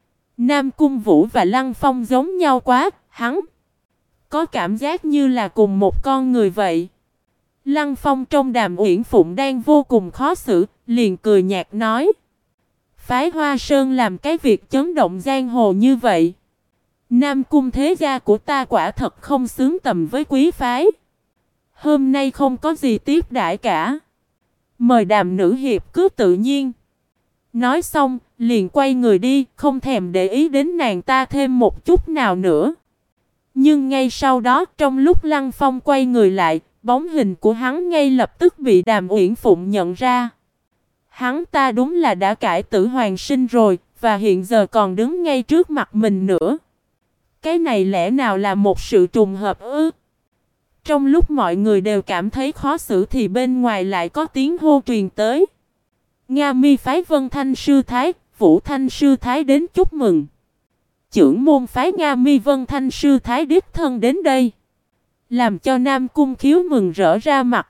Nam Cung Vũ và Lăng Phong giống nhau quá. Hắn có cảm giác như là cùng một con người vậy. Lăng Phong trong Đàm Uyển Phụng đang vô cùng khó xử, liền cười nhạt nói. Phái Hoa Sơn làm cái việc chấn động giang hồ như vậy. Nam Cung thế gia của ta quả thật không xứng tầm với quý phái. Hôm nay không có gì tiếp đãi cả. Mời Đàm nữ hiệp cứ tự nhiên. Nói xong, liền quay người đi, không thèm để ý đến nàng ta thêm một chút nào nữa. Nhưng ngay sau đó, trong lúc Lăng Phong quay người lại, bóng hình của hắn ngay lập tức bị Đàm Uyển Phụng nhận ra. Hắn ta đúng là đã cải tử hoàn sinh rồi, và hiện giờ còn đứng ngay trước mặt mình nữa. Cái này lẽ nào là một sự trùng hợp ư? Trong lúc mọi người đều cảm thấy khó xử thì bên ngoài lại có tiếng hô truyền tới. Nga Mi phái Vân Thanh sư thái, Vũ Thanh sư thái đến chúc mừng. Chưởng môn phái Nga Mi Vân Thanh sư thái đích thân đến đây. Làm cho Nam Cung Khiếu mừng rỡ ra mặt.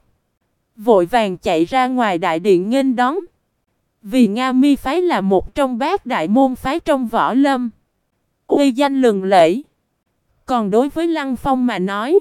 Vội vàng chạy ra ngoài đại điện nghênh đón. Vì Nga Mi phái là một trong bát đại môn phái trong võ lâm, uy danh lừng lẫy. Còn đối với Lăng Phong mà nói,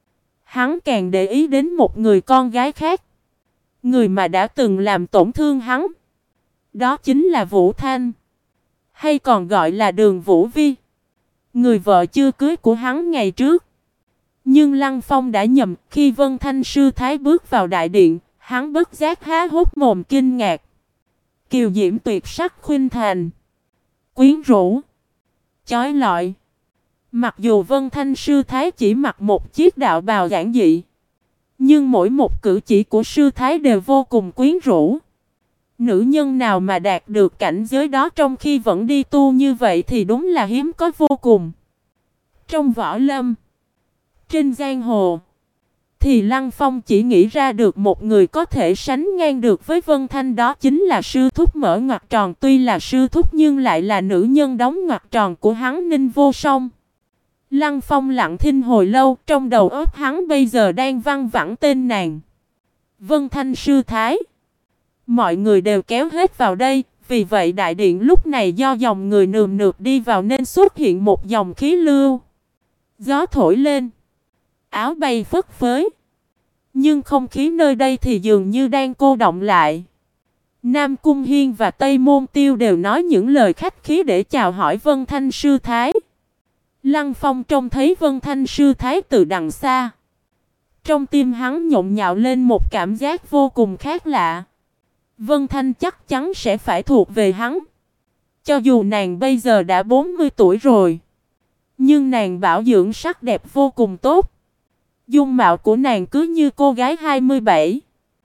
hắn càng để ý đến một người con gái khác. Người mà đã từng làm tổn thương hắn. Đó chính là Vũ Thanh, hay còn gọi là Đường Vũ Vi, người vợ chưa cưới của hắn ngày trước. Nhưng Lăng Phong đã nhầm, khi Vân Thanh sư thái bước vào đại điện, hắn bất giác há hốc mồm kinh ngạc. Kiều diễm tuyệt sắc khuynh thành, quyến rũ, chói lọi. Mặc dù Vân Thanh sư thái chỉ mặc một chiếc đạo bào giản dị, nhưng mỗi một cử chỉ của sư thái đều vô cùng quyến rũ. Nữ nhân nào mà đạt được cảnh giới đó trong khi vẫn đi tu như vậy thì đúng là hiếm có vô cùng. Trong võ lâm, trên giang hồ, thì Lăng Phong chỉ nghĩ ra được một người có thể sánh ngang được với Vân Thanh, đó chính là sư thúc mở ngoặc tròn. Tuy là sư thúc nhưng lại là nữ nhân đóng ngoặc tròn của hắn, Ninh Vô Song. Lăng Phong lặng thinh hồi lâu, trong đầu óc hắn bây giờ đang văng vẳng tên nàng. Vân Thanh sư thái. Mọi người đều kéo hết vào đây, vì vậy đại điện lúc này do dòng người nườm nượp đi vào nên xuất hiện một dòng khí lưu. Gió thổi lên, áo bay phất phới. Nhưng không khí nơi đây thì dường như đang cô đọng lại. Nam Cung Hiên và Tây Môn Tiêu đều nói những lời khách khí để chào hỏi Vân Thanh sư thái. Lăng Phong trông thấy Vân Thanh sư thái từ đằng xa. Trong tim hắn nhộn nhạo lên một cảm giác vô cùng khác lạ. Vân Thanh chắc chắn sẽ phải thuộc về hắn. Cho dù nàng bây giờ đã 40 tuổi rồi, nhưng nàng bảo dưỡng sắc đẹp vô cùng tốt. Dung mạo của nàng cứ như cô gái 27,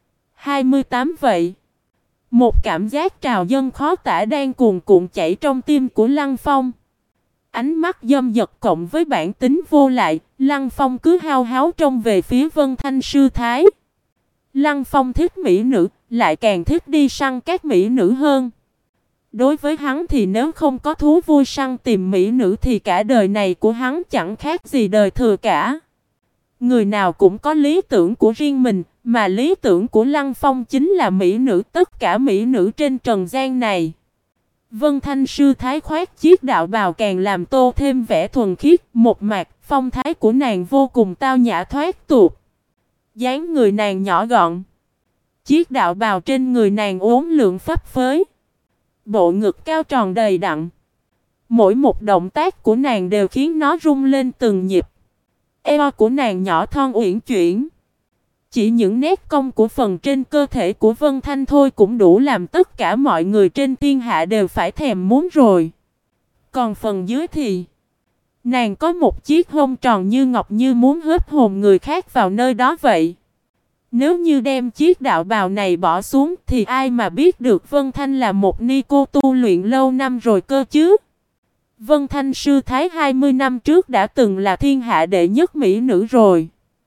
28 vậy. Một cảm giác trào dâng khó tả đang cuồn cuộn chảy trong tim của Lăng Phong. Ánh mắt dâm dật cộng với bản tính vô lại, Lăng Phong cứ hao háo trông về phía Vân Thanh sư thái. Lăng Phong thích mỹ nữ, lại càng thích đi săn các mỹ nữ hơn. Đối với hắn thì nếu không có thú vui săn tìm mỹ nữ thì cả đời này của hắn chẳng khác gì đời thừa cả. Người nào cũng có lý tưởng của riêng mình, mà lý tưởng của Lăng Phong chính là mỹ nữ, tất cả mỹ nữ trên trần gian này. Vân Thanh sư thái khoác chiếc đạo bào càng làm tô thêm vẻ thuần khiết, một mạc, phong thái của nàng vô cùng tao nhã thoát tục. Dáng người nàng nhỏ gọn, chiếc đạo bào trên người nàng uốn lượn phấp phới, bộ ngực cao tròn đầy đặn. Mỗi một động tác của nàng đều khiến nó rung lên từng nhịp. Eo của nàng nhỏ thon uyển chuyển. Chỉ những nét cong của phần trên cơ thể của Vân Thanh thôi cũng đủ làm tất cả mọi người trên thiên hạ đều phải thèm muốn rồi. Còn phần dưới thì nàng có một chiếc hông tròn như ngọc, như muốn hớp hồn người khác vào nơi đó vậy. Nếu như đem chiếc đạo bào này bỏ xuống thì ai mà biết được Vân Thanh là một ni cô tu luyện lâu năm rồi cơ chứ. Vân Thanh sư thái 20 năm trước đã từng là thiên hạ đệ nhất mỹ nữ rồi.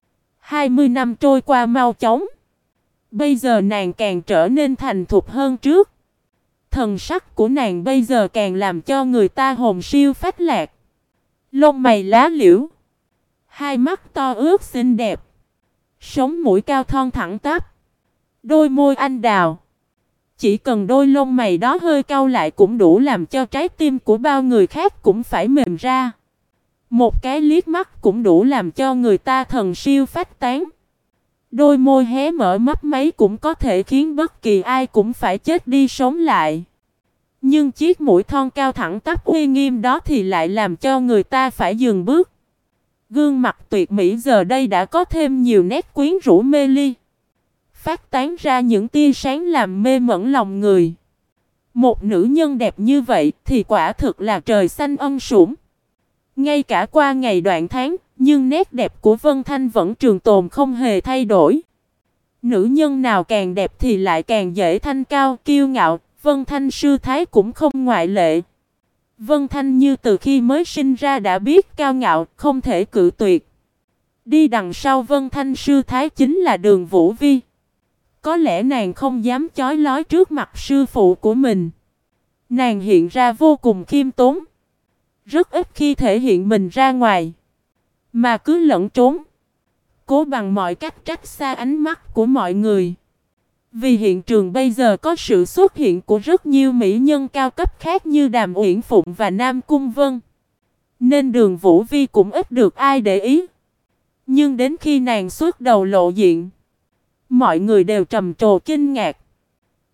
20 năm trôi qua mau chóng. Bây giờ nàng càng trở nên thành thục hơn trước. Thần sắc của nàng bây giờ càng làm cho người ta hồn siêu phách lạc. Lông mày lá liễu, hai mắt to ướt xinh đẹp, sống mũi cao thon thẳng tắp, đôi môi anh đào. Chỉ cần đôi lông mày đó hơi cau lại cũng đủ làm cho trái tim của bao người khác cũng phải mềm ra. Một cái liếc mắt cũng đủ làm cho người ta thần siêu phách tán. Đôi môi hé mở mấp máy cũng có thể khiến bất kỳ ai cũng phải chết đi sống lại. Nhưng chiếc mũi thon cao thẳng tắp uy nghiêm đó thì lại làm cho người ta phải dừng bước. Gương mặt tuyệt mỹ giờ đây đã có thêm nhiều nét quyến rũ mê ly, phát tán ra những tia sáng làm mê mẩn lòng người. Một nữ nhân đẹp như vậy thì quả thực là trời xanh ân sủng. Ngay cả qua ngày đoạn tháng, nhưng nét đẹp của Vân Thanh vẫn trường tồn không hề thay đổi. Nữ nhân nào càng đẹp thì lại càng dễ thanh cao, kiêu ngạo, Vân Thanh sư thái cũng không ngoại lệ. Vân Thanh như từ khi mới sinh ra đã biết cao ngạo, không thể cự tuyệt. Đi đằng sau Vân Thanh sư thái chính là Đường Vũ Vi. Có lẽ nàng không dám chói lói trước mặt sư phụ của mình. Nàng hiện ra vô cùng khiêm tốn, rất ít khi thể hiện mình ra ngoài, mà cứ lẩn trốn, cố bằng mọi cách tránh xa ánh mắt của mọi người. Vì hiện trường bây giờ có sự xuất hiện của rất nhiều mỹ nhân cao cấp khác như Đàm Uyển Phụng và Nam Cung Vân, nên Đường Vũ Vi cũng ít được ai để ý. Nhưng đến khi nàng xuất đầu lộ diện, mọi người đều trầm trồ kinh ngạc.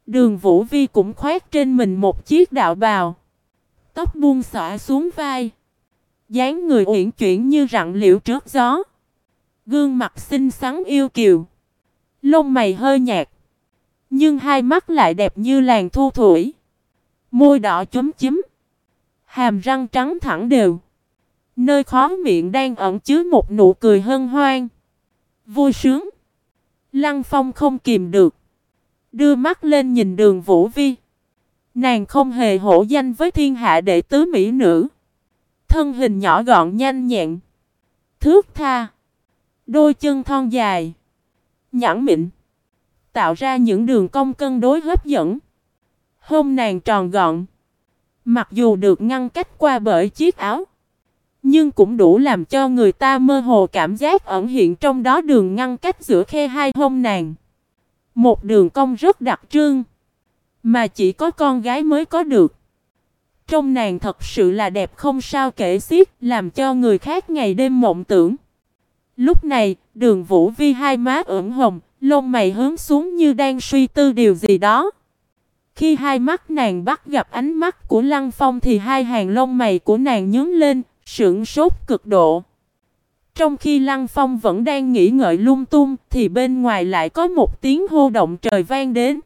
Đường Vũ Vi cũng khoác trên mình một chiếc đạo bào. Tóc buông xõa xuống vai. Dáng người uyển chuyển như rặng liễu trước gió. Gương mặt xinh xắn yêu kiều. Lông mày hơi nhạt. Nhưng hai mắt lại đẹp như làn thu thủy. Môi đỏ chúm chím. Hàm răng trắng thẳng đều. Nơi khóe miệng đang ẩn chứa một nụ cười hân hoan. Vui sướng. Lăng Phong không kìm được. Đưa mắt lên nhìn Đường Vũ Vi. Nàng không hề hổ danh với thiên hạ đệ tứ mỹ nữ. Thân hình nhỏ gọn nhanh nhẹn. Thướt tha. Đôi chân thon dài. Nhẵn mịn. Tạo ra những đường cong cân đối hấp dẫn. Hông nàng tròn gọn. Mặc dù được ngăn cách qua bởi chiếc áo. Nhưng cũng đủ làm cho người ta mơ hồ cảm giác ẩn hiện trong đó đường ngăn cách giữa khe hai hông nàng. Một đường cong rất đặc trưng. Mà chỉ có con gái mới có được. Trông nàng thật sự là đẹp không sao kể xiết. Làm cho người khác ngày đêm mộng tưởng. Lúc này Đường Vũ Vi hai má ửng hồng. Lông mày hướng xuống như đang suy tư điều gì đó. Khi hai mắt nàng bắt gặp ánh mắt của Lăng Phong thì hai hàng lông mày của nàng nhướng lên, sững sốt cực độ. Trong khi Lăng Phong vẫn đang nghĩ ngợi lung tung thì bên ngoài lại có một tiếng hô động trời vang đến.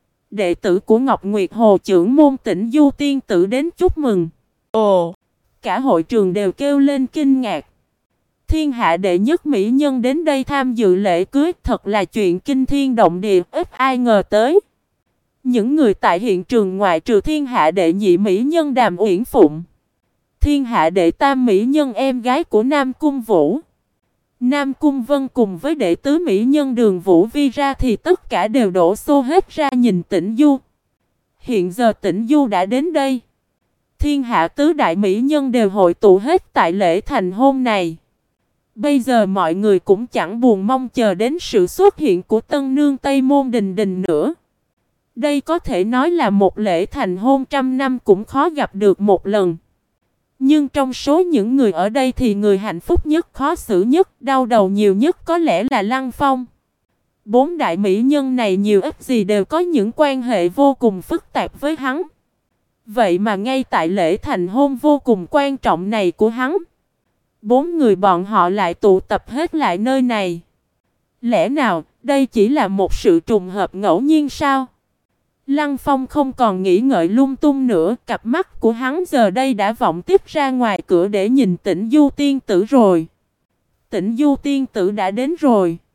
Đệ tử của Ngọc Nguyệt Hồ trưởng môn Tĩnh Du tiên tử đến chúc mừng. Ồ! Cả hội trường đều kêu lên kinh ngạc. Thiên hạ đệ nhất mỹ nhân đến đây tham dự lễ cưới thật là chuyện kinh thiên động địa, ít ai ngờ tới. Những người tại hiện trường ngoại trừ thiên hạ đệ nhị mỹ nhân Đàm Uyển Phụng, thiên hạ đệ tam mỹ nhân em gái của Nam Cung Vũ, Nam Cung Vân cùng với đệ tứ mỹ nhân Đường Vũ Vi ra thì tất cả đều đổ xô hết ra nhìn Tĩnh Du. Hiện giờ Tĩnh Du đã đến đây. Thiên hạ tứ đại mỹ nhân đều hội tụ hết tại lễ thành hôn này. Bây giờ mọi người cũng chẳng buồn mong chờ đến sự xuất hiện của tân nương Tây Môn Đình Đình nữa. Đây có thể nói là một lễ thành hôn trăm năm cũng khó gặp được một lần. Nhưng trong số những người ở đây thì người hạnh phúc nhất, khó xử nhất, đau đầu nhiều nhất có lẽ là Lăng Phong. Bốn đại mỹ nhân này nhiều ít gì đều có những quan hệ vô cùng phức tạp với hắn. Vậy mà ngay tại lễ thành hôn vô cùng quan trọng này của hắn, bốn người bọn họ lại tụ tập hết lại nơi này. Lẽ nào đây chỉ là một sự trùng hợp ngẫu nhiên sao? Lăng Phong không còn nghĩ ngợi lung tung nữa, cặp mắt của hắn giờ đây đã vọng tiếp ra ngoài cửa để nhìn Tĩnh Du tiên tử rồi. Tĩnh Du tiên tử đã đến rồi.